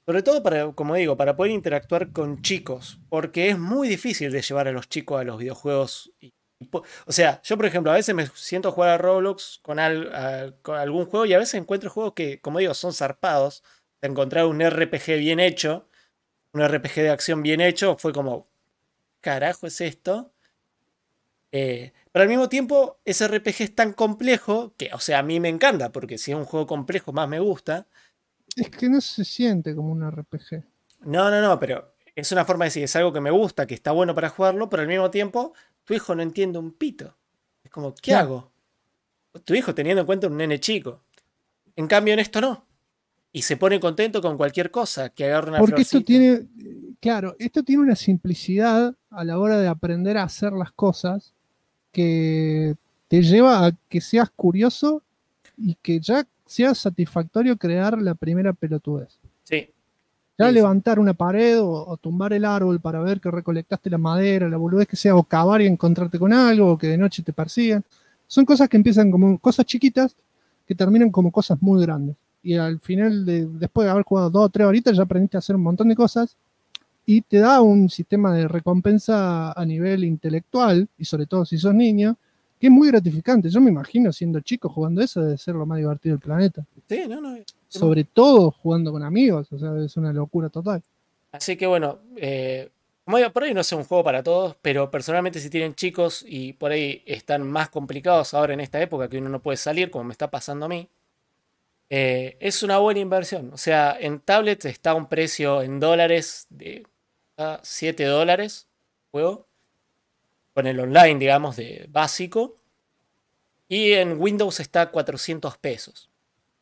Sobre todo para, como digo, para poder interactuar con chicos. Porque es muy difícil de llevar a los chicos a los videojuegos. O sea, yo por ejemplo, a veces me siento a jugar a Roblox con algún juego y a veces encuentro juegos que, como digo, son zarpados. Encontrar un RPG bien hecho, un RPG de acción bien hecho, fue como, ¿carajo es esto? Pero al mismo tiempo, ese RPG es tan complejo que, o sea, a mí me encanta, porque si es un juego complejo más me gusta.
Es que no se siente como un RPG.
No, pero es una forma de decir, es algo que me gusta, que está bueno para jugarlo, pero al mismo tiempo, tu hijo no entiende un pito. Es como, ¿qué hago? Tu hijo teniendo en cuenta un nene chico. En cambio, en esto no. Y se pone contento con cualquier cosa, que agarre una
Porque
florcita.
esto tiene, claro, esto tiene una simplicidad a la hora de aprender a hacer las cosas que te lleva a que seas curioso y que ya sea satisfactorio crear la primera pelotudez.
Sí.
Ya
Sí,
levantar una pared o tumbar el árbol para ver que recolectaste la madera, la boludez que sea, o cavar y encontrarte con algo, o que de noche te persigan. Son cosas que empiezan como cosas chiquitas que terminan como cosas muy grandes. Y al final, después de haber jugado 2 o 3 horitas, ya aprendiste a hacer un montón de cosas y te da un sistema de recompensa a nivel intelectual, y sobre todo si sos niño, que es muy gratificante. Yo me imagino siendo chico jugando eso debe ser lo más divertido del planeta.
Sí, no.
Sobre todo jugando con amigos, o sea, es una locura total.
Así que bueno, como digo, por ahí no es un juego para todos, pero personalmente si tienen chicos y por ahí están más complicados ahora en esta época que uno no puede salir, como me está pasando a mí, es una buena inversión. O sea, en tablets está a un precio en dólares de $7 juego, con el online, digamos, de básico, y en Windows está a 400 pesos.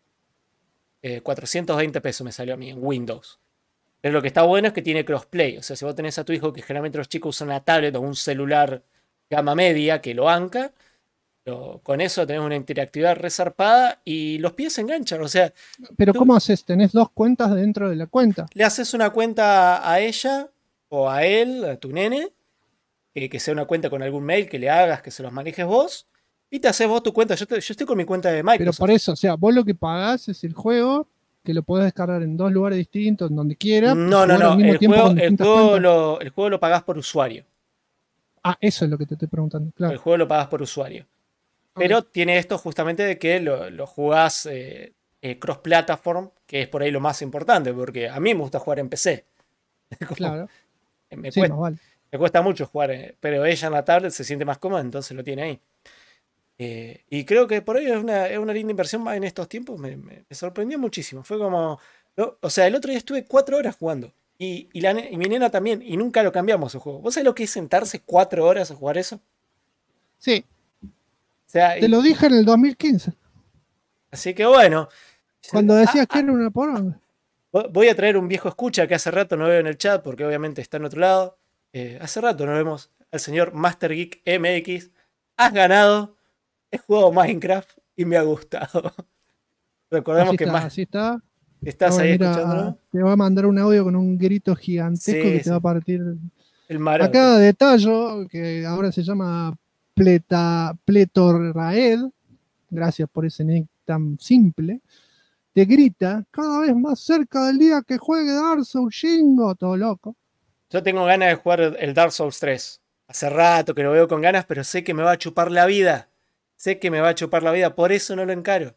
420 pesos me salió a mí en Windows. Pero lo que está bueno es que tiene crossplay. O sea, si vos tenés a tu hijo, que generalmente los chicos usan una tablet o un celular gama media que lo banca, pero con eso tenés una interactividad resarpada y los pies se enganchan. O sea,
Pero ¿cómo haces? ¿Tenés 2 cuentas dentro de la cuenta?
le haces una cuenta a ella o a él, a tu nene, que sea una cuenta con algún mail que le hagas, que se los manejes vos, y te haces vos tu cuenta. Yo estoy con mi cuenta de Microsoft.
Pero por eso, o sea, vos lo que pagás es el juego, que lo podés descargar en 2 lugares distintos, donde quieras.
No. El juego lo pagás por usuario.
Ah, eso es lo que te estoy preguntando, claro.
El juego lo pagas por usuario. Pero tiene esto justamente de que lo jugás cross-platform, que es por ahí lo más importante, porque a mí me gusta jugar en PC.
Claro.
Me
Sí,
cuesta,
más vale.
me cuesta mucho jugar, pero ella en la tablet se siente más cómoda, entonces lo tiene ahí. Y creo que por ahí es una linda inversión más en estos tiempos. Me sorprendió muchísimo. Fue como... O sea, el otro día estuve 4 horas jugando. Y mi nena también. Y nunca lo cambiamos el juego. ¿Vos sabés lo que es sentarse 4 horas a jugar eso?
Sí.
O sea,
Te lo dije en el 2015.
Así que bueno.
Cuando decías que era una poronga.
Voy a traer un viejo escucha que hace rato no veo en el chat porque obviamente está en otro lado. Hace rato no vemos al señor Master Geek MX. Has ganado. He jugado Minecraft y me ha gustado. Recordemos
Así
que
está,
más.
así está.
¿Estás ahí escuchándolo?
Te va a mandar un audio con un grito gigantesco que te va a partir.
El maroto.
Acá Detallo, que ahora se llama Pletorraed, gracias por ese nick tan simple, te grita cada vez más cerca del día que juegue Dark Souls, chingo, todo loco.
Yo tengo ganas de jugar el Dark Souls 3. Hace rato que lo veo con ganas, pero sé que me va a chupar la vida. Sé que me va a chupar la vida, por eso no lo encaro.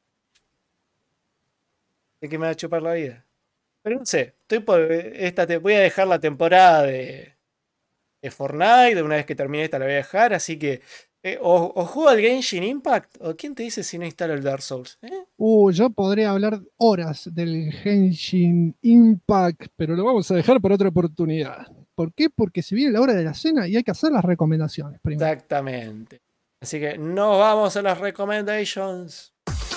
Sé que me va a chupar la vida. Pero no sé, voy a dejar la temporada de Fortnite, una vez que termine esta la voy a dejar, así que o juego al Genshin Impact, o quién te dice si no instalo el Dark Souls.
Yo podría hablar horas del Genshin Impact, pero lo vamos a dejar para otra oportunidad. ¿Por qué? Porque se viene la hora de la cena y hay que hacer las recomendaciones primero.
Exactamente. Así que nos vamos a las recommendations.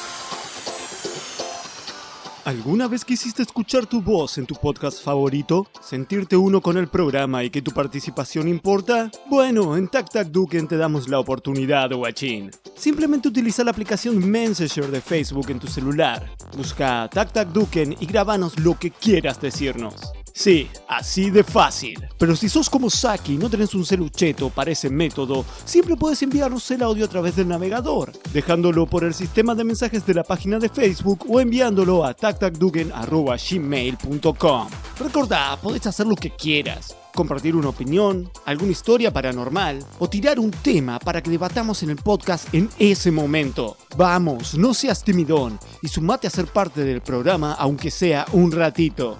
¿Alguna vez quisiste escuchar tu voz en tu podcast favorito? ¿Sentirte uno con el programa y que tu participación importa? Bueno, en TacTacDuken te damos la oportunidad, guachín. Simplemente utiliza la aplicación Messenger de Facebook en tu celular. Busca TacTacDuken y grabanos lo que quieras decirnos. Sí, así de fácil. Pero si sos como Saki y no tenés un celucheto para ese método, siempre puedes enviarnos el audio a través del navegador, dejándolo por el sistema de mensajes de la página de Facebook o enviándolo a tactacduken@gmail.com. Recordá, podés hacer lo que quieras. Compartir una opinión, alguna historia paranormal o tirar un tema para que debatamos en el podcast en ese momento. Vamos, no seas timidón y sumate a ser parte del programa aunque sea un ratito.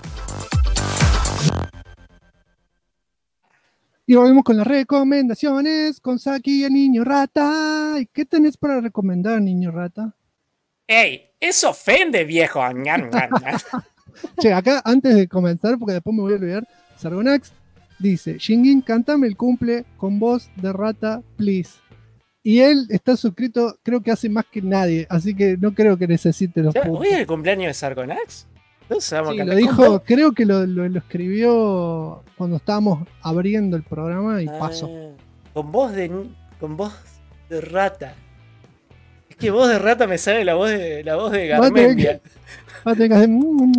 Y volvemos con las recomendaciones, con Saki y el Niño Rata. ¿Y qué tenés para recomendar, Niño Rata?
¡Ey! ¡Eso ofende, viejo!
Che, acá, antes de comenzar, porque después me voy a olvidar, Sargonax dice, Shingin, cántame el cumple con voz de rata, please. Y él está suscrito, creo que hace más que nadie, así que no creo que necesite los puntos.
¿Hoy es el cumpleaños de Sargonax?
Sí, lo dijo, creo que lo escribió cuando estábamos abriendo el programa y pasó.
Con voz de rata. Es que voz de rata me sale la voz de Garmendia.
Va a tener que hacer...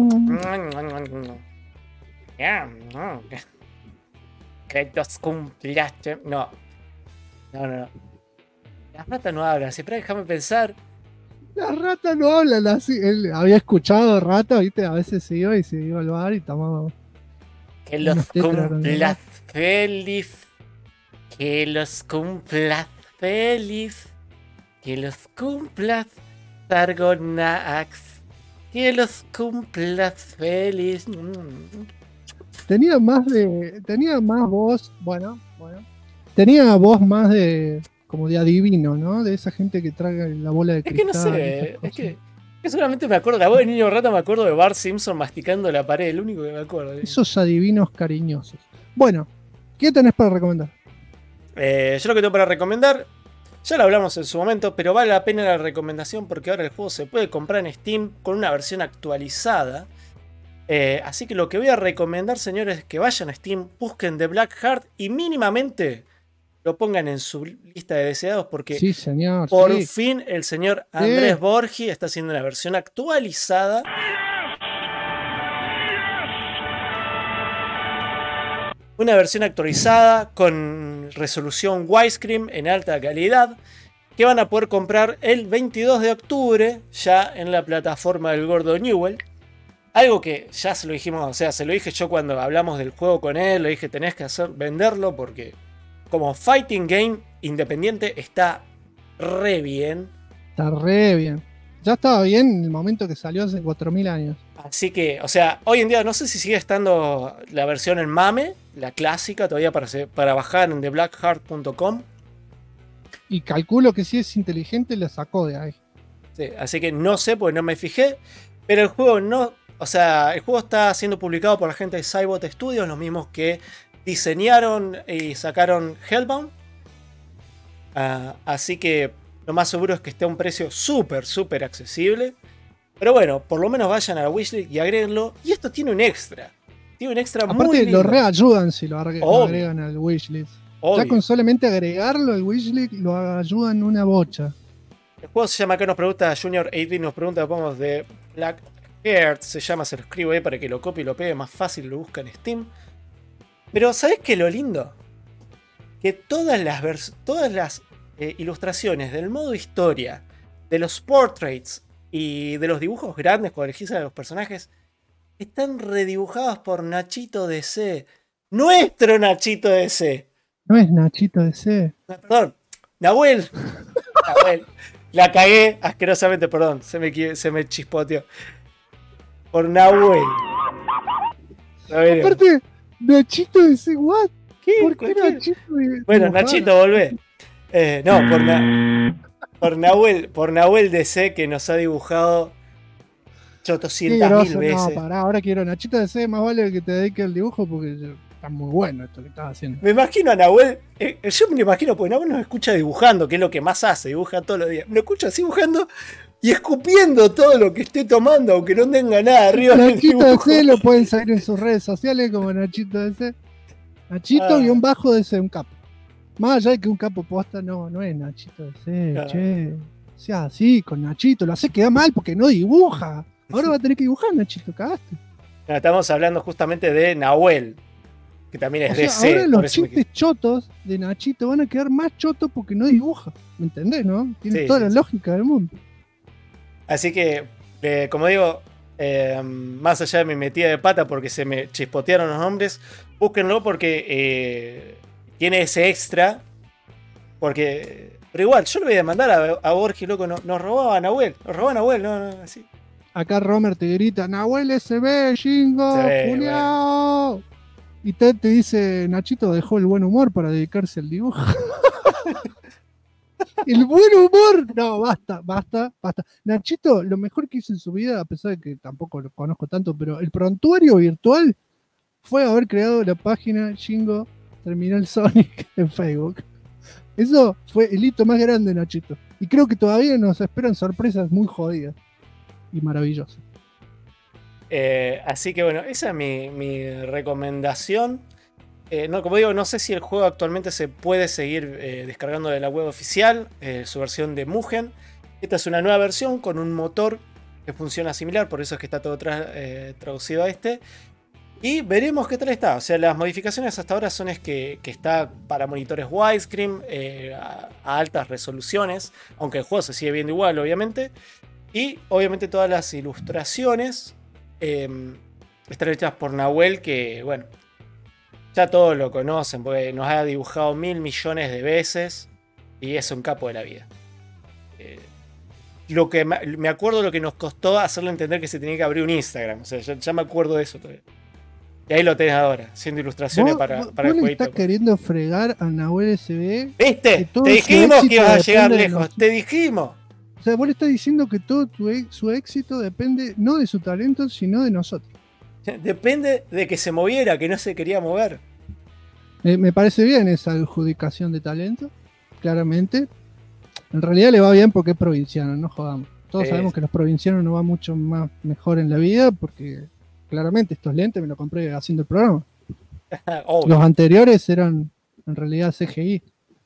Que los cumplaste. No. La rata no habla, siempre déjame pensar.
Las ratas no hablan así. Él había escuchado rata, viste, a veces se iba al bar y tomaba.
Que los cumplas feliz. Que los cumplas feliz. Que los cumplas Sargonax. Que los cumplas feliz.
Tenía más voz, bueno. Tenía voz más de como de adivino, ¿no? De esa gente que traga la bola de cristal.
Es que no sé, es que solamente me acuerdo, la voz de Niño Rata me acuerdo de Bart Simpson masticando la pared, el único que me acuerdo.
Esos adivinos cariñosos. Bueno, ¿qué tenés para recomendar?
Yo lo que tengo para recomendar, ya lo hablamos en su momento, pero vale la pena la recomendación porque ahora el juego se puede comprar en Steam con una versión actualizada. Así que lo que voy a recomendar, señores, es que vayan a Steam, busquen The Black Heart y mínimamente lo pongan en su lista de deseados porque
sí, señor,
por fin el señor Andrés Borgi está haciendo una versión actualizada. Una versión actualizada con resolución widescreen en alta calidad que van a poder comprar el 22 de octubre ya en la plataforma del Gordo Newell. Algo que ya se lo dijimos, o sea, se lo dije yo cuando hablamos del juego con él, le dije tenés que venderlo porque como fighting game independiente está re bien.
Está re bien. Ya estaba bien en el momento que salió hace 4000 años.
Así que, o sea, hoy en día no sé si sigue estando la versión en MAME, la clásica, todavía para bajar en theblackheart.com.
Y calculo que si es inteligente la sacó de ahí.
Sí, así que no sé porque no me fijé, pero el juego no... O sea, el juego está siendo publicado por la gente de Cybot Studios, los mismos que diseñaron y sacaron Hellbound. Así que lo más seguro es que esté a un precio súper accesible. Pero bueno, por lo menos vayan a la wishlist y agréguenlo. Y esto tiene un extra. Tiene un extra
aparte
muy lindo.
Lo reayudan si lo agregan al wishlist. Ya con solamente agregarlo al wishlist lo ayudan una bocha.
El juego se llama, acá nos pregunta Junior 8 nos pregunta, vamos, de Black Heart, se llama, se lo escribo ahí para que lo copie y lo pegue más fácil, lo busca en Steam. Pero ¿sabés qué es lo lindo? Que todas las ilustraciones del modo historia, de los portraits y de los dibujos grandes cuando elegís a los personajes están redibujados por Nachito DC. Nuestro Nachito DC.
No es Nachito DC.
Perdón, Nahuel. La cagué asquerosamente, perdón. Se me chispoteó. Por Nahuel.
Aparte, Nachito DC, ¿what?
¿Qué?
¿Por qué Nachito?
Bueno, Nachito, volvé. No, por Nahuel DC que nos ha dibujado 800.000 veces.
No, pará, ahora quiero Nachito DC, más vale que te dedique al dibujo porque está muy bueno esto que estás haciendo.
Me imagino a Nahuel, yo me lo imagino porque Nahuel nos escucha dibujando, que es lo que más hace, dibuja todos los días. Me escucha así dibujando y escupiendo todo lo que esté tomando, aunque no tenga nada arriba.
Nachito DC lo pueden seguir en sus redes sociales como Nachito DC. Nachito-DC, un capo. Más allá de que un capo posta, no es Nachito DC, che. O sea, así, con Nachito, lo hace quedar mal porque no dibuja. Ahora va a tener que dibujar, Nachito, cagaste.
No, estamos hablando justamente de Nahuel, que también es
O sea,
DC.
ahora
por
los
eso me
chistes chotos de Nachito van a quedar más chotos porque no dibuja. ¿Me entendés, no? Tiene
Sí,
toda
sí,
la
sí.
lógica del mundo.
Así que, como digo, más allá de mi metida de pata porque se me chispotearon los nombres, búsquenlo porque tiene ese extra. Pero igual, yo le voy a demandar a Borges, loco, nos robaba a Nahuel. Nos robaba a Nahuel, no, así.
Acá Romer te grita, Nahuel SB, Jingo,
Sí,
culiao. Y Ted te dice, Nachito dejó el buen humor para dedicarse al dibujo. El buen humor. No, basta. Nachito, lo mejor que hizo en su vida, a pesar de que tampoco lo conozco tanto, pero el prontuario virtual fue haber creado la página Jingo Terminal Sonic en Facebook. Eso fue el hito más grande de Nachito. Y creo que todavía nos esperan sorpresas muy jodidas y maravillosas.
Así que bueno, esa es mi recomendación. No, como digo, no sé si el juego actualmente se puede seguir descargando de la web oficial, su versión de Mugen. Esta es una nueva versión con un motor que funciona similar, por eso es que está todo traducido a este. Y veremos qué tal está. O sea, las modificaciones hasta ahora son que está para monitores widescreen a altas resoluciones, aunque el juego se sigue viendo igual, obviamente. Y obviamente todas las ilustraciones están hechas por Nahuel, que bueno, ya todos lo conocen, porque nos ha dibujado 1.000 millones de veces y es un capo de la vida. Lo que me acuerdo lo que nos costó hacerle entender que se tenía que abrir un Instagram. O sea, ya me acuerdo de eso todavía. Y ahí lo tenés ahora, haciendo ilustraciones para el
¿Vos le
jueguito.
estás queriendo fregar a Nahuel SB?
¿Viste? Te dijimos que ibas a llegar lejos. Te dijimos.
O sea, vos le estás diciendo que todo su éxito depende no de su talento, sino de nosotros.
Depende de que se moviera, que no se quería mover.
Me parece bien esa adjudicación de talento, claramente. En realidad le va bien porque es provinciano, no jodamos. Todos sabemos que los provincianos nos va mucho más mejor en la vida porque claramente estos lentes me los compré haciendo el programa. Los anteriores eran en realidad CGI.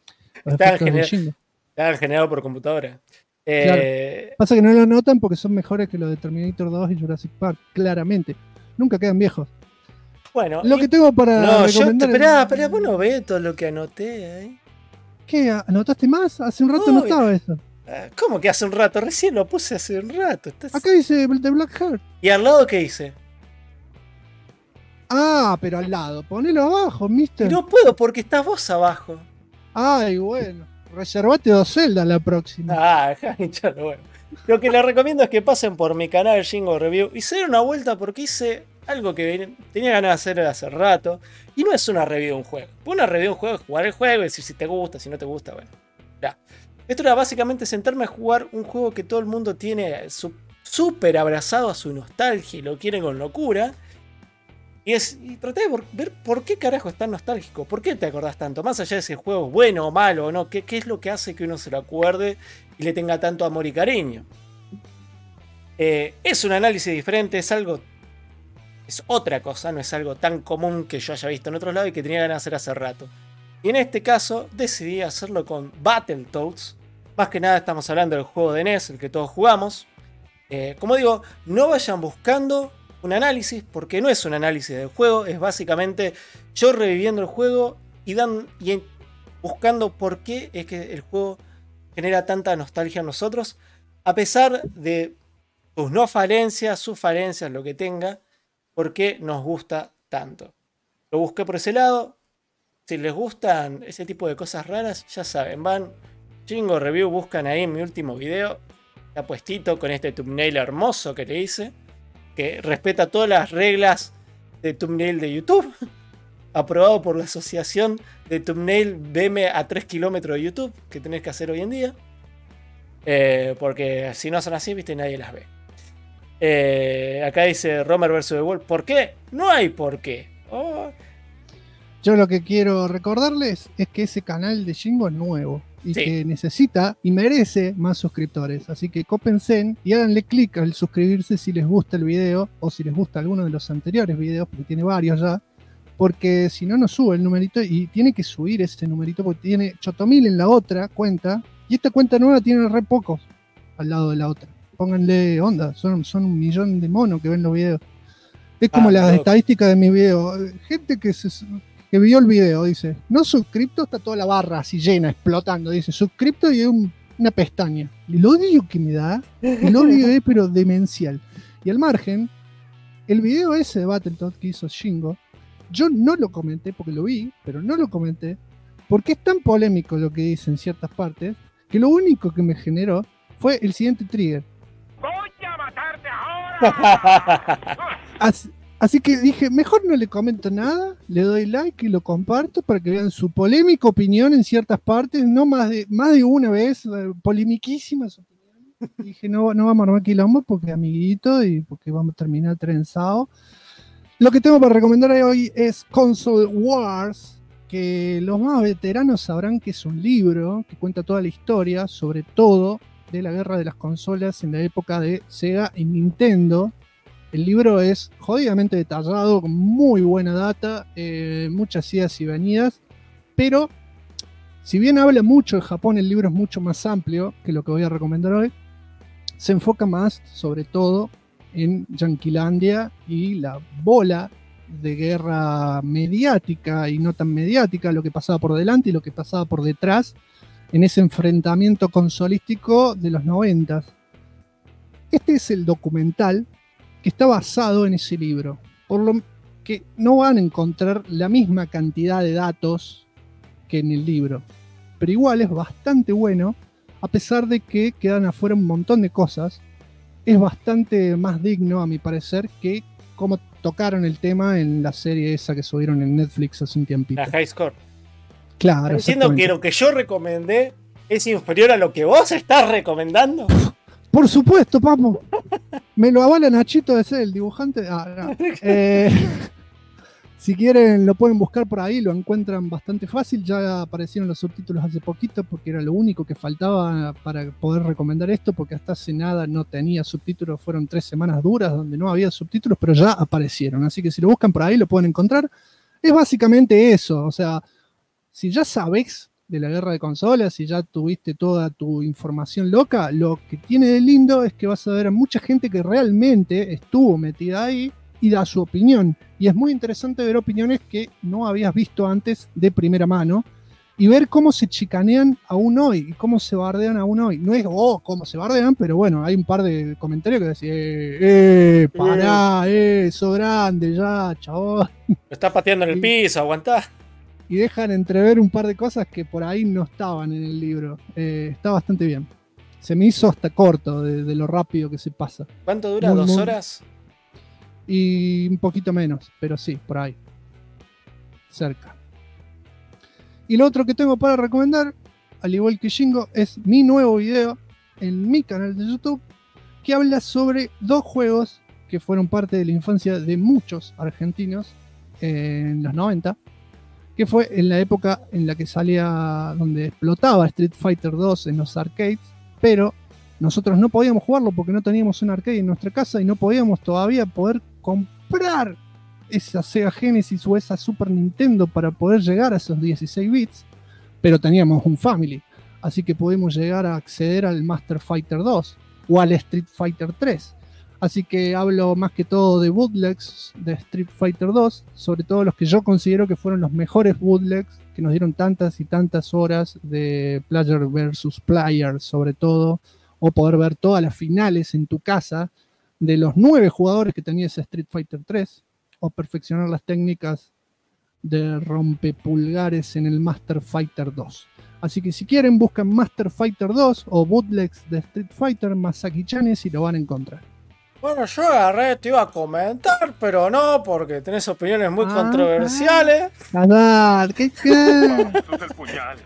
Estaban generados por computadora.
Claro. Pasa que no lo notan porque son mejores que los de Terminator 2 y Jurassic Park, claramente. Nunca quedan viejos.
Bueno,
lo que tengo para recomendar.
Esperá, vos no ves todo lo que anoté ahí.
¿Qué? ¿Anotaste más? Hace un rato no estaba eso.
¿Cómo que hace un rato? Recién lo puse hace un rato.
Acá dice The Black Heart.
¿Y al lado qué dice?
Ah, pero al lado. Ponelo abajo, mister.
No puedo porque estás vos abajo.
Ay, bueno. Reservate 2 celdas la próxima.
Dejá hincharlo, bueno. Lo que les recomiendo es que pasen por mi canal Jingo Review y se den una vuelta porque hice algo que tenía ganas de hacer hace rato. Y no es una review de un juego. Una review de un juego es jugar el juego y decir si te gusta, si no te gusta, bueno. Ya. Esto era básicamente sentarme a jugar un juego que todo el mundo tiene súper abrazado a su nostalgia y lo quiere con locura. Y traté de ver por qué carajo es tan nostálgico. ¿Por qué te acordás tanto? Más allá de si el juego es bueno o malo o no. ¿Qué es lo que hace que uno se lo acuerde y le tenga tanto amor y cariño? Es un análisis diferente, es otra cosa, no es algo tan común que yo haya visto en otros lados y que tenía ganas de hacer hace rato. Y en este caso decidí hacerlo con Battletoads. Más que nada estamos hablando del juego de NES, el que todos jugamos. Como digo, no vayan buscando un análisis, porque no es un análisis del juego, es básicamente yo reviviendo el juego y buscando por qué es que el juego genera tanta nostalgia en nosotros, a pesar de sus falencias, lo que tenga, por qué nos gusta tanto. Lo busqué por ese lado. Si les gustan ese tipo de cosas raras, ya saben, van Jingo Review, buscan ahí en mi último video, está puestito con este thumbnail hermoso que le hice, que respeta todas las reglas de thumbnail de YouTube, aprobado por la asociación de thumbnail BM a 3 kilómetros de YouTube, que tenés que hacer hoy en día, porque si no son así, viste, nadie las ve. Acá dice Romer vs. The Wolf, ¿por qué? No hay por qué.
Yo lo que quiero recordarles es que ese canal de Jingo es nuevo y que necesita y merece más suscriptores. Así que cópense y háganle clic al suscribirse si les gusta el video o si les gusta alguno de los anteriores videos, porque tiene varios ya. Porque si no, no sube el numerito y tiene que subir ese numerito porque tiene 8.000 en la otra cuenta y esta cuenta nueva tiene re pocos al lado de la otra. Pónganle onda, son 1 millón de monos que ven los videos. Es como las estadísticas de mi video. Gente que vio el video, dice, no suscripto, está toda la barra así llena, explotando. Dice, suscripto y hay una pestaña. El odio que me da, el odio es pero demencial. Y al margen, el video ese de Battletoads que hizo Shingo, yo no lo comenté porque lo vi, pero no lo comenté porque es tan polémico lo que dice en ciertas partes que lo único que me generó fue el siguiente trigger.
¡Voy a matarte ahora!
Así que dije, mejor no le comento nada, le doy like y lo comparto para que vean su polémica opinión en ciertas partes, no más de una vez, polemiquísima su opinión. Dije, no vamos a armar quilombo porque amiguito y porque vamos a terminar trenzado. Lo que tengo para recomendar hoy es Console Wars, que los más veteranos sabrán que es un libro que cuenta toda la historia, sobre todo de la guerra de las consolas en la época de Sega y Nintendo. El libro es jodidamente detallado, con muy buena data, muchas idas y venidas, pero si bien habla mucho de Japón, el libro es mucho más amplio que lo que voy a recomendar hoy. Se enfoca más, sobre todo, en Yanquilandia y la bola de guerra mediática y no tan mediática, lo que pasaba por delante y lo que pasaba por detrás en ese enfrentamiento consolístico de los 90. Este es el documental que está basado en ese libro, por lo que no van a encontrar la misma cantidad de datos que en el libro, pero igual es bastante bueno, a pesar de que quedan afuera un montón de cosas. Es bastante más digno, a mi parecer, que como tocaron el tema en la serie esa que subieron en Netflix hace un tiempito.
La High Score.
Claro.
Diciendo que lo que yo recomendé es inferior a lo que vos estás recomendando.
Por supuesto, papo. Me lo avala Nachito de ser el dibujante. Si quieren lo pueden buscar por ahí, lo encuentran bastante fácil. Ya aparecieron los subtítulos hace poquito porque era lo único que faltaba para poder recomendar esto, porque hasta hace nada no tenía subtítulos. Fueron 3 semanas duras donde no había subtítulos, pero ya aparecieron. Así que si lo buscan por ahí lo pueden encontrar. Es básicamente eso. O sea, si ya sabés de la guerra de consolas, si ya tuviste toda tu información loca, lo que tiene de lindo es que vas a ver a mucha gente que realmente estuvo metida ahí y da su opinión. Y es muy interesante ver opiniones que no habías visto antes de primera mano y ver cómo se chicanean aún hoy y cómo se bardean aún hoy. No es, cómo se bardean, pero bueno, hay un par de comentarios que decían, pará, sos grande ya, chabón.
Lo está pateando en el piso, aguantá.
Y dejan entrever un par de cosas que por ahí no estaban en el libro. Está bastante bien. Se me hizo hasta corto de lo rápido que se pasa.
¿Cuánto dura? ¿2 horas?
Y un poquito menos, pero sí, por ahí. Cerca. Y lo otro que tengo para recomendar, al igual que Shingo, es mi nuevo video en mi canal de YouTube, que habla sobre 2 juegos que fueron parte de la infancia de muchos argentinos en los 90, que fue en la época en la que salía, donde explotaba Street Fighter 2 en los arcades, pero nosotros no podíamos jugarlo porque no teníamos un arcade en nuestra casa y no podíamos todavía poder comprar esa Sega Genesis o esa Super Nintendo para poder llegar a esos 16 bits, pero teníamos un Family, así que pudimos llegar a acceder al Master Fighter 2 o al Street Fighter 3. Así que hablo más que todo de bootlegs de Street Fighter 2, sobre todo los que yo considero que fueron los mejores bootlegs, que nos dieron tantas y tantas horas de player versus player, sobre todo, o poder ver todas las finales en tu casa de los 9 jugadores que tenía ese Street Fighter 3, o perfeccionar las técnicas de rompepulgares en el Master Fighter 2. Así que si quieren buscan Master Fighter 2 o bootlegs de Street Fighter Masaki-chanes y lo van a encontrar.
Bueno, yo agarré, te iba a comentar, pero no, porque tenés opiniones muy controversiales.
¿Qué?
Sos el puñal.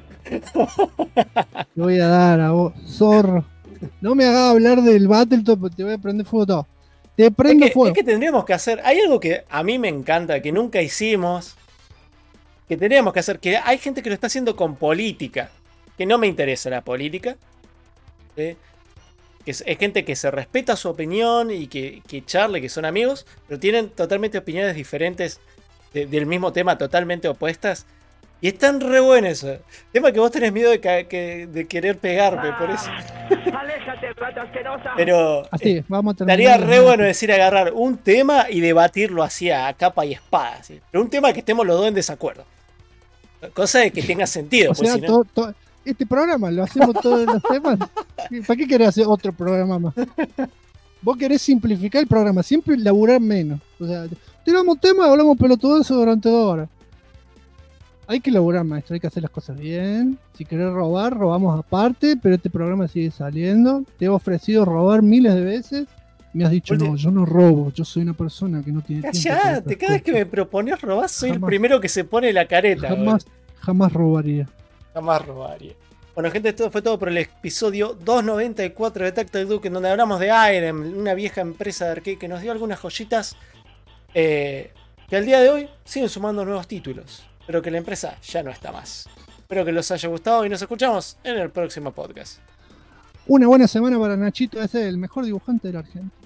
Te voy a dar a vos, zorro. No me hagas hablar del Battletoads porque te voy a prender fuego todo. Te prendo fuego.
Es que tendríamos que hacer. Hay algo que a mí me encanta, que nunca hicimos. Que tendríamos que hacer. Que hay gente que lo está haciendo con política. Que no me interesa la política. ¿Sí? Que es gente que se respeta su opinión y que charle, que son amigos. Pero tienen totalmente opiniones diferentes del mismo tema, totalmente opuestas. Y están re buenos eso. Tema que vos tenés miedo de querer pegarme, por eso.
¡Aléjate, rata asquerosa!
Pero
Así, vamos a terminar.
estaría re bueno decir agarrar un tema y debatirlo así a capa y espada. ¿Sí? Pero un tema que estemos los dos en desacuerdo. Cosa de que tenga sentido.
O sea,
si no...
este programa lo hacemos todos los temas. ¿Para qué querés hacer otro programa más? Vos querés simplificar el programa, siempre laburar menos. O sea, tiramos temas y hablamos pelotudoso durante 2 horas. Hay que laburar, maestro, hay que hacer las cosas bien. Si querés robar, robamos aparte, pero este programa sigue saliendo. Te he ofrecido robar miles de veces. Me has dicho, no, yo no robo, yo soy una persona que no tiene tiempo.
Callate, cada vez que me propones robar, soy el primero que se pone la careta.
Jamás robaría.
Jamás robaría. Bueno, gente, esto fue todo por el episodio 294 de Tac Tac Duke, en donde hablamos de Irem, una vieja empresa de arcade que nos dio algunas joyitas que al día de hoy siguen sumando nuevos títulos, pero que la empresa ya no está más. Espero que les haya gustado y nos escuchamos en el próximo podcast.
Una buena semana para Nachito, ese es el mejor dibujante de la Argentina.